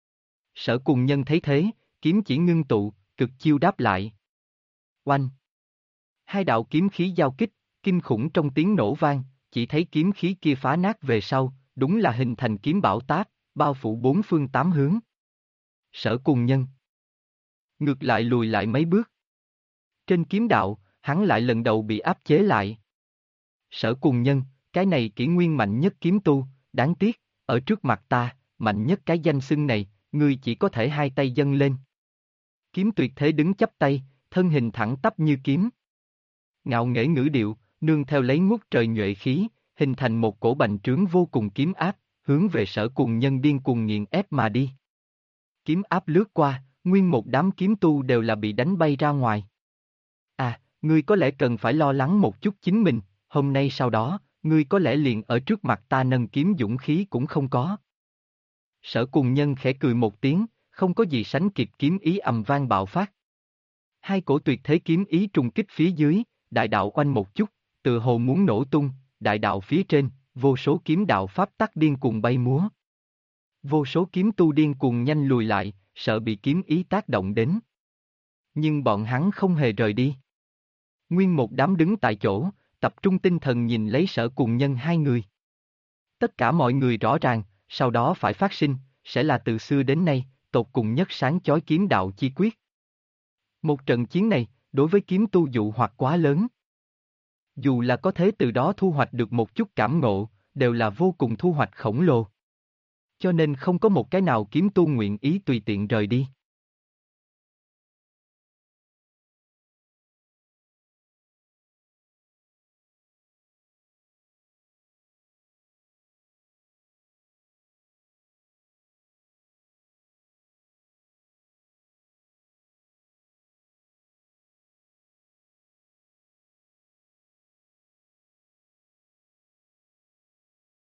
Speaker 1: Sở Cùng Nhân thấy thế, kiếm chỉ ngưng tụ, cực chiêu đáp lại. Oanh! Hai đạo kiếm khí giao kích, kinh khủng trong tiếng nổ vang, chỉ thấy kiếm khí kia phá nát về sau, đúng là hình thành kiếm bão táp, bao phủ bốn phương tám hướng. Sở Cùng Nhân ngược lại lùi lại mấy bước. Trên kiếm đạo, hắn lại lần đầu bị áp chế lại. Sở Cùng Nhân, cái này kỷ nguyên mạnh nhất kiếm tu, đáng tiếc, ở trước mặt ta, mạnh nhất cái danh xưng này, ngươi chỉ có thể hai tay dâng lên. Kiếm tuyệt thế đứng chắp tay, thân hình thẳng tắp như kiếm. Ngạo nghễ ngữ điệu, nương theo lấy ngút trời nhuệ khí, hình thành một cổ bành trướng vô cùng kiếm áp, hướng về Sở Cùng Nhân điên cuồng nghiền ép mà đi. Kiếm áp lướt qua, nguyên một đám kiếm tu đều là bị đánh bay ra ngoài. À, ngươi có lẽ cần phải lo lắng một chút chính mình, hôm nay sau đó, ngươi có lẽ liền ở trước mặt ta nâng kiếm dũng khí cũng không có. Sở Cùng Nhân khẽ cười một tiếng, không có gì sánh kịp kiếm ý ầm vang bạo phát. Hai cổ tuyệt thế kiếm ý trùng kích phía dưới, đại đạo oanh một chút, tựa hồ muốn nổ tung, đại đạo phía trên, vô số kiếm đạo pháp tắc điên cuồng bay múa. Vô số kiếm tu điên cuồng nhanh lùi lại, sợ bị kiếm ý tác động đến. Nhưng bọn hắn không hề rời đi. Nguyên một đám đứng tại chỗ, tập trung tinh thần nhìn lấy Sở Cùng Nhân hai người. Tất cả mọi người rõ ràng, sau đó phải phát sinh, sẽ là từ xưa đến nay, tột cùng nhất sáng chói kiếm đạo chi quyết. Một trận chiến này, đối với kiếm tu dụ hoặc quá lớn. Dù là có thể từ đó thu hoạch được một chút cảm ngộ, đều là vô cùng thu hoạch khổng lồ. Cho nên không có một cái nào kiếm tu nguyện ý tùy tiện rời đi.